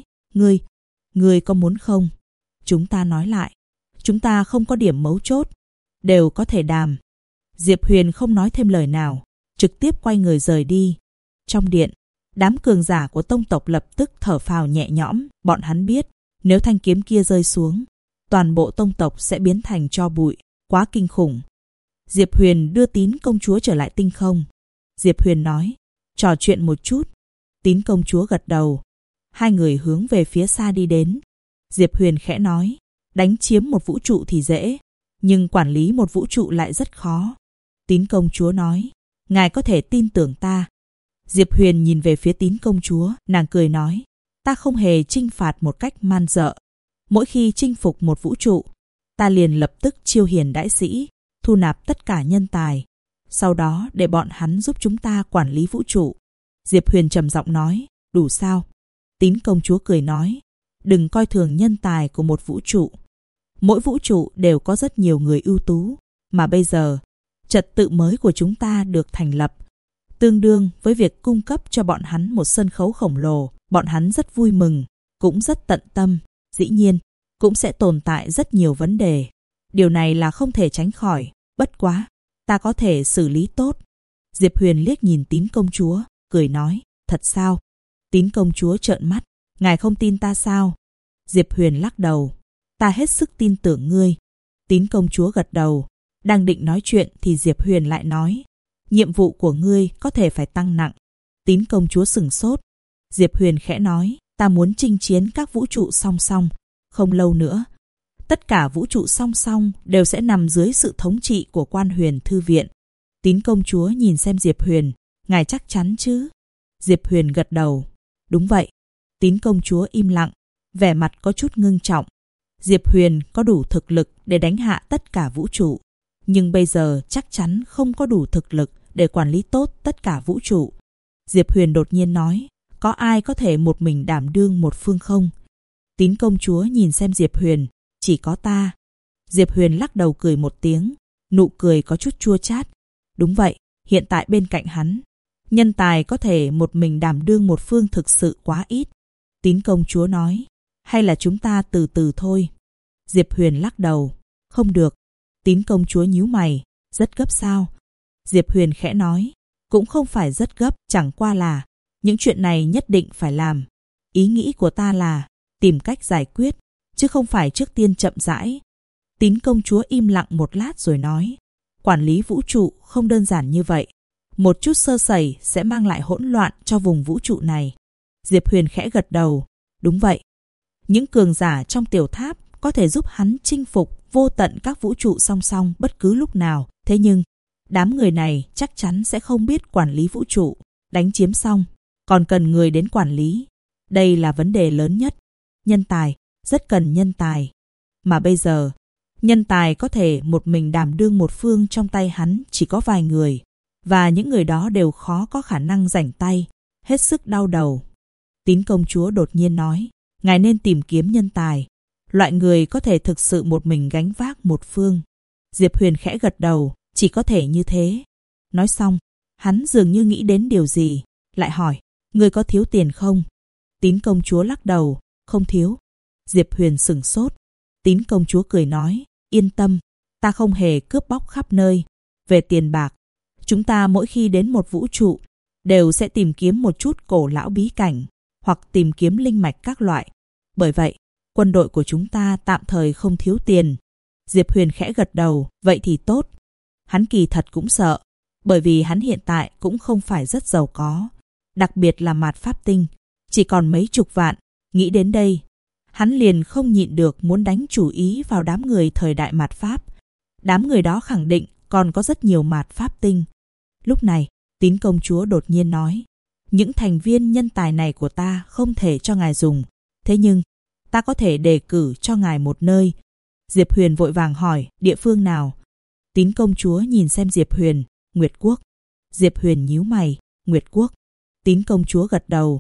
ngươi có muốn không? Chúng ta nói lại, chúng ta không có điểm mấu chốt, đều có thể đàm. Diệp Huyền không nói thêm lời nào, trực tiếp quay người rời đi. Trong điện, đám cường giả của tông tộc lập tức thở phào nhẹ nhõm, bọn hắn biết, nếu thanh kiếm kia rơi xuống, toàn bộ tông tộc sẽ biến thành tro bụi, quá kinh khủng. Diệp Huyền đưa Tín công chúa trở lại tinh không. Diệp Huyền nói, trò chuyện một chút. Tín công chúa gật đầu. Hai người hướng về phía xa đi đến. Diệp Huyền khẽ nói, đánh chiếm một vũ trụ thì dễ, nhưng quản lý một vũ trụ lại rất khó. Tín công chúa nói, ngài có thể tin tưởng ta. Diệp Huyền nhìn về phía Tín công chúa, nàng cười nói, ta không hề chinh phạt một cách man dợ. Mỗi khi chinh phục một vũ trụ, ta liền lập tức chiêu hiền đãi sĩ, thu nạp tất cả nhân tài, sau đó để bọn hắn giúp chúng ta quản lý vũ trụ. Diệp Huyền trầm giọng nói, đủ sao? Tín công chúa cười nói, đừng coi thường nhân tài của một vũ trụ. Mỗi vũ trụ đều có rất nhiều người ưu tú, mà bây giờ, trật tự mới của chúng ta được thành lập, tương đương với việc cung cấp cho bọn hắn một sân khấu khổng lồ. Bọn hắn rất vui mừng, cũng rất tận tâm. Dĩ nhiên, cũng sẽ tồn tại rất nhiều vấn đề. Điều này là không thể tránh khỏi, bất quá, ta có thể xử lý tốt. Diệp Huyền liếc nhìn Tín công chúa, cười nói, thật sao? Tín công chúa trợn mắt, ngài không tin ta sao? Diệp Huyền lắc đầu, ta hết sức tin tưởng ngươi. Tín công chúa gật đầu, đang định nói chuyện thì Diệp Huyền lại nói, nhiệm vụ của ngươi có thể phải tăng nặng. Tín công chúa sửng sốt. Diệp Huyền khẽ nói, ta muốn chinh chiến các vũ trụ song song. Không lâu nữa, tất cả vũ trụ song song đều sẽ nằm dưới sự thống trị của Quan Huyền Thư viện. Tín công chúa nhìn xem Diệp Huyền, ngài chắc chắn chứ? Diệp Huyền gật đầu, đúng vậy. Tín công chúa im lặng, vẻ mặt có chút ngưng trọng. Diệp Huyền có đủ thực lực để đánh hạ tất cả vũ trụ, nhưng bây giờ chắc chắn không có đủ thực lực để quản lý tốt tất cả vũ trụ. Diệp Huyền đột nhiên nói, có ai có thể một mình đảm đương một phương không? Tín công chúa nhìn xem Diệp Huyền, chỉ có ta. Diệp Huyền lắc đầu cười một tiếng, nụ cười có chút chua chát. Đúng vậy, hiện tại bên cạnh hắn, nhân tài có thể một mình đảm đương một phương thực sự quá ít. Tín công chúa nói, hay là chúng ta từ từ thôi. Diệp Huyền lắc đầu, không được. Tín công chúa nhíu mày, rất gấp sao? Diệp Huyền khẽ nói, cũng không phải rất gấp, chẳng qua là những chuyện này nhất định phải làm. Ý nghĩ của ta là tìm cách giải quyết, chứ không phải trước tiên chậm rãi. Tín công chúa im lặng một lát rồi nói, quản lý vũ trụ không đơn giản như vậy. Một chút sơ sẩy sẽ mang lại hỗn loạn cho vùng vũ trụ này. Diệp Huyền khẽ gật đầu, đúng vậy. Những cường giả trong tiểu tháp có thể giúp hắn chinh phục vô tận các vũ trụ song song bất cứ lúc nào. Thế nhưng, đám người này chắc chắn sẽ không biết quản lý vũ trụ. Đánh chiếm xong, còn cần người đến quản lý. Đây là vấn đề lớn nhất. Nhân tài, rất cần nhân tài. Mà bây giờ, nhân tài có thể một mình đảm đương một phương trong tay hắn chỉ có vài người. Và những người đó đều khó có khả năng rảnh tay, hết sức đau đầu. Tín công chúa đột nhiên nói, ngài nên tìm kiếm nhân tài, loại người có thể thực sự một mình gánh vác một phương. Diệp Huyền khẽ gật đầu, chỉ có thể như thế. Nói xong, hắn dường như nghĩ đến điều gì, lại hỏi, ngươi có thiếu tiền không? Tín công chúa lắc đầu, không thiếu. Diệp Huyền sửng sốt. Tín công chúa cười nói, yên tâm, ta không hề cướp bóc khắp nơi. Về tiền bạc, chúng ta mỗi khi đến một vũ trụ, đều sẽ tìm kiếm một chút cổ lão bí cảnh, hoặc tìm kiếm linh mạch các loại. Bởi vậy, quân đội của chúng ta tạm thời không thiếu tiền. Diệp Huyền khẽ gật đầu, vậy thì tốt. Hắn kỳ thật cũng sợ, bởi vì hắn hiện tại cũng không phải rất giàu có. Đặc biệt là mạt pháp tinh, chỉ còn mấy chục vạn. Nghĩ đến đây, hắn liền không nhịn được muốn đánh chủ ý vào đám người thời đại mạt pháp. Đám người đó khẳng định còn có rất nhiều mạt pháp tinh. Lúc này, Tín công chúa đột nhiên nói, những thành viên nhân tài này của ta không thể cho ngài dùng. Thế nhưng, ta có thể đề cử cho ngài một nơi. Diệp Huyền vội vàng hỏi, địa phương nào? Tín công chúa nhìn xem Diệp Huyền, Nguyệt Quốc. Diệp Huyền nhíu mày, Nguyệt Quốc. Tín công chúa gật đầu.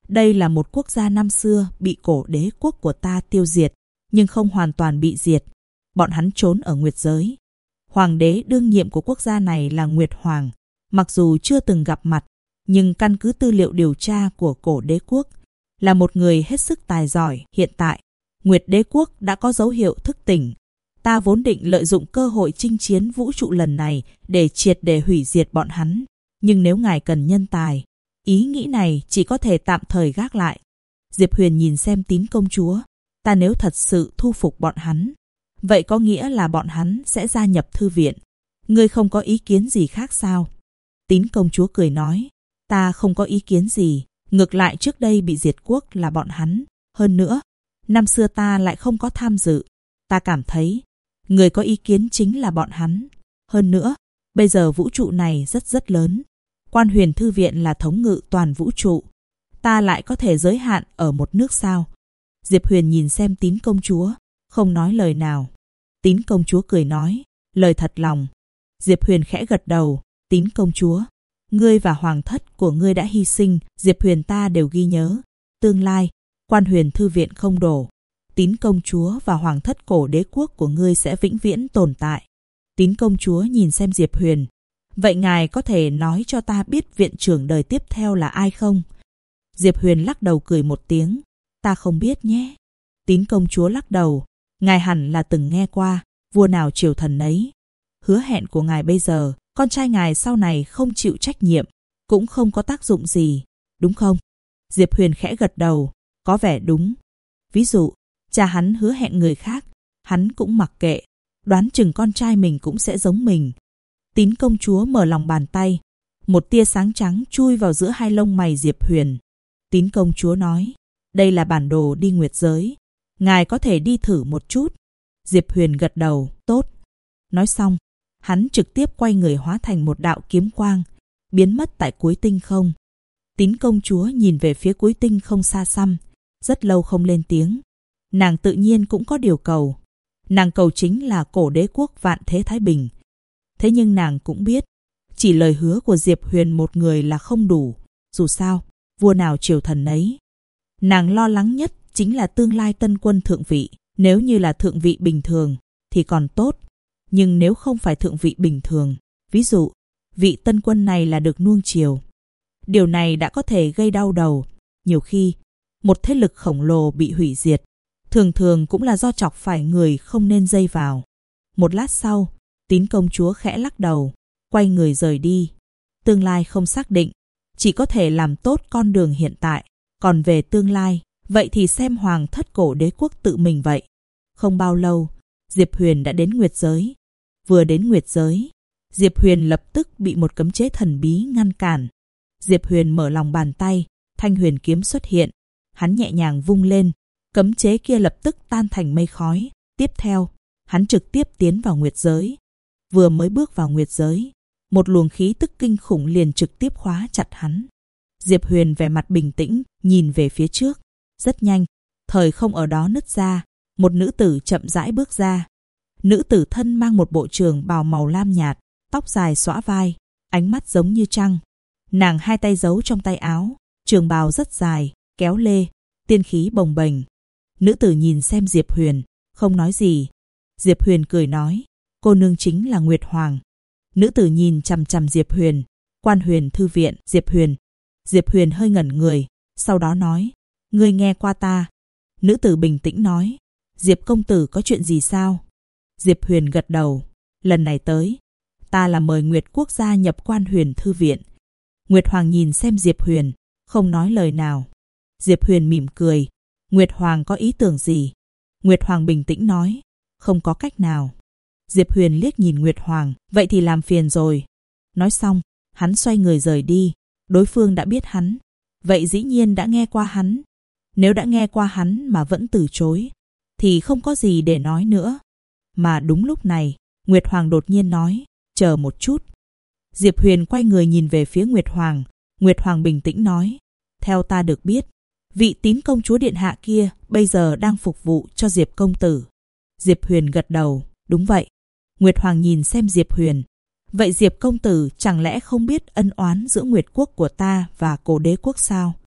Đây là một quốc gia năm xưa bị cổ đế quốc của ta tiêu diệt, nhưng không hoàn toàn bị diệt. Bọn hắn trốn ở Nguyệt giới. Hoàng đế đương nhiệm của quốc gia này là Nguyệt Hoàng. Mặc dù chưa từng gặp mặt, nhưng căn cứ tư liệu điều tra của cổ đế quốc, là một người hết sức tài giỏi. Hiện tại, Nguyệt đế quốc đã có dấu hiệu thức tỉnh. Ta vốn định lợi dụng cơ hội chinh chiến vũ trụ lần này để triệt để hủy diệt bọn hắn. Nhưng nếu ngài cần nhân tài, ý nghĩ này chỉ có thể tạm thời gác lại. Diệp Huyền nhìn xem Tín công chúa. Ta nếu thật sự thu phục bọn hắn, vậy có nghĩa là bọn hắn sẽ gia nhập thư viện. Ngươi không có ý kiến gì khác sao? Tín công chúa cười nói. Ta không có ý kiến gì. Ngược lại trước đây bị diệt quốc là bọn hắn. Hơn nữa, năm xưa ta lại không có tham dự. Ta cảm thấy, người có ý kiến chính là bọn hắn. Hơn nữa, bây giờ vũ trụ này rất lớn. Quan Huyền Thư viện là thống ngự toàn vũ trụ. Ta lại có thể giới hạn ở một nước sao? Diệp Huyền nhìn xem Tín công chúa, không nói lời nào. Tín công chúa cười nói, lời thật lòng. Diệp Huyền khẽ gật đầu. Tín công chúa, ngươi và hoàng thất của ngươi đã hy sinh, Diệp Huyền ta đều ghi nhớ. Tương lai, Quan Huyền Thư viện không đổ. Tín công chúa và hoàng thất cổ đế quốc của ngươi sẽ vĩnh viễn tồn tại. Tín công chúa nhìn xem Diệp Huyền. Vậy ngài có thể nói cho ta biết viện trưởng đời tiếp theo là ai không? Diệp Huyền lắc đầu cười một tiếng. Ta không biết nhé. Tín công chúa lắc đầu. Ngài hẳn là từng nghe qua, vua nào triều thần nấy. Hứa hẹn của ngài bây giờ, con trai ngài sau này không chịu trách nhiệm, cũng không có tác dụng gì, đúng không? Diệp Huyền khẽ gật đầu. Có vẻ đúng. Ví dụ, cha hắn hứa hẹn người khác, hắn cũng mặc kệ. Đoán chừng con trai mình cũng sẽ giống mình. Tín công chúa mở lòng bàn tay. Một tia sáng trắng chui vào giữa hai lông mày Diệp Huyền. Tín công chúa nói, đây là bản đồ đi nguyệt giới. Ngài có thể đi thử một chút. Diệp Huyền gật đầu, tốt. Nói xong, hắn trực tiếp quay người hóa thành một đạo kiếm quang, biến mất tại cuối tinh không. Tín công chúa nhìn về phía cuối tinh không xa xăm, rất lâu không lên tiếng. Nàng tự nhiên cũng có điều cầu. Nàng cầu chính là cổ đế quốc vạn thế thái bình. Thế nhưng nàng cũng biết, chỉ lời hứa của Diệp Huyền một người là không đủ. Dù sao, vua nào triều thần nấy. Nàng lo lắng nhất chính là tương lai tân quân thượng vị. Nếu như là thượng vị bình thường thì còn tốt. Nhưng nếu không phải thượng vị bình thường, ví dụ, vị tân quân này là được nuông chiều. Điều này đã có thể gây đau đầu. Nhiều khi, một thế lực khổng lồ bị hủy diệt, thường thường cũng là do chọc phải người không nên dây vào. Một lát sau, Tín công chúa khẽ lắc đầu, quay người rời đi. Tương lai không xác định, chỉ có thể làm tốt con đường hiện tại. Còn về tương lai, vậy thì xem hoàng thất cổ đế quốc tự mình vậy. Không bao lâu, Diệp Huyền đã đến nguyệt giới. Vừa đến nguyệt giới, Diệp Huyền lập tức bị một cấm chế thần bí ngăn cản. Diệp Huyền mở lòng bàn tay, thanh huyền kiếm xuất hiện. Hắn nhẹ nhàng vung lên, cấm chế kia lập tức tan thành mây khói. Tiếp theo, hắn trực tiếp tiến vào nguyệt giới. Vừa mới bước vào nguyệt giới, một luồng khí tức kinh khủng liền trực tiếp khóa chặt hắn. Diệp Huyền vẻ mặt bình tĩnh, nhìn về phía trước. Rất nhanh, thời không ở đó nứt ra, một nữ tử chậm rãi bước ra. Nữ tử thân mang một bộ trường bào màu lam nhạt, tóc dài xõa vai, ánh mắt giống như trăng. Nàng hai tay giấu trong tay áo, trường bào rất dài, kéo lê, tiên khí bồng bềnh. Nữ tử nhìn xem Diệp Huyền, không nói gì. Diệp Huyền cười nói, cô nương chính là Nguyệt Hoàng. Nữ tử nhìn chằm chằm Diệp Huyền. Quan Huyền Thư viện, Diệp Huyền. Diệp Huyền hơi ngẩn người, sau đó nói, ngươi nghe qua ta. Nữ tử bình tĩnh nói, Diệp công tử có chuyện gì sao? Diệp Huyền gật đầu, lần này tới, ta là mời Nguyệt quốc gia nhập Quan Huyền Thư viện. Nguyệt Hoàng nhìn xem Diệp Huyền, không nói lời nào. Diệp Huyền mỉm cười, Nguyệt Hoàng có ý tưởng gì? Nguyệt Hoàng bình tĩnh nói, không có cách nào. Diệp Huyền liếc nhìn Nguyệt Hoàng, vậy thì làm phiền rồi. Nói xong, hắn xoay người rời đi. Đối phương đã biết hắn, vậy dĩ nhiên đã nghe qua hắn. Nếu đã nghe qua hắn mà vẫn từ chối, thì không có gì để nói nữa. Mà đúng lúc này, Nguyệt Hoàng đột nhiên nói, chờ một chút. Diệp Huyền quay người nhìn về phía Nguyệt Hoàng. Nguyệt Hoàng bình tĩnh nói, theo ta được biết, vị Tín công chúa điện hạ kia bây giờ đang phục vụ cho Diệp công tử. Diệp Huyền gật đầu, đúng vậy. Nguyệt Hoàng nhìn xem Diệp Huyền. Vậy Diệp công tử chẳng lẽ không biết ân oán giữa Nguyệt quốc của ta và cổ đế quốc sao?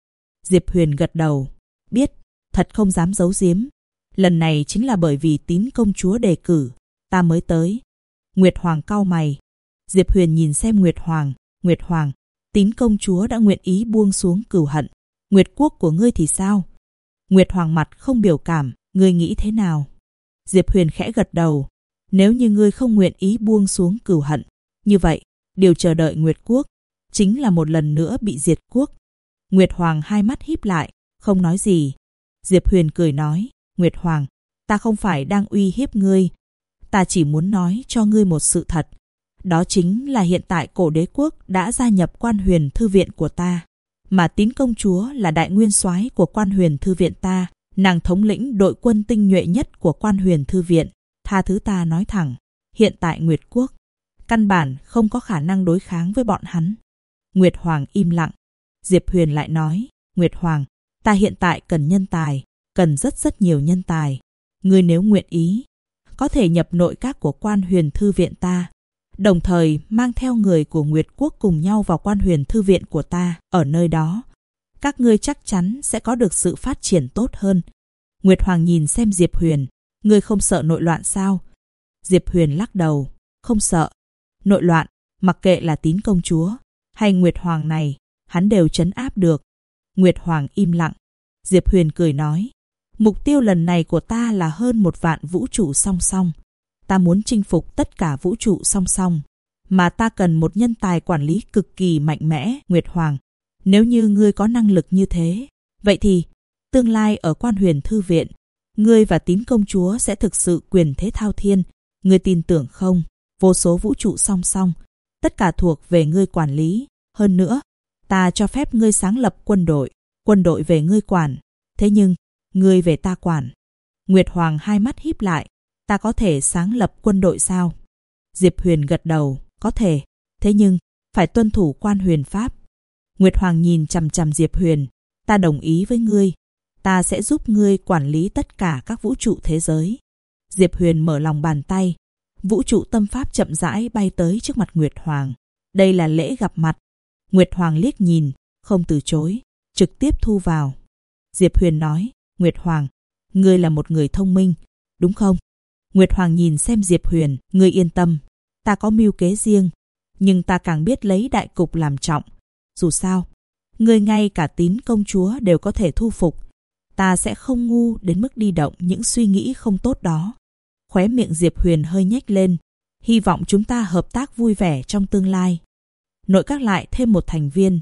Diệp Huyền gật đầu. Biết, thật không dám giấu giếm. Lần này chính là bởi vì Tín công chúa đề cử, ta mới tới. Nguyệt Hoàng cau mày. Diệp Huyền nhìn xem Nguyệt Hoàng. Nguyệt Hoàng, Tín công chúa đã nguyện ý buông xuống cừu hận. Nguyệt quốc của ngươi thì sao? Nguyệt Hoàng mặt không biểu cảm. Ngươi nghĩ thế nào? Diệp Huyền khẽ gật đầu. Nếu như ngươi không nguyện ý buông xuống cừu hận, như vậy, điều chờ đợi Nguyệt quốc chính là một lần nữa bị diệt quốc. Nguyệt Hoàng hai mắt híp lại, không nói gì. Diệp Huyền cười nói, Nguyệt Hoàng, ta không phải đang uy hiếp ngươi. Ta chỉ muốn nói cho ngươi một sự thật. Đó chính là hiện tại Cổ Đế quốc đã gia nhập Quan Huyền Thư viện của ta. Mà Tín công chúa là đại nguyên soái của Quan Huyền Thư viện ta. Nàng thống lĩnh đội quân tinh nhuệ nhất của Quan Huyền Thư viện. Tha thứ ta nói thẳng, hiện tại Nguyệt quốc căn bản không có khả năng đối kháng với bọn hắn. Nguyệt Hoàng im lặng. Diệp Huyền lại nói, Nguyệt Hoàng, ta hiện tại cần nhân tài, cần rất nhiều nhân tài. Ngươi nếu nguyện ý, có thể nhập nội các của Quan Huyền Thư viện ta, đồng thời mang theo người của Nguyệt quốc cùng nhau vào Quan Huyền Thư viện của ta. Ở nơi đó, các ngươi chắc chắn sẽ có được sự phát triển tốt hơn. Nguyệt Hoàng nhìn xem Diệp Huyền, ngươi không sợ nội loạn sao? Diệp Huyền lắc đầu, không sợ. Nội loạn, mặc kệ là Tín công chúa hay Nguyệt Hoàng này, hắn đều trấn áp được. Nguyệt Hoàng im lặng. Diệp Huyền cười nói, mục tiêu lần này của ta là hơn 1.000.000 vũ trụ song song. Ta muốn chinh phục tất cả vũ trụ song song, mà ta cần một nhân tài quản lý cực kỳ mạnh mẽ. Nguyệt Hoàng, nếu như ngươi có năng lực như thế, vậy thì tương lai ở Quan Huyền Thư viện, ngươi và Tín công chúa sẽ thực sự quyền thế thao thiên. Ngươi tin tưởng không? Vô số vũ trụ song song, tất cả thuộc về ngươi quản lý. Hơn nữa, ta cho phép ngươi sáng lập quân đội về ngươi quản. Thế nhưng, ngươi về ta quản. Nguyệt Hoàng hai mắt híp lại. Ta có thể sáng lập quân đội sao? Diệp Huyền gật đầu, có thể. Thế nhưng, phải tuân thủ Quan Huyền pháp. Nguyệt Hoàng nhìn chằm chằm Diệp Huyền. Ta đồng ý với ngươi. Ta sẽ giúp ngươi quản lý tất cả các vũ trụ thế giới. Diệp Huyền mở lòng bàn tay. Vũ trụ tâm pháp chậm rãi bay tới trước mặt Nguyệt Hoàng. Đây là lễ gặp mặt. Nguyệt Hoàng liếc nhìn, không từ chối, trực tiếp thu vào. Diệp Huyền nói, Nguyệt Hoàng, ngươi là một người thông minh, đúng không? Nguyệt Hoàng nhìn xem Diệp Huyền, ngươi yên tâm, ta có mưu kế riêng, nhưng ta càng biết lấy đại cục làm trọng. Dù sao, ngươi ngay cả Tín công chúa đều có thể thu phục. Ta sẽ không ngu đến mức đi động những suy nghĩ không tốt đó. Khóe miệng Diệp Huyền hơi nhếch lên. Hy vọng chúng ta hợp tác vui vẻ trong tương lai. Nội các lại thêm một thành viên.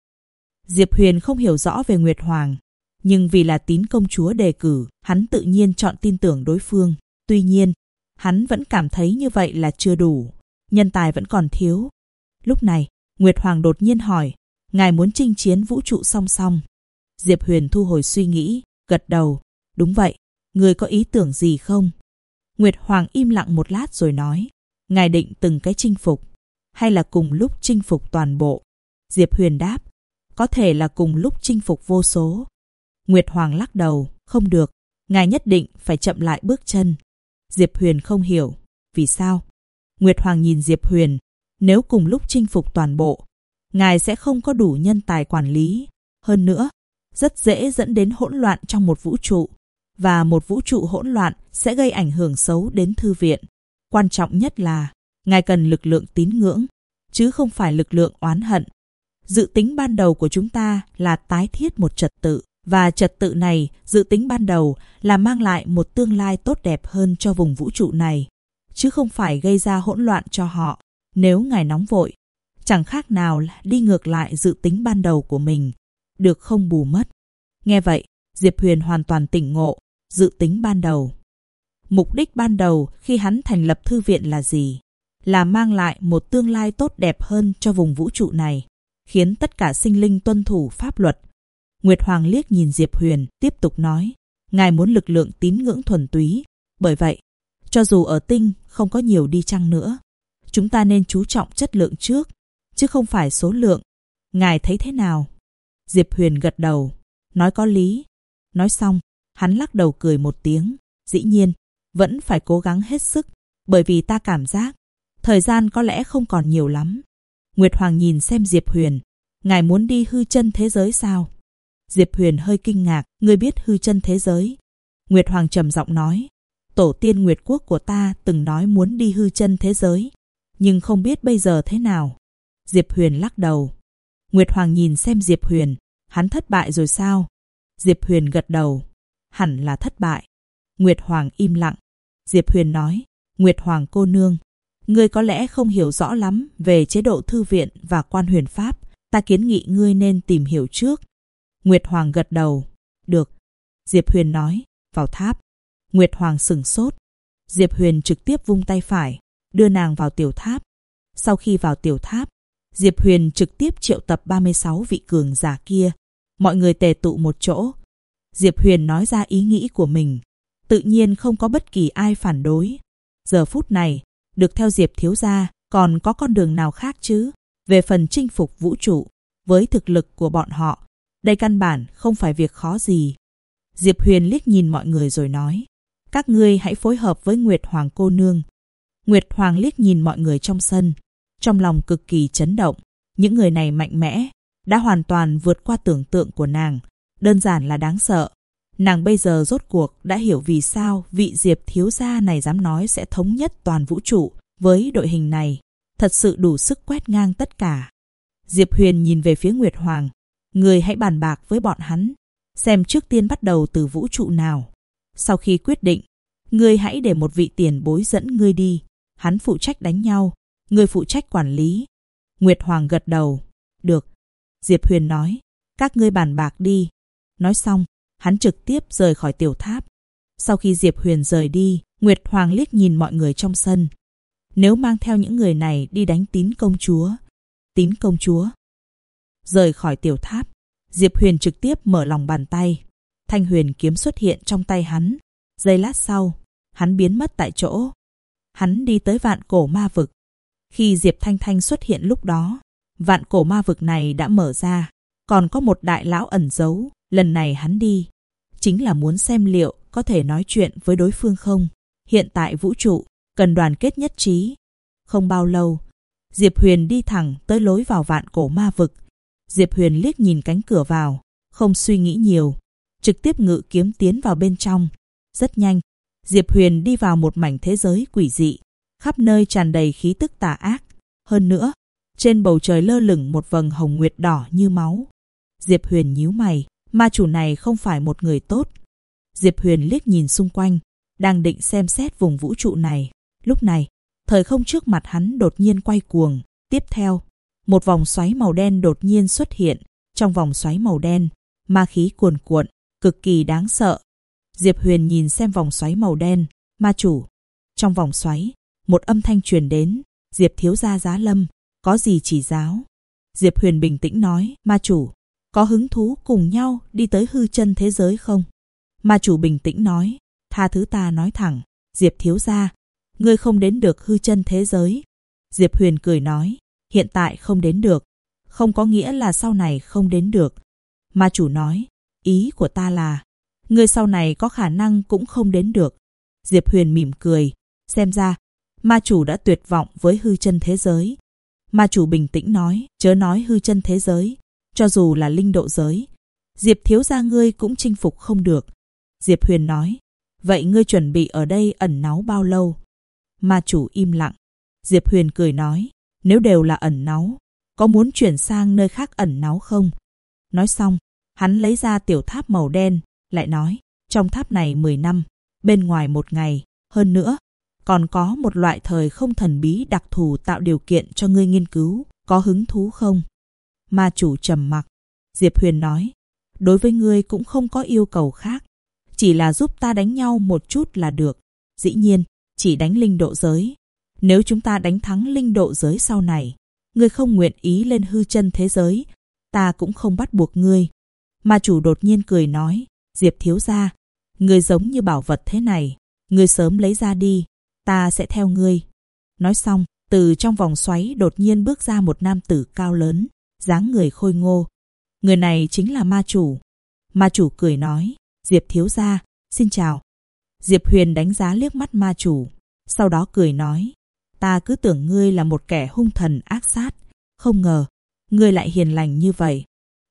Diệp Huyền không hiểu rõ về Nguyệt Hoàng, nhưng vì là Tín công chúa đề cử, hắn tự nhiên chọn tin tưởng đối phương. Tuy nhiên, hắn vẫn cảm thấy như vậy là chưa đủ. Nhân tài vẫn còn thiếu. Lúc này, Nguyệt Hoàng đột nhiên hỏi, ngài muốn chinh chiến vũ trụ song song? Diệp Huyền thu hồi suy nghĩ, gật đầu. Đúng vậy, người có ý tưởng gì không? Nguyệt Hoàng im lặng một lát rồi nói, ngài định từng cái chinh phục, hay là cùng lúc chinh phục toàn bộ? Diệp Huyền đáp, có thể là cùng lúc chinh phục vô số. Nguyệt Hoàng lắc đầu, không được, ngài nhất định phải chậm lại bước chân. Diệp Huyền không hiểu, vì sao? Nguyệt Hoàng nhìn Diệp Huyền, nếu cùng lúc chinh phục toàn bộ, ngài sẽ không có đủ nhân tài quản lý. Hơn nữa, rất dễ dẫn đến hỗn loạn trong một vũ trụ, và một vũ trụ hỗn loạn sẽ gây ảnh hưởng xấu đến thư viện. Quan trọng nhất là, ngài cần lực lượng tín ngưỡng, chứ không phải lực lượng oán hận. Dự tính ban đầu của chúng ta là tái thiết một trật tự, và trật tự này, dự tính ban đầu là mang lại một tương lai tốt đẹp hơn cho vùng vũ trụ này, chứ không phải gây ra hỗn loạn cho họ. Nếu ngài nóng vội, chẳng khác nào là đi ngược lại dự tính ban đầu của mình, được không bù mất. Nghe vậy, Diệp Huyền hoàn toàn tỉnh ngộ. Dự tính ban đầu, mục đích ban đầu khi hắn thành lập thư viện là gì? Là mang lại một tương lai tốt đẹp hơn cho vùng vũ trụ này, khiến tất cả sinh linh tuân thủ pháp luật. Nguyệt Hoàng liếc nhìn Diệp Huyền, tiếp tục nói, ngài muốn lực lượng tín ngưỡng thuần túy. Bởi vậy, cho dù ở tinh không có nhiều đi chăng nữa, chúng ta nên chú trọng chất lượng trước, chứ không phải số lượng. Ngài thấy thế nào? Diệp Huyền gật đầu, nói có lý. Nói xong, hắn lắc đầu cười một tiếng. Dĩ nhiên, vẫn phải cố gắng hết sức, bởi vì ta cảm giác thời gian có lẽ không còn nhiều lắm. Nguyệt Hoàng nhìn xem Diệp Huyền, ngài muốn đi hư chân thế giới sao? Diệp Huyền hơi kinh ngạc, ngươi biết hư chân thế giới? Nguyệt Hoàng trầm giọng nói, tổ tiên Nguyệt Quốc của ta từng nói muốn đi hư chân thế giới, nhưng không biết bây giờ thế nào. Diệp Huyền lắc đầu. Nguyệt Hoàng nhìn xem Diệp Huyền, hắn thất bại rồi sao? Diệp Huyền gật đầu, hẳn là thất bại. Nguyệt Hoàng im lặng. Diệp Huyền nói, Nguyệt Hoàng cô nương, ngươi có lẽ không hiểu rõ lắm về chế độ thư viện và quan huyền pháp, ta kiến nghị ngươi nên tìm hiểu trước. Nguyệt Hoàng gật đầu, được. Diệp Huyền nói, vào tháp. Nguyệt Hoàng sửng sốt. Diệp Huyền trực tiếp vung tay phải, đưa nàng vào tiểu tháp. Sau khi vào tiểu tháp, Diệp Huyền trực tiếp triệu tập 36 vị cường giả kia. Mọi người tề tụ một chỗ. Diệp Huyền nói ra ý nghĩ của mình. Tự nhiên không có bất kỳ ai phản đối. Giờ phút này, được theo Diệp thiếu gia, còn có con đường nào khác chứ? Về phần chinh phục vũ trụ, với thực lực của bọn họ, đây căn bản không phải việc khó gì. Diệp Huyền liếc nhìn mọi người rồi nói, các ngươi hãy phối hợp với Nguyệt Hoàng cô nương. Nguyệt Hoàng liếc nhìn mọi người trong sân, trong lòng cực kỳ chấn động. Những người này mạnh mẽ, đã hoàn toàn vượt qua tưởng tượng của nàng, đơn giản là đáng sợ. Nàng bây giờ rốt cuộc đã hiểu vì sao vị Diệp thiếu gia này dám nói sẽ thống nhất toàn vũ trụ với đội hình này, thật sự đủ sức quét ngang tất cả. Diệp Huyền nhìn về phía Nguyệt Hoàng, người hãy bàn bạc với bọn hắn, xem trước tiên bắt đầu từ vũ trụ nào. Sau khi quyết định, ngươi hãy để một vị tiền bối dẫn ngươi đi, hắn phụ trách đánh nhau, ngươi phụ trách quản lý. Nguyệt Hoàng gật đầu, được. Diệp Huyền nói, các ngươi bàn bạc đi. Nói xong, hắn trực tiếp rời khỏi tiểu tháp. Sau khi Diệp Huyền rời đi, Nguyệt Hoàng liếc nhìn mọi người trong sân. Nếu mang theo những người này đi đánh Tín công chúa. Tín công chúa. Rời khỏi tiểu tháp, Diệp Huyền trực tiếp mở lòng bàn tay. Thanh huyền kiếm xuất hiện trong tay hắn. Giây lát sau, hắn biến mất tại chỗ. Hắn đi tới vạn cổ ma vực. Khi Diệp Thanh Thanh xuất hiện lúc đó, vạn cổ ma vực này đã mở ra. Còn có một đại lão ẩn giấu. Lần này hắn đi, chính là muốn xem liệu có thể nói chuyện với đối phương không. Hiện tại vũ trụ cần đoàn kết nhất trí. Không bao lâu, Diệp Huyền đi thẳng tới lối vào vạn cổ ma vực. Diệp Huyền liếc nhìn cánh cửa vào, không suy nghĩ nhiều, trực tiếp ngự kiếm tiến vào bên trong. Rất nhanh, Diệp Huyền đi vào một mảnh thế giới quỷ dị, khắp nơi tràn đầy khí tức tà ác. Hơn nữa, trên bầu trời lơ lửng một vầng hồng nguyệt đỏ như máu. Diệp Huyền nhíu mày, ma chủ này không phải một người tốt. Diệp Huyền liếc nhìn xung quanh, đang định xem xét vùng vũ trụ này. Lúc này, thời không trước mặt hắn đột nhiên quay cuồng. Tiếp theo, một vòng xoáy màu đen đột nhiên xuất hiện. Trong vòng xoáy màu đen, ma khí cuồn cuộn, cực kỳ đáng sợ. Diệp Huyền nhìn xem vòng xoáy màu đen. Ma chủ. Trong vòng xoáy, một âm thanh truyền đến. Diệp thiếu gia giá lâm, có gì chỉ giáo? Diệp Huyền bình tĩnh nói, ma chủ, có hứng thú cùng nhau đi tới hư chân thế giới không? Ma chủ bình tĩnh nói, tha thứ ta nói thẳng, Diệp thiếu gia, ngươi không đến được hư chân thế giới. Diệp Huyền cười nói, hiện tại không đến được, không có nghĩa là sau này không đến được. Ma chủ nói, ý của ta là, ngươi sau này có khả năng cũng không đến được. Diệp Huyền mỉm cười, xem ra, ma chủ đã tuyệt vọng với hư chân thế giới. Ma chủ bình tĩnh nói, chớ nói hư chân thế giới, cho dù là linh độ giới, Diệp thiếu gia ngươi cũng chinh phục không được. Diệp Huyền nói, vậy ngươi chuẩn bị ở đây ẩn náu bao lâu? Ma chủ im lặng. Diệp Huyền cười nói, nếu đều là ẩn náu, có muốn chuyển sang nơi khác ẩn náu không? Nói xong, hắn lấy ra tiểu tháp màu đen, lại nói, trong tháp này 10 năm, bên ngoài 1 ngày, hơn nữa, còn có một loại thời không thần bí đặc thù tạo điều kiện cho ngươi nghiên cứu, có hứng thú không? Ma chủ trầm mặc. Diệp Huyền nói, đối với ngươi cũng không có yêu cầu khác, chỉ là giúp ta đánh nhau một chút là được. Dĩ nhiên, chỉ đánh linh độ giới. Nếu chúng ta đánh thắng linh độ giới sau này, ngươi không nguyện ý lên hư chân thế giới, ta cũng không bắt buộc ngươi. Ma chủ đột nhiên cười nói, Diệp thiếu gia, ngươi giống như bảo vật thế này, ngươi sớm lấy ra đi, ta sẽ theo ngươi. Nói xong, từ trong vòng xoáy đột nhiên bước ra một nam tử cao lớn, dáng người khôi ngô. Người này chính là ma chủ. Ma chủ cười nói, Diệp thiếu gia, xin chào. Diệp Huyền đánh giá liếc mắt ma chủ, sau đó cười nói, ta cứ tưởng ngươi là một kẻ hung thần ác sát, không ngờ, ngươi lại hiền lành như vậy.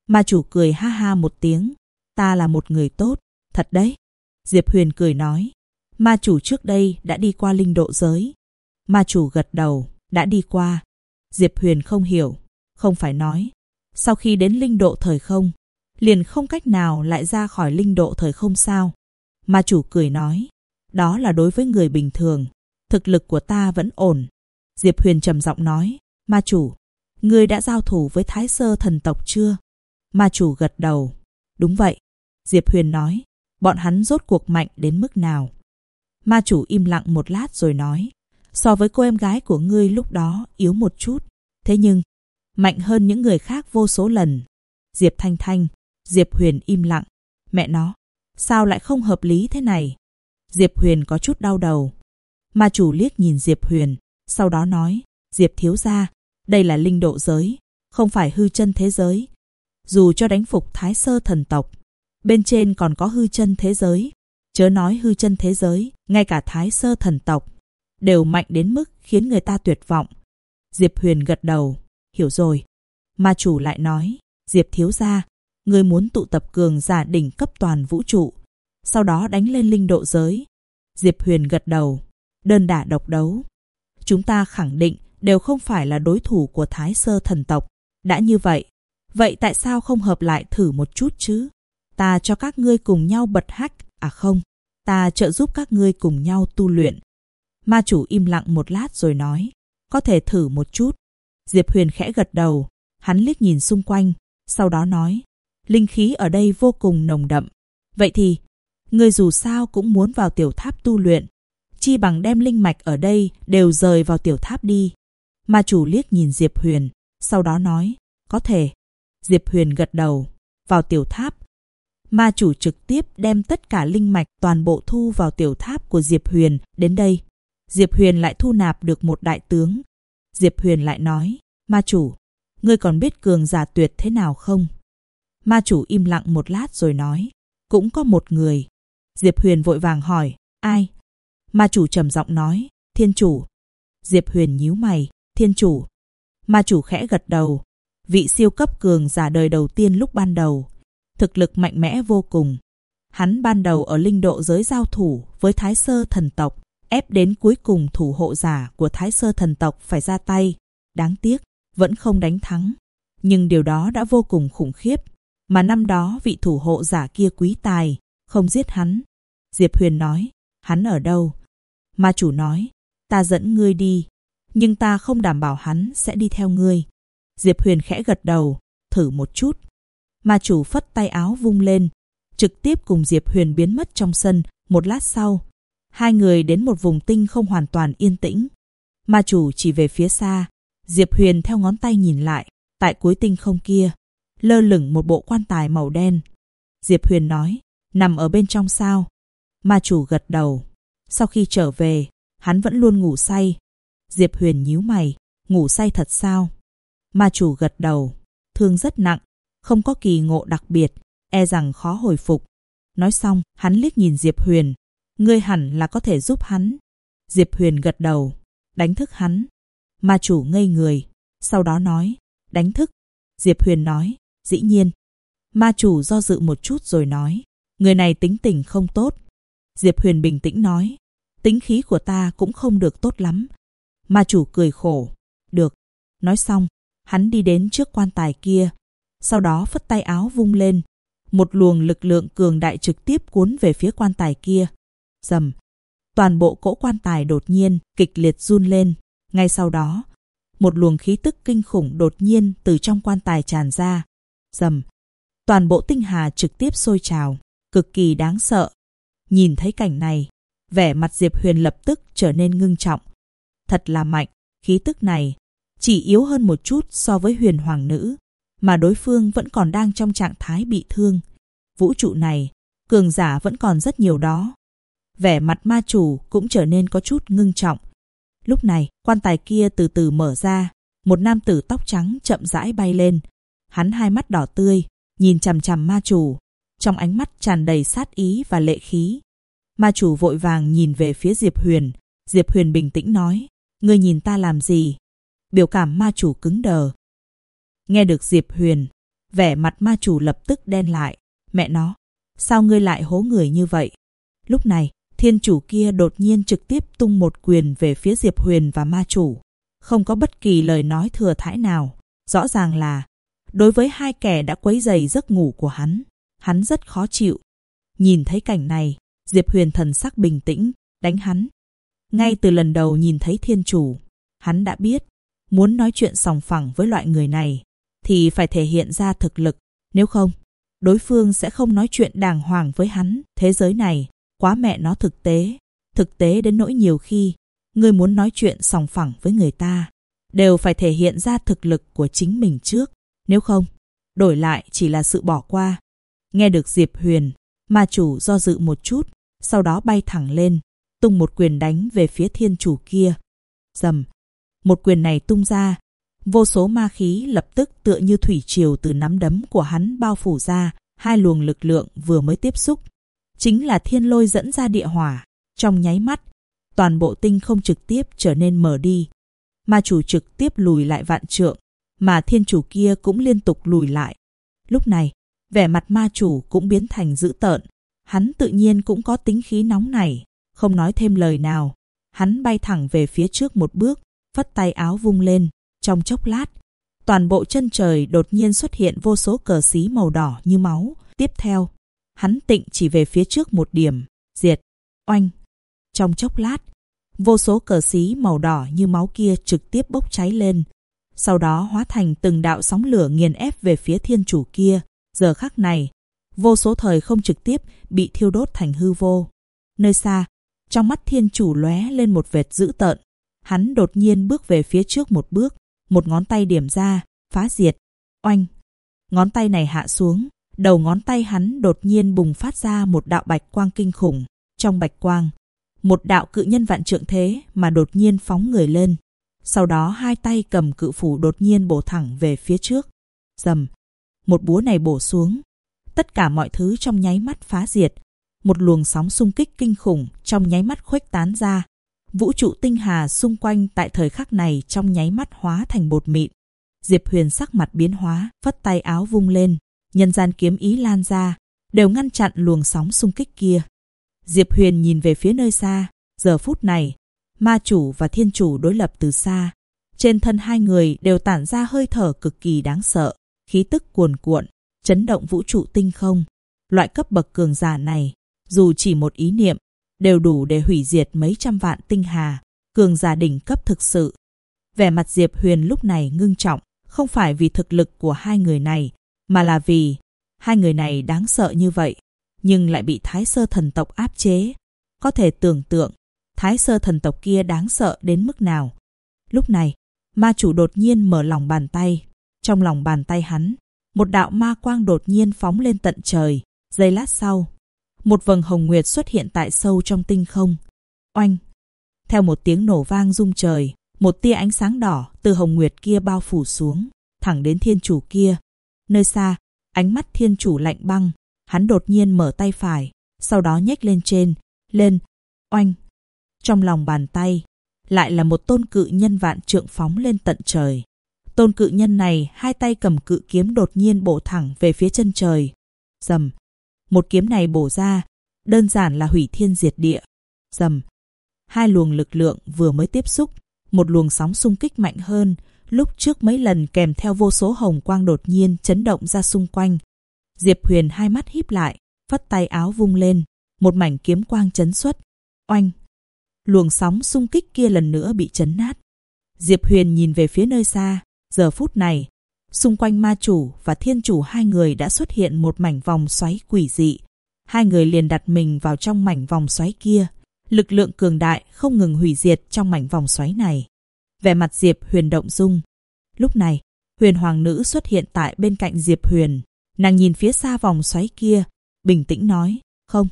Ma chủ cười ha ha một tiếng. Ta là một người tốt, thật đấy. Diệp Huyền cười nói. Ma chủ trước đây đã đi qua linh độ giới. Ma chủ gật đầu, đã đi qua. Diệp Huyền không hiểu, không phải nói. Sau khi đến linh độ thời không, liền không cách nào lại ra khỏi linh độ thời không sao? Ma chủ cười nói. Đó là đối với người bình thường. Thực lực của ta vẫn ổn. Diệp Huyền trầm giọng nói. Ma chủ, ngươi đã giao thủ với Thái Sơ thần tộc chưa? Ma chủ gật đầu. Đúng vậy. Diệp Huyền nói. Bọn hắn rốt cuộc mạnh đến mức nào? Ma chủ im lặng một lát rồi nói. So với cô em gái của ngươi lúc đó yếu một chút. Thế nhưng, mạnh hơn những người khác vô số lần. Diệp Thanh Thanh. Diệp Huyền im lặng. Mẹ nó, sao lại không hợp lý thế này? Diệp Huyền có chút đau đầu. Ma chủ liếc nhìn Diệp Huyền, sau đó nói. Diệp thiếu gia, đây là linh độ giới, không phải hư chân thế giới. Dù cho đánh phục Thái Sơ thần tộc, bên trên còn có hư chân thế giới. Chớ nói hư chân thế giới, ngay cả Thái Sơ thần tộc đều mạnh đến mức khiến người ta tuyệt vọng. Diệp Huyền gật đầu. Hiểu rồi. Ma chủ lại nói. Diệp thiếu gia, ngươi muốn tụ tập cường giả đỉnh cấp toàn vũ trụ, sau đó đánh lên linh độ giới. Diệp Huyền gật đầu. Đơn đả độc đấu. Chúng ta khẳng định đều không phải là đối thủ của Thái Sơ thần tộc. Đã như vậy, vậy tại sao không hợp lại thử một chút chứ? Ta cho các ngươi cùng nhau bật hắc, à không, ta trợ giúp các ngươi cùng nhau tu luyện. Ma chủ im lặng một lát rồi nói. Có thể thử một chút. Diệp Huyền khẽ gật đầu. Hắn liếc nhìn xung quanh, sau đó nói. Linh khí ở đây vô cùng nồng đậm. Vậy thì, ngươi dù sao cũng muốn vào tiểu tháp tu luyện. Chi bằng đem linh mạch ở đây đều rời vào tiểu tháp đi. Ma chủ liếc nhìn Diệp Huyền, sau đó nói. Có thể. Diệp Huyền gật đầu. Vào tiểu tháp. Ma chủ trực tiếp đem tất cả linh mạch toàn bộ thu vào tiểu tháp của Diệp Huyền đến đây. Diệp Huyền lại thu nạp được một đại tướng. Diệp Huyền lại nói. Ma chủ, ngươi còn biết cường giả tuyệt thế nào không? Ma chủ im lặng một lát rồi nói. Cũng có một người. Diệp Huyền vội vàng hỏi. Ai? Ma chủ trầm giọng nói. Thiên chủ. Diệp Huyền nhíu mày. Thiên chủ. Ma chủ khẽ gật đầu. Vị siêu cấp cường giả đời đầu tiên lúc ban đầu. Thực lực mạnh mẽ vô cùng. Hắn ban đầu ở linh độ giới giao thủ với Thái Sơ thần tộc, ép đến cuối cùng thủ hộ giả của Thái Sơ thần tộc phải ra tay. Đáng tiếc, vẫn không đánh thắng. Nhưng điều đó đã vô cùng khủng khiếp. Mà năm đó vị thủ hộ giả kia quý tài, không giết hắn. Diệp Huyền nói. Hắn ở đâu? Ma chủ nói. Ta dẫn ngươi đi. Nhưng ta không đảm bảo hắn sẽ đi theo ngươi. Diệp Huyền khẽ gật đầu. Thử một chút. Ma chủ phất tay áo vung lên, trực tiếp cùng Diệp Huyền biến mất trong sân. Một lát sau, hai người đến một vùng tinh không hoàn toàn yên tĩnh. Ma chủ chỉ về phía xa. Diệp Huyền theo ngón tay nhìn lại. Tại cuối tinh không kia, lơ lửng một bộ quan tài màu đen. Diệp Huyền nói. Nằm ở bên trong sao? Ma chủ gật đầu. Sau khi trở về, hắn vẫn luôn ngủ say. Diệp Huyền nhíu mày. Ngủ say thật sao? Ma chủ gật đầu. Thương rất nặng, không có kỳ ngộ đặc biệt, e rằng khó hồi phục. Nói xong, hắn liếc nhìn Diệp Huyền. Ngươi hẳn là có thể giúp hắn. Diệp Huyền gật đầu. Đánh thức hắn. Ma chủ ngây người, sau đó nói. Đánh thức. Diệp Huyền nói. Dĩ nhiên. Ma chủ do dự một chút rồi nói. Người này tính tình không tốt. Diệp Huyền bình tĩnh nói. Tính khí của ta cũng không được tốt lắm. Ma chủ cười khổ. Được. Nói xong, hắn đi đến trước quan tài kia. Sau đó phất tay áo vung lên. Một luồng lực lượng cường đại trực tiếp cuốn về phía quan tài kia. Rầm. Toàn bộ cỗ quan tài đột nhiên kịch liệt run lên. Ngay sau đó, một luồng khí tức kinh khủng đột nhiên từ trong quan tài tràn ra. Rầm. Toàn bộ tinh hà trực tiếp sôi trào, cực kỳ đáng sợ. Nhìn thấy cảnh này, vẻ mặt Diệp Huyền lập tức trở nên ngưng trọng. Thật là mạnh, khí tức này chỉ yếu hơn một chút so với Huyền Hoàng nữ, mà đối phương vẫn còn đang trong trạng thái bị thương. Vũ trụ này, cường giả vẫn còn rất nhiều đó. Vẻ mặt ma chủ cũng trở nên có chút ngưng trọng. Lúc này, quan tài kia từ từ mở ra, một nam tử tóc trắng chậm rãi bay lên. Hắn hai mắt đỏ tươi, nhìn chằm chằm ma chủ, trong ánh mắt tràn đầy sát ý và lệ khí. Ma chủ vội vàng nhìn về phía Diệp Huyền. Diệp Huyền bình tĩnh nói. Ngươi nhìn ta làm gì? Biểu cảm ma chủ cứng đờ. Nghe được Diệp Huyền, Vẻ mặt ma chủ lập tức đen lại. Mẹ nó, sao ngươi lại hố người như vậy? Lúc này, thiên chủ kia đột nhiên trực tiếp tung một quyền về phía Diệp Huyền và ma chủ. Không có bất kỳ lời nói thừa thãi nào. Rõ ràng là, đối với hai kẻ đã quấy rầy giấc ngủ của hắn rất khó chịu. Nhìn thấy cảnh này, Diệp Huyền thần sắc bình tĩnh, đánh hắn. Ngay từ lần đầu nhìn thấy thiên chủ, hắn đã biết, muốn nói chuyện sòng phẳng với loại người này, thì phải thể hiện ra thực lực. Nếu không, đối phương sẽ không nói chuyện đàng hoàng với hắn. Thế giới này, quá mẹ nó thực tế. Thực tế đến nỗi nhiều khi, ngươi muốn nói chuyện sòng phẳng với người ta, đều phải thể hiện ra thực lực của chính mình trước. Nếu không, đổi lại chỉ là sự bỏ qua. Nghe được Diệp Huyền, ma chủ do dự một chút, sau đó bay thẳng lên, tung một quyền đánh về phía thiên chủ kia. Rầm, một quyền này tung ra, vô số ma khí lập tức tựa như thủy triều từ nắm đấm của hắn bao phủ ra. Hai luồng lực lượng vừa mới tiếp xúc, chính là thiên lôi dẫn ra địa hỏa. Trong nháy mắt, toàn bộ tinh không trực tiếp trở nên mờ đi. Ma chủ trực tiếp lùi lại vạn trượng, mà thiên chủ kia cũng liên tục lùi lại. Lúc này, vẻ mặt ma chủ cũng biến thành dữ tợn. Hắn tự nhiên cũng có tính khí nóng nảy, không nói thêm lời nào. Hắn bay thẳng về phía trước một bước, phất tay áo vung lên. Trong chốc lát, toàn bộ chân trời đột nhiên xuất hiện vô số cờ xí màu đỏ như máu. Tiếp theo, hắn tịnh chỉ về phía trước một điểm, diệt, oanh. Trong chốc lát, vô số cờ xí màu đỏ như máu kia trực tiếp bốc cháy lên. Sau đó hóa thành từng đạo sóng lửa nghiền ép về phía thiên chủ kia. Giờ khắc này, vô số thời không trực tiếp bị thiêu đốt thành hư vô. Nơi xa, trong mắt thiên chủ lóe lên một vệt dữ tợn. Hắn đột nhiên bước về phía trước một bước, một ngón tay điểm ra, phá diệt, oanh. Ngón tay này hạ xuống, đầu ngón tay hắn đột nhiên bùng phát ra một đạo bạch quang kinh khủng. Trong bạch quang, một đạo cự nhân vạn trượng thế mà đột nhiên phóng người lên. Sau đó hai tay cầm cự phủ đột nhiên bổ thẳng về phía trước. Rầm, một búa này bổ xuống, tất cả mọi thứ trong nháy mắt phá diệt. Một luồng sóng xung kích kinh khủng trong nháy mắt khuếch tán ra. Vũ trụ tinh hà xung quanh tại thời khắc này trong nháy mắt hóa thành bột mịn. Diệp Huyền sắc mặt biến hóa, phất tay áo vung lên, nhân gian kiếm ý lan ra, đều ngăn chặn luồng sóng xung kích kia. Diệp Huyền nhìn về phía nơi xa. Giờ phút này, ma chủ và thiên chủ đối lập từ xa. Trên thân hai người đều tản ra hơi thở cực kỳ đáng sợ, khí tức cuồn cuộn, chấn động vũ trụ tinh không. Loại cấp bậc cường giả này, dù chỉ một ý niệm, đều đủ để hủy diệt mấy trăm vạn tinh hà. Cường giả đỉnh cấp thực sự. Vẻ mặt Diệp Huyền lúc này ngưng trọng, không phải vì thực lực của hai người này, mà là vì hai người này đáng sợ như vậy, nhưng lại bị Thái Sơ thần tộc áp chế. Có thể tưởng tượng, Thái Sơ thần tộc kia đáng sợ đến mức nào. Lúc này, ma chủ đột nhiên mở lòng bàn tay. Trong lòng bàn tay hắn, một đạo ma quang đột nhiên phóng lên tận trời. Giây lát sau, một vầng hồng nguyệt xuất hiện tại sâu trong tinh không. Oanh! Theo một tiếng nổ vang rung trời, một tia ánh sáng đỏ từ hồng nguyệt kia bao phủ xuống, thẳng đến thiên chủ kia. Nơi xa, ánh mắt thiên chủ lạnh băng. Hắn đột nhiên mở tay phải, sau đó nhếch lên trên, lên, oanh. Trong lòng bàn tay, lại là một tôn cự nhân vạn trượng phóng lên tận trời. Tôn cự nhân này hai tay cầm cự kiếm đột nhiên bổ thẳng về phía chân trời. Rầm, một kiếm này bổ ra, đơn giản là hủy thiên diệt địa. Rầm, hai luồng lực lượng vừa mới tiếp xúc, một luồng sóng xung kích mạnh hơn, lúc trước mấy lần kèm theo vô số hồng quang đột nhiên chấn động ra xung quanh. Diệp Huyền hai mắt híp lại, phất tay áo vung lên, một mảnh kiếm quang chấn xuất. Oanh! Luồng sóng xung kích kia lần nữa bị chấn nát. Diệp Huyền nhìn về phía nơi xa. Giờ phút này, xung quanh ma chủ và thiên chủ hai người đã xuất hiện một mảnh vòng xoáy quỷ dị. Hai người liền đặt mình vào trong mảnh vòng xoáy kia. Lực lượng cường đại không ngừng hủy diệt trong mảnh vòng xoáy này. Vẻ mặt Diệp Huyền động dung. Lúc này, Huyền Hoàng nữ xuất hiện tại bên cạnh Diệp Huyền. Nàng nhìn phía xa vòng xoáy kia, bình tĩnh nói, không.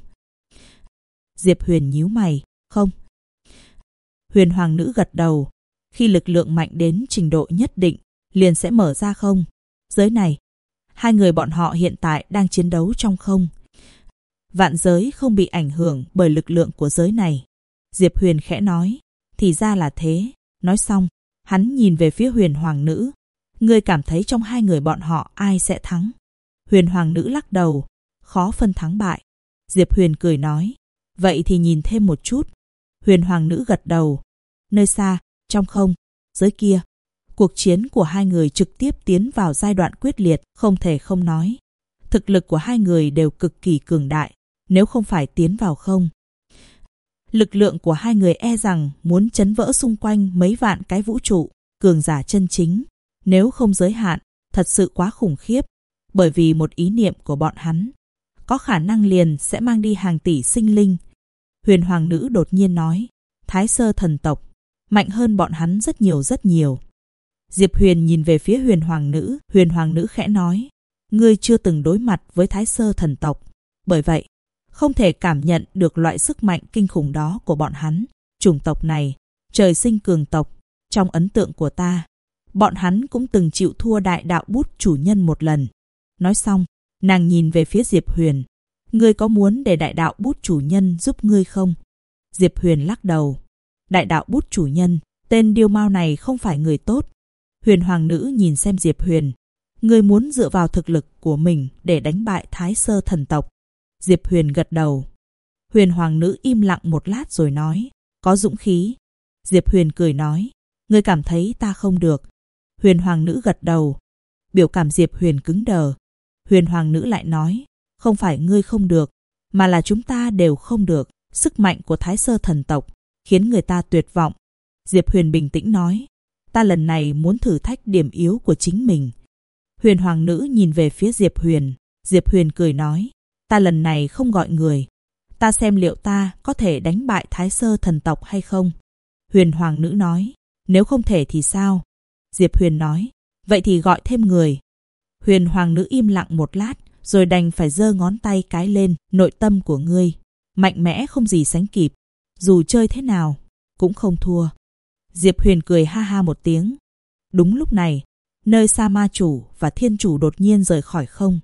Diệp Huyền nhíu mày, không. Huyền Hoàng nữ gật đầu. Khi lực lượng mạnh đến trình độ nhất định, liền sẽ mở ra không. Giới này, hai người bọn họ hiện tại đang chiến đấu trong không. Vạn giới không bị ảnh hưởng bởi lực lượng của giới này. Diệp Huyền khẽ nói, thì ra là thế. Nói xong, hắn nhìn về phía Huyền Hoàng nữ. Ngươi cảm thấy trong hai người bọn họ ai sẽ thắng? Huyền Hoàng nữ lắc đầu, khó phân thắng bại. Diệp Huyền cười nói, vậy thì nhìn thêm một chút. Huyền Hoàng nữ gật đầu. Nơi xa, trong không, dưới kia, cuộc chiến của hai người trực tiếp tiến vào giai đoạn quyết liệt, không thể không nói. Thực lực của hai người đều cực kỳ cường đại, nếu không phải tiến vào không. Lực lượng của hai người e rằng muốn chấn vỡ xung quanh mấy vạn cái vũ trụ, cường giả chân chính. Nếu không giới hạn, thật sự quá khủng khiếp, bởi vì một ý niệm của bọn hắn, có khả năng liền sẽ mang đi hàng tỷ sinh linh. Huyền Hoàng nữ đột nhiên nói, Thái Sơ thần tộc, mạnh hơn bọn hắn rất nhiều rất nhiều. Diệp Huyền nhìn về phía Huyền Hoàng nữ khẽ nói, ngươi chưa từng đối mặt với Thái Sơ thần tộc, bởi vậy, không thể cảm nhận được loại sức mạnh kinh khủng đó của bọn hắn. Chủng tộc này, trời sinh cường tộc, trong ấn tượng của ta, bọn hắn cũng từng chịu thua đại đạo bút chủ nhân một lần. Nói xong, nàng nhìn về phía Diệp Huyền. Ngươi có muốn để đại đạo bút chủ nhân giúp ngươi không? Diệp Huyền lắc đầu. Đại đạo bút chủ nhân, tên điêu mao này không phải người tốt. Huyền Hoàng nữ nhìn xem Diệp Huyền. Ngươi muốn dựa vào thực lực của mình để đánh bại Thái Sơ thần tộc. Diệp Huyền gật đầu. Huyền Hoàng nữ im lặng một lát rồi nói, có dũng khí. Diệp Huyền cười nói, ngươi cảm thấy ta không được. Huyền Hoàng nữ gật đầu. Biểu cảm Diệp Huyền cứng đờ. Huyền Hoàng nữ lại nói, không phải ngươi không được, mà là chúng ta đều không được. Sức mạnh của Thái Sơ thần tộc khiến người ta tuyệt vọng. Diệp Huyền bình tĩnh nói, ta lần này muốn thử thách điểm yếu của chính mình. Huyền Hoàng nữ nhìn về phía Diệp Huyền. Diệp Huyền cười nói, ta lần này không gọi người. Ta xem liệu ta có thể đánh bại Thái Sơ thần tộc hay không. Huyền Hoàng nữ nói, nếu không thể thì sao? Diệp Huyền nói, vậy thì gọi thêm người. Huyền Hoàng nữ im lặng một lát, rồi đành phải giơ ngón tay cái lên. Nội tâm của ngươi mạnh mẽ không gì sánh kịp, dù chơi thế nào cũng không thua. Diệp Huyền cười ha ha một tiếng. Đúng lúc này, nơi xa ma chủ và thiên chủ đột nhiên rời khỏi không.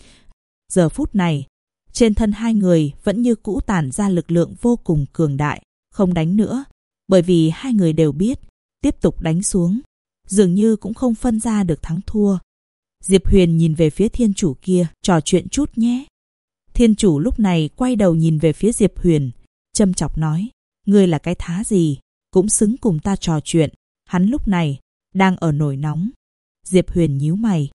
Giờ phút này, trên thân hai người vẫn như cũ tản ra lực lượng vô cùng cường đại. Không đánh nữa, bởi vì hai người đều biết, tiếp tục đánh xuống, dường như cũng không phân ra được thắng thua. Diệp Huyền nhìn về phía thiên chủ kia, trò chuyện chút nhé. Thiên chủ lúc này quay đầu nhìn về phía Diệp Huyền, châm chọc nói, ngươi là cái thá gì, cũng xứng cùng ta trò chuyện. Hắn lúc này đang ở nổi nóng. Diệp Huyền nhíu mày,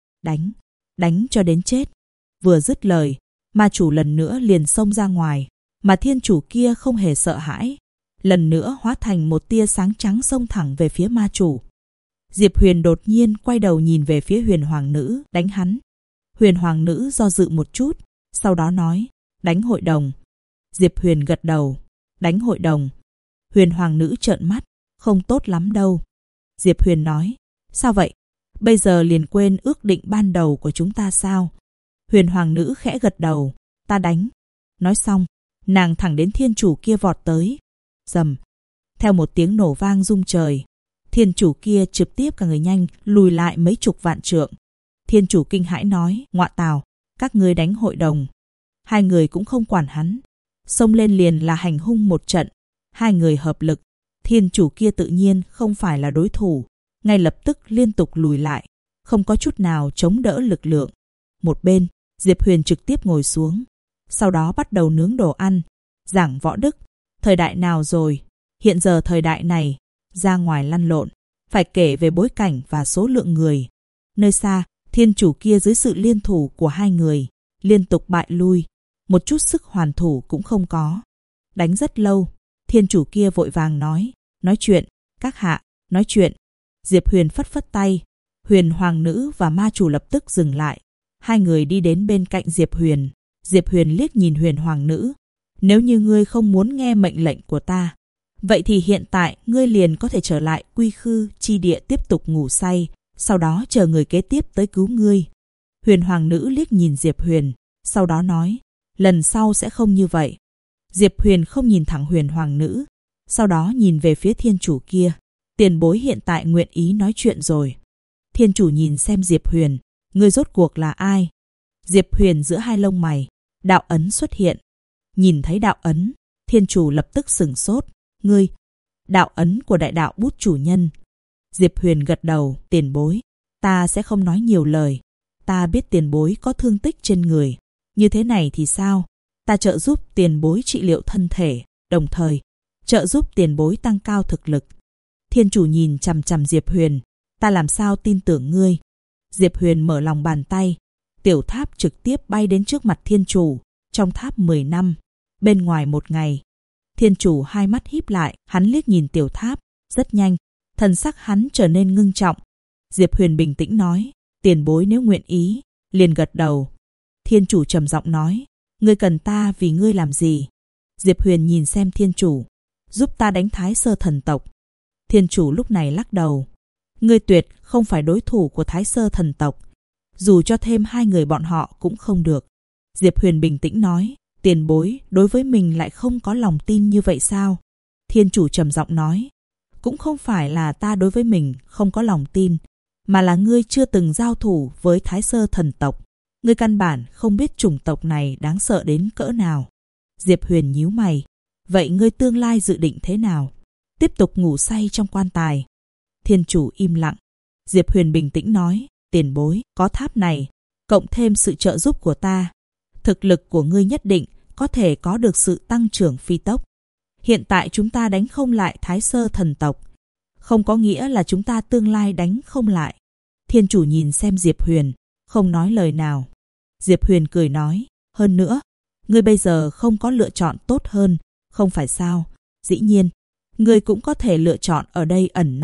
đánh cho đến chết. Vừa dứt lời, ma chủ lần nữa liền xông ra ngoài, mà thiên chủ kia không hề sợ hãi, lần nữa hóa thành một tia sáng trắng xông thẳng về phía ma chủ. Diệp Huyền đột nhiên quay đầu nhìn về phía Huyền Hoàng nữ, đánh hắn. Huyền Hoàng nữ do dự một chút, sau đó nói, đánh hội đồng. Diệp Huyền gật đầu, đánh hội đồng. Huyền Hoàng nữ trợn mắt, không tốt lắm đâu. Diệp Huyền nói, sao vậy? Bây giờ liền quên ước định ban đầu của chúng ta sao? Huyền Hoàng nữ khẽ gật đầu, ta đánh. Nói xong, nàng thẳng đến thiên chủ kia vọt tới. Rầm, theo một tiếng nổ vang rung trời, thiên chủ kia trực tiếp cả người nhanh lùi lại mấy chục vạn trượng. Thiên chủ kinh hãi nói, ngọa tào, các ngươi đánh hội đồng. Hai người cũng không quản hắn, xông lên liền là hành hung một trận. Hai người hợp lực, thiên chủ kia tự nhiên không phải là đối thủ, ngay lập tức liên tục lùi lại, không có chút nào chống đỡ lực lượng. Một bên, Diệp Huyền trực tiếp ngồi xuống, sau đó bắt đầu nướng đồ ăn, giảng võ đức. Thời đại nào rồi? Hiện giờ thời đại này, ra ngoài lăn lộn, phải kể về bối cảnh và số lượng người. Nơi xa, thiên chủ kia dưới sự liên thủ của hai người, liên tục bại lui, một chút sức hoàn thủ cũng không có. Đánh rất lâu, thiên chủ kia vội vàng nói chuyện, các hạ, nói chuyện. Diệp Huyền phất phất tay, Huyền Hoàng nữ và ma chủ lập tức dừng lại. Hai người đi đến bên cạnh Diệp Huyền. Diệp Huyền liếc nhìn Huyền Hoàng nữ, nếu như ngươi không muốn nghe mệnh lệnh của ta, vậy thì hiện tại ngươi liền có thể trở lại Quy Khư chi địa tiếp tục ngủ say, sau đó chờ người kế tiếp tới cứu ngươi. Huyền Hoàng nữ liếc nhìn Diệp Huyền, sau đó nói, lần sau sẽ không như vậy. Diệp Huyền không nhìn thẳng Huyền Hoàng nữ, sau đó nhìn về phía thiên chủ kia. Tiền bối hiện tại nguyện ý nói chuyện rồi. Thiên chủ nhìn xem Diệp Huyền, ngươi rốt cuộc là ai? Diệp Huyền giữa hai lông mày, đạo ấn xuất hiện. Nhìn thấy đạo ấn, thiên chủ lập tức sửng sốt. Ngươi, đạo ấn của đại đạo bút chủ nhân. Diệp Huyền gật đầu, tiền bối. Ta sẽ không nói nhiều lời. Ta biết tiền bối có thương tích trên người. Như thế này thì sao? Ta trợ giúp tiền bối trị liệu thân thể, đồng thời trợ giúp tiền bối tăng cao thực lực. Thiên chủ nhìn chằm chằm Diệp Huyền. Ta làm sao tin tưởng ngươi? Diệp Huyền mở lòng bàn tay. Tiểu tháp trực tiếp bay đến trước mặt thiên chủ. Trong tháp 10 năm, bên ngoài 1 ngày. Thiên chủ hai mắt híp lại, hắn liếc nhìn tiểu tháp. Rất nhanh, thần sắc hắn trở nên ngưng trọng. Diệp Huyền bình tĩnh nói, tiền bối nếu nguyện ý, liền gật đầu. Thiên chủ trầm giọng nói, ngươi cần ta vì ngươi làm gì? Diệp Huyền nhìn xem thiên chủ, giúp ta đánh Thái Sơ thần tộc. Thiên chủ lúc này lắc đầu, ngươi tuyệt không phải đối thủ của Thái Sơ thần tộc. Dù cho thêm 2 người bọn họ cũng không được. Diệp Huyền bình tĩnh nói, tiền bối đối với mình lại không có lòng tin như vậy sao? Thiên chủ trầm giọng nói, cũng không phải là ta đối với mình không có lòng tin, mà là ngươi chưa từng giao thủ với Thái Sơ thần tộc. Ngươi căn bản không biết chủng tộc này đáng sợ đến cỡ nào. Diệp Huyền nhíu mày, vậy ngươi tương lai dự định thế nào? Tiếp tục ngủ say trong quan tài? Thiên chủ im lặng. Diệp Huyền bình tĩnh nói, tiền bối, có tháp này, cộng thêm sự trợ giúp của ta, thực lực của ngươi nhất định có thể có được sự tăng trưởng phi tốc. Hiện tại chúng ta đánh không lại Thái Sơ thần tộc, không có nghĩa là chúng ta tương lai đánh không lại. Thiên chủ nhìn xem Diệp Huyền, không nói lời nào. Diệp Huyền cười nói, hơn nữa, ngươi bây giờ không có lựa chọn tốt hơn, không phải sao? Dĩ nhiên, ngươi cũng có thể lựa chọn ở đây ẩn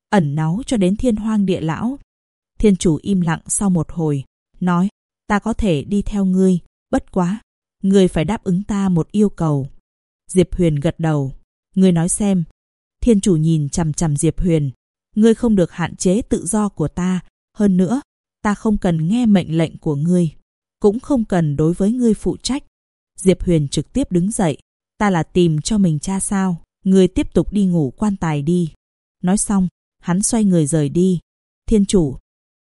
náu cho đến Thiên Hoang Địa Lão. Thiên chủ im lặng sau một hồi, nói, ta có thể đi theo ngươi, bất quá, ngươi phải đáp ứng ta một yêu cầu. Diệp Huyền gật đầu, ngươi nói xem. Thiên chủ nhìn chằm chằm Diệp Huyền, ngươi không được hạn chế tự do của ta, hơn nữa, ta không cần nghe mệnh lệnh của ngươi, cũng không cần đối với ngươi phụ trách. Diệp Huyền trực tiếp đứng dậy, ta là tìm cho mình cha sao, ngươi tiếp tục đi ngủ quan tài đi. Nói xong, hắn xoay người rời đi. Thiên chủ.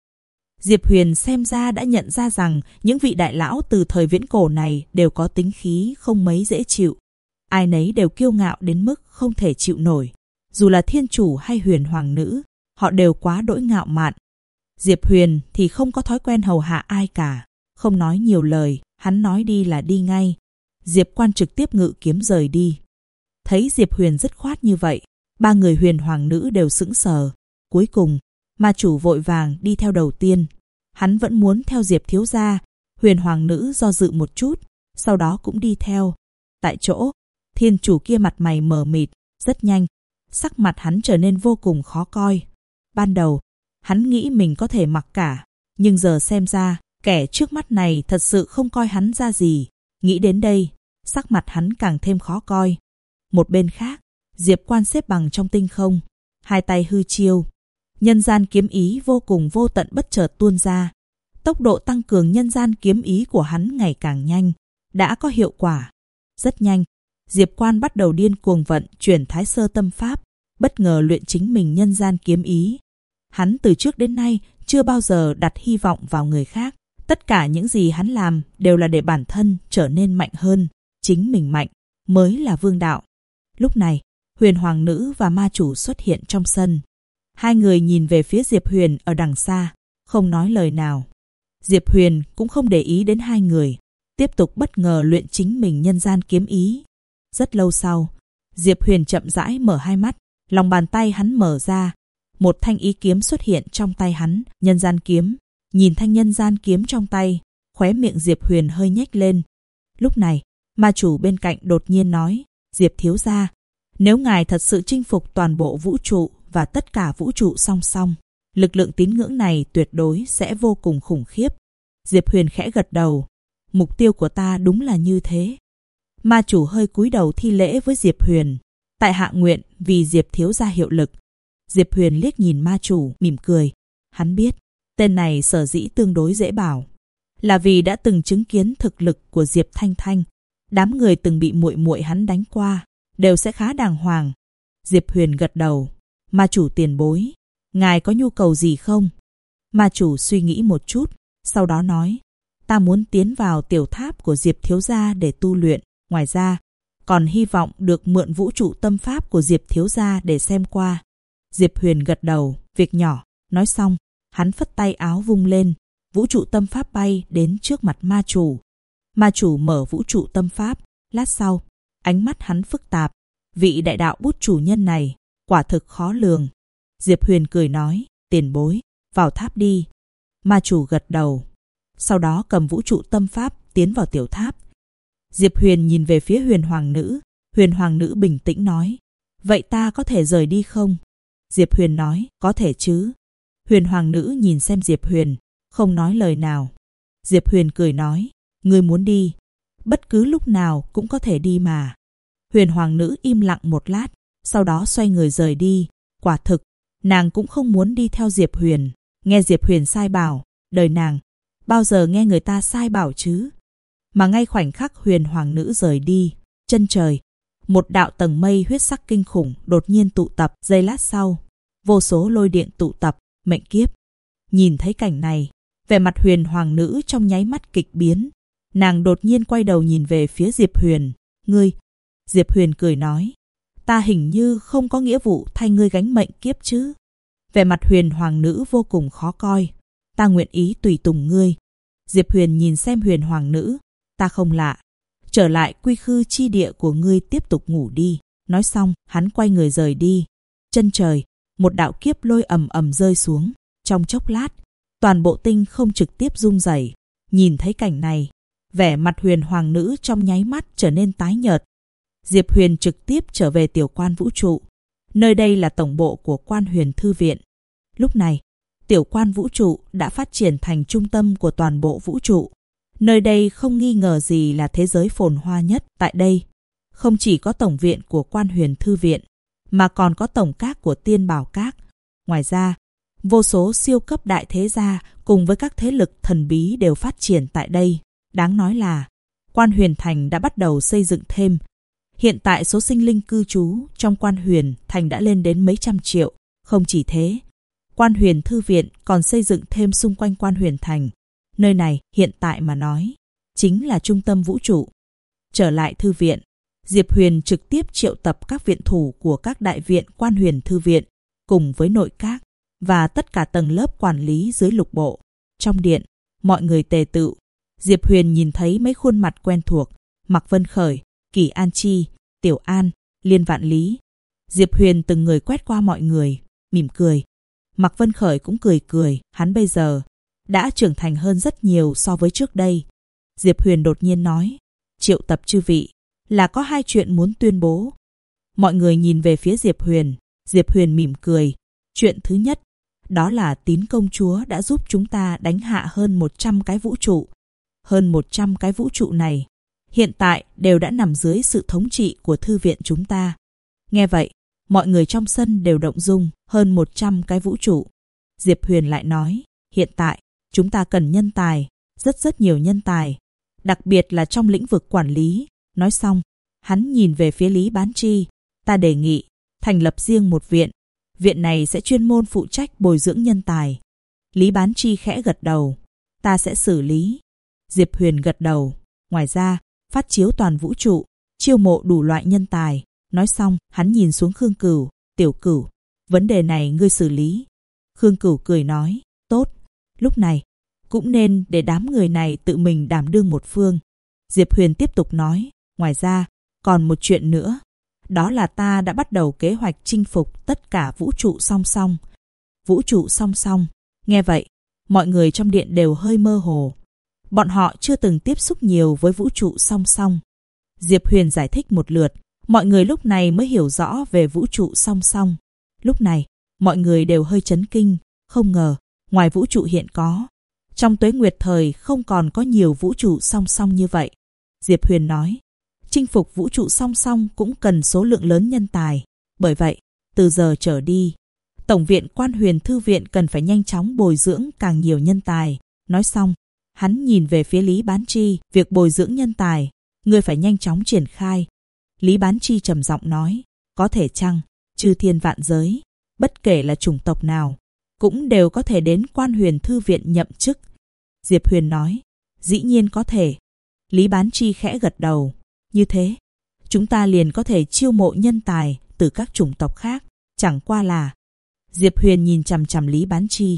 Diệp Huyền xem ra đã nhận ra rằng những vị đại lão từ thời viễn cổ này đều có tính khí không mấy dễ chịu. Ai nấy đều kiêu ngạo đến mức không thể chịu nổi. Dù là thiên chủ hay huyền hoàng nữ, họ đều quá đỗi ngạo mạn. Diệp Huyền thì không có thói quen hầu hạ ai cả, không nói nhiều lời, hắn nói đi là đi ngay. Diệp Quan trực tiếp ngự kiếm rời đi. Thấy Diệp Huyền dứt khoát như vậy, 3 người huyền hoàng nữ đều sững sờ. Cuối cùng, ma chủ vội vàng đi theo đầu tiên. Hắn vẫn muốn theo Diệp thiếu gia. Huyền hoàng nữ do dự một chút, sau đó cũng đi theo. Tại chỗ, thiên chủ kia mặt mày mờ mịt, rất nhanh, sắc mặt hắn trở nên vô cùng khó coi. Ban đầu, hắn nghĩ mình có thể mặc cả, nhưng giờ xem ra, kẻ trước mắt này thật sự không coi hắn ra gì. Nghĩ đến đây, sắc mặt hắn càng thêm khó coi. Một bên khác, Diệp Quan xếp bằng trong tinh không, 2 tay hư chiêu. Nhân gian kiếm ý vô cùng vô tận bất chợt tuôn ra. Tốc độ tăng cường nhân gian kiếm ý của hắn ngày càng nhanh, đã có hiệu quả. Rất nhanh, Diệp Quan bắt đầu điên cuồng vận chuyển Thái Sơ tâm pháp, bất ngờ luyện chính mình nhân gian kiếm ý. Hắn từ trước đến nay chưa bao giờ đặt hy vọng vào người khác. Tất cả những gì hắn làm đều là để bản thân trở nên mạnh hơn. Chính mình mạnh mới là vương đạo. Lúc này, huyền hoàng nữ và ma chủ xuất hiện trong sân. 2 người nhìn về phía Diệp Huyền ở đằng xa, không nói lời nào. Diệp Huyền cũng không để ý đến 2 người, tiếp tục bất ngờ luyện chính mình nhân gian kiếm ý. Rất lâu sau, Diệp Huyền chậm rãi mở 2 mắt, lòng bàn tay hắn mở ra. Một thanh ý kiếm xuất hiện trong tay hắn, nhân gian kiếm. Nhìn thanh nhân gian kiếm trong tay, khóe miệng Diệp Huyền hơi nhếch lên. Lúc này, ma chủ bên cạnh đột nhiên nói, Diệp thiếu gia, nếu ngài thật sự chinh phục toàn bộ vũ trụ và tất cả vũ trụ song song, lực lượng tín ngưỡng này tuyệt đối sẽ vô cùng khủng khiếp. Diệp Huyền khẽ gật đầu, mục tiêu của ta đúng là như thế. Ma chủ hơi cúi đầu thi lễ với Diệp Huyền, tại hạ nguyện vì Diệp thiếu gia hiệu lực. Diệp Huyền liếc nhìn ma chủ, mỉm cười. Hắn biết, tên này sở dĩ tương đối dễ bảo, là vì đã từng chứng kiến thực lực của Diệp Thanh Thanh. Đám người từng bị muội muội hắn đánh qua, đều sẽ khá đàng hoàng. Diệp Huyền gật đầu. Ma chủ tiền bối, ngài có nhu cầu gì không? Ma chủ suy nghĩ một chút, sau đó nói, ta muốn tiến vào tiểu tháp của Diệp thiếu gia để tu luyện. Ngoài ra, còn hy vọng được mượn vũ trụ tâm pháp của Diệp thiếu gia để xem qua. Diệp Huyền gật đầu, việc nhỏ. Nói xong, Hắn phất tay áo vung lên, vũ trụ tâm pháp bay đến trước mặt ma chủ. Ma chủ mở vũ trụ tâm pháp, lát sau, ánh mắt hắn phức tạp. Vị đại đạo bút chủ nhân này, quả thực khó lường. Diệp Huyền cười nói, tiền bối, vào tháp đi. Ma chủ gật đầu. Sau đó cầm vũ trụ tâm pháp tiến vào tiểu tháp. Diệp Huyền nhìn về phía Huyền Hoàng Nữ. Huyền Hoàng Nữ bình tĩnh nói, vậy ta có thể rời đi không? Diệp Huyền nói, có thể chứ. Huyền Hoàng Nữ nhìn xem Diệp Huyền, không nói lời nào. Diệp Huyền cười nói, ngươi muốn đi, bất cứ lúc nào cũng có thể đi mà. Huyền Hoàng Nữ im lặng một lát, sau đó xoay người rời đi. Quả thực, nàng cũng không muốn đi theo Diệp Huyền. Nghe Diệp Huyền sai bảo, đời nàng bao giờ nghe người ta sai bảo chứ? Mà ngay khoảnh khắc Huyền Hoàng Nữ rời đi, chân trời, một đạo tầng mây huyết sắc kinh khủng đột nhiên tụ tập. Giây lát sau, vô số lôi điện tụ tập, mệnh kiếp. Nhìn thấy cảnh này, vẻ mặt Huyền Hoàng Nữ trong nháy mắt kịch biến. Nàng đột nhiên quay đầu nhìn về phía Diệp Huyền. Ngươi? Diệp Huyền cười nói, ta hình như không có nghĩa vụ thay ngươi gánh mệnh kiếp chứ. Vẻ mặt Huyền Hoàng Nữ vô cùng khó coi. Ta nguyện ý tùy tùng ngươi. Diệp Huyền nhìn xem Huyền Hoàng Nữ, ta không lạ. Trở lại quy khư chi địa của ngươi tiếp tục ngủ đi. Nói xong, hắn quay người rời đi. Chân trời, một đạo kiếp lôi ầm ầm rơi xuống. Trong chốc lát, toàn bộ tinh không trực tiếp rung rẩy. Nhìn thấy cảnh này, vẻ mặt Huyền Hoàng Nữ trong nháy mắt trở nên tái nhợt. Diệp Huyền trực tiếp trở về tiểu quan vũ trụ. Nơi đây là tổng bộ của Quan Huyền Thư Viện. Lúc này, tiểu quan vũ trụ đã phát triển thành trung tâm của toàn bộ vũ trụ. Nơi đây không nghi ngờ gì là thế giới phồn hoa nhất. Tại đây, không chỉ có tổng viện của Quan Huyền Thư Viện, mà còn có tổng các của Tiên Bảo Các. Ngoài ra, vô số siêu cấp đại thế gia cùng với các thế lực thần bí đều phát triển tại đây. Đáng nói là, Quan Huyền Thành đã bắt đầu xây dựng thêm. Hiện tại số sinh linh cư trú trong Quan Huyền Thành đã lên đến mấy trăm triệu. Không chỉ thế, Quan Huyền Thư Viện còn xây dựng thêm xung quanh Quan Huyền Thành. Nơi này hiện tại mà nói, chính là trung tâm vũ trụ. Trở lại thư viện, Diệp Huyền trực tiếp triệu tập các viện thủ của các đại viện Quan Huyền Thư Viện, cùng với nội các và tất cả tầng lớp quản lý dưới lục bộ. Trong điện, mọi người tề tựu. Diệp Huyền nhìn thấy mấy khuôn mặt quen thuộc, Mạc Vân Khởi, Kỷ An Chi, Tiểu An, Liên Vạn Lý. Diệp Huyền từng người quét qua mọi người, mỉm cười. Mạc Vân Khởi cũng cười cười, hắn bây giờ đã trưởng thành hơn rất nhiều so với trước đây. Diệp Huyền đột nhiên nói, triệu tập chư vị là có hai chuyện muốn tuyên bố. Mọi người nhìn về phía Diệp Huyền. Diệp Huyền mỉm cười. Chuyện thứ nhất, đó là Tín công chúa đã giúp chúng ta đánh hạ hơn 100 cái vũ trụ. Hơn 100 cái vũ trụ này hiện tại đều đã nằm dưới sự thống trị của thư viện chúng ta. Nghe vậy, mọi người trong sân đều động dung. Hơn 100 cái vũ trụ. Diệp Huyền lại nói, hiện tại chúng ta cần nhân tài, rất nhiều nhân tài, đặc biệt là trong lĩnh vực quản lý. Nói xong, hắn nhìn về phía Lý Bán Chi. Ta đề nghị thành lập riêng một viện. Viện này sẽ chuyên môn phụ trách bồi dưỡng nhân tài. Lý Bán Chi khẽ gật đầu. Ta sẽ xử lý. Diệp Huyền gật đầu. Ngoài ra, phát chiếu toàn vũ trụ, chiêu mộ đủ loại nhân tài. Nói xong, hắn nhìn xuống Khương Cửu. Tiểu Cửu, vấn đề này ngươi xử lý. Khương Cửu cười nói, tốt. Lúc này, cũng nên để đám người này tự mình đảm đương một phương. Diệp Huyền tiếp tục nói, ngoài ra, còn một chuyện nữa. Đó là ta đã bắt đầu kế hoạch chinh phục tất cả vũ trụ song song. Vũ trụ song song. Nghe vậy, mọi người trong điện đều hơi mơ hồ. Bọn họ chưa từng tiếp xúc nhiều với vũ trụ song song. Diệp Huyền giải thích một lượt, mọi người lúc này mới hiểu rõ về vũ trụ song song. Lúc này, mọi người đều hơi chấn kinh, không ngờ, ngoài vũ trụ hiện có, trong tuế nguyệt thời không còn có nhiều vũ trụ song song như vậy. Diệp Huyền nói, chinh phục vũ trụ song song cũng cần số lượng lớn nhân tài. Bởi vậy, từ giờ trở đi, Tổng viện Quan Huyền Thư Viện cần phải nhanh chóng bồi dưỡng càng nhiều nhân tài. Nói xong, hắn nhìn về phía Lý Bán Chi, việc bồi dưỡng nhân tài, ngươi phải nhanh chóng triển khai. Lý Bán Chi trầm giọng nói, có thể chăng, chư thiên vạn giới, bất kể là chủng tộc nào, cũng đều có thể đến Quan Huyền Thư Viện nhậm chức. Diệp Huyền nói, dĩ nhiên có thể. Lý Bán Chi khẽ gật đầu. Như thế, chúng ta liền có thể chiêu mộ nhân tài từ các chủng tộc khác. Chẳng qua là... Diệp Huyền nhìn chằm chằm Lý Bán Chi.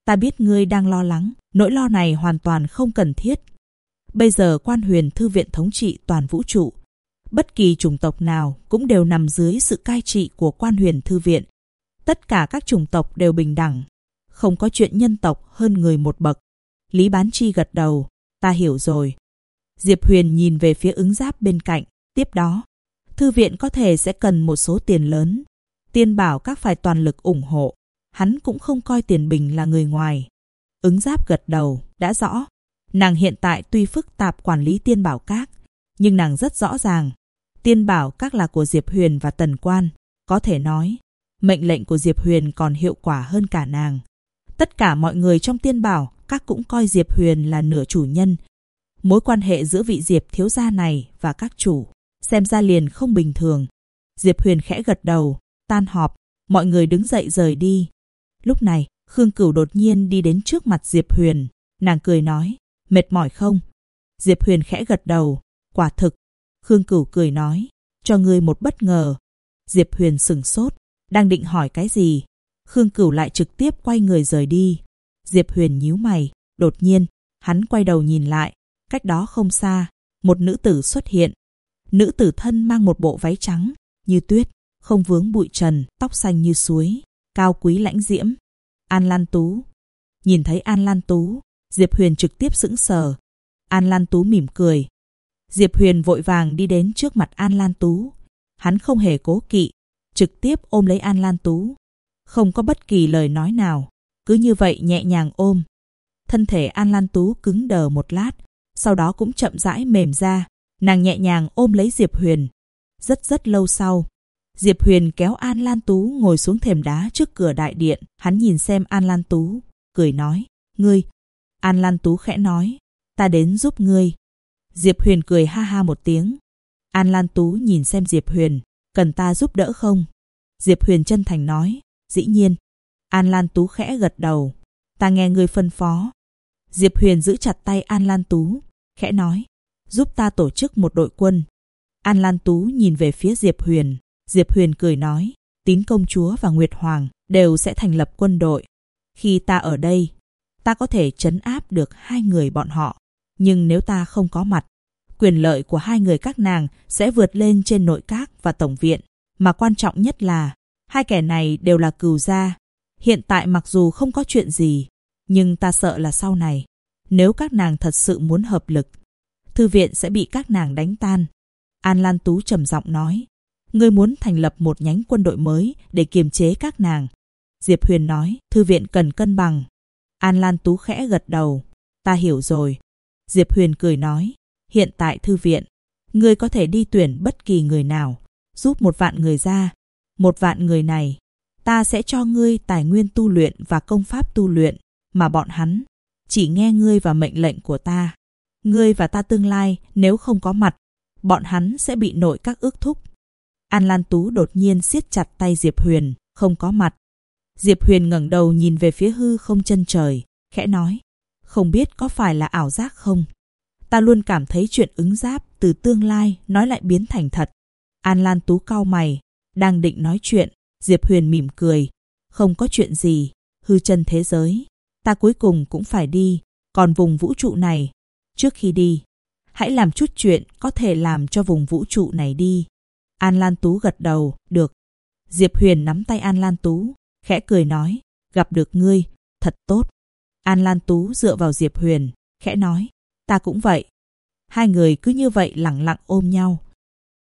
Ta biết ngươi đang lo lắng, nỗi lo này hoàn toàn không cần thiết. Bây giờ Quan Huyền Thư viện thống trị toàn vũ trụ. Bất kỳ chủng tộc nào cũng đều nằm dưới sự cai trị của Quan Huyền Thư viện. Tất cả các chủng tộc đều bình đẳng. Không có chuyện nhân tộc hơn người một bậc. Lý Bán Chi gật đầu. Ta hiểu rồi. Diệp Huyền nhìn về phía ứng giáp bên cạnh. Tiếp đó, thư viện có thể sẽ cần một số tiền lớn. Tiên bảo các phải toàn lực ủng hộ. Hắn cũng không coi Tiền Bình là người ngoài. Ứng giáp gật đầu. Đã rõ. Nàng hiện tại tuy phức tạp quản lý tiên bảo các, nhưng nàng rất rõ ràng. Tiên bảo các là của Diệp Huyền và Tần Quan. Có thể nói, mệnh lệnh của Diệp Huyền còn hiệu quả hơn cả nàng. Tất cả mọi người trong tiên bảo các cũng coi Diệp Huyền là nửa chủ nhân. Mối quan hệ giữa vị Diệp thiếu gia này và các chủ xem ra liền không bình thường. Diệp Huyền khẽ gật đầu. Tan họp, mọi người đứng dậy rời đi. Lúc này, Khương Cửu đột nhiên đi đến trước mặt Diệp Huyền. Nàng cười nói, mệt mỏi không? Diệp Huyền khẽ gật đầu. Quả thực. Khương Cửu cười nói, cho ngươi một bất ngờ. Diệp Huyền sửng sốt, đang định hỏi cái gì. Khương Cửu lại trực tiếp quay người rời đi. Diệp Huyền nhíu mày. Đột nhiên, hắn quay đầu nhìn lại. Cách đó không xa, một nữ tử xuất hiện. Nữ tử thân mang một bộ váy trắng, như tuyết, không vướng bụi trần, tóc xanh như suối, cao quý lãnh diễm. An Lan Tú. Nhìn thấy An Lan Tú, Diệp Huyền trực tiếp sững sờ. An Lan Tú mỉm cười. Diệp Huyền vội vàng đi đến trước mặt An Lan Tú. Hắn không hề cố kỵ, trực tiếp ôm lấy An Lan Tú. Không có bất kỳ lời nói nào, cứ như vậy nhẹ nhàng ôm. Thân thể An Lan Tú cứng đờ một lát, sau đó cũng chậm rãi mềm ra. Nàng nhẹ nhàng ôm lấy Diệp Huyền. Rất lâu sau, Diệp Huyền kéo An Lan Tú ngồi xuống thềm đá trước cửa đại điện. Hắn nhìn xem An Lan Tú, cười nói, ngươi. An Lan Tú khẽ nói, ta đến giúp ngươi. Diệp Huyền cười ha ha một tiếng. An Lan Tú nhìn xem Diệp Huyền, cần ta giúp đỡ không? Diệp Huyền chân thành nói, dĩ nhiên. An Lan Tú khẽ gật đầu, ta nghe ngươi phân phó. Diệp Huyền giữ chặt tay An Lan Tú, khẽ nói, giúp ta tổ chức một đội quân. An Lan Tú nhìn về phía Diệp Huyền. Diệp Huyền cười nói, Tín công chúa và Nguyệt Hoàng đều sẽ thành lập quân đội. Khi ta ở đây, ta có thể trấn áp được hai người bọn họ. Nhưng nếu ta không có mặt, quyền lợi của hai người các nàng sẽ vượt lên trên nội các và tổng viện. Mà quan trọng nhất là, hai kẻ này đều là cừu gia. Hiện tại mặc dù không có chuyện gì, nhưng ta sợ là sau này, nếu các nàng thật sự muốn hợp lực, thư viện sẽ bị các nàng đánh tan. An Lan Tú trầm giọng nói, ngươi muốn thành lập một nhánh quân đội mới để kiềm chế các nàng. Diệp Huyền nói, thư viện cần cân bằng. An Lan Tú khẽ gật đầu, ta hiểu rồi. Diệp Huyền cười nói, hiện tại thư viện, ngươi có thể đi tuyển bất kỳ người nào, giúp 1.000 người ra. 1.000 người này, ta sẽ cho ngươi tài nguyên tu luyện và công pháp tu luyện, mà bọn hắn chỉ nghe ngươi và mệnh lệnh của ta. Ngươi và ta tương lai nếu không có mặt, bọn hắn sẽ bị nội các ước thúc. An Lan Tú đột nhiên siết chặt tay Diệp Huyền, không có mặt. Diệp Huyền ngẩng đầu nhìn về phía hư không chân trời, khẽ nói, không biết có phải là ảo giác không? Ta luôn cảm thấy chuyện ứng giáp từ tương lai nói lại biến thành thật. An Lan Tú cau mày, đang định nói chuyện, Diệp Huyền mỉm cười, không có chuyện gì, hư chân thế giới, ta cuối cùng cũng phải đi, còn vùng vũ trụ này, trước khi đi, hãy làm chút chuyện có thể làm cho vùng vũ trụ này đi. An Lan Tú gật đầu, được. Diệp Huyền nắm tay An Lan Tú, khẽ cười nói, gặp được ngươi, thật tốt. An Lan Tú dựa vào Diệp Huyền, khẽ nói, ta cũng vậy. Hai người cứ như vậy lặng lặng ôm nhau.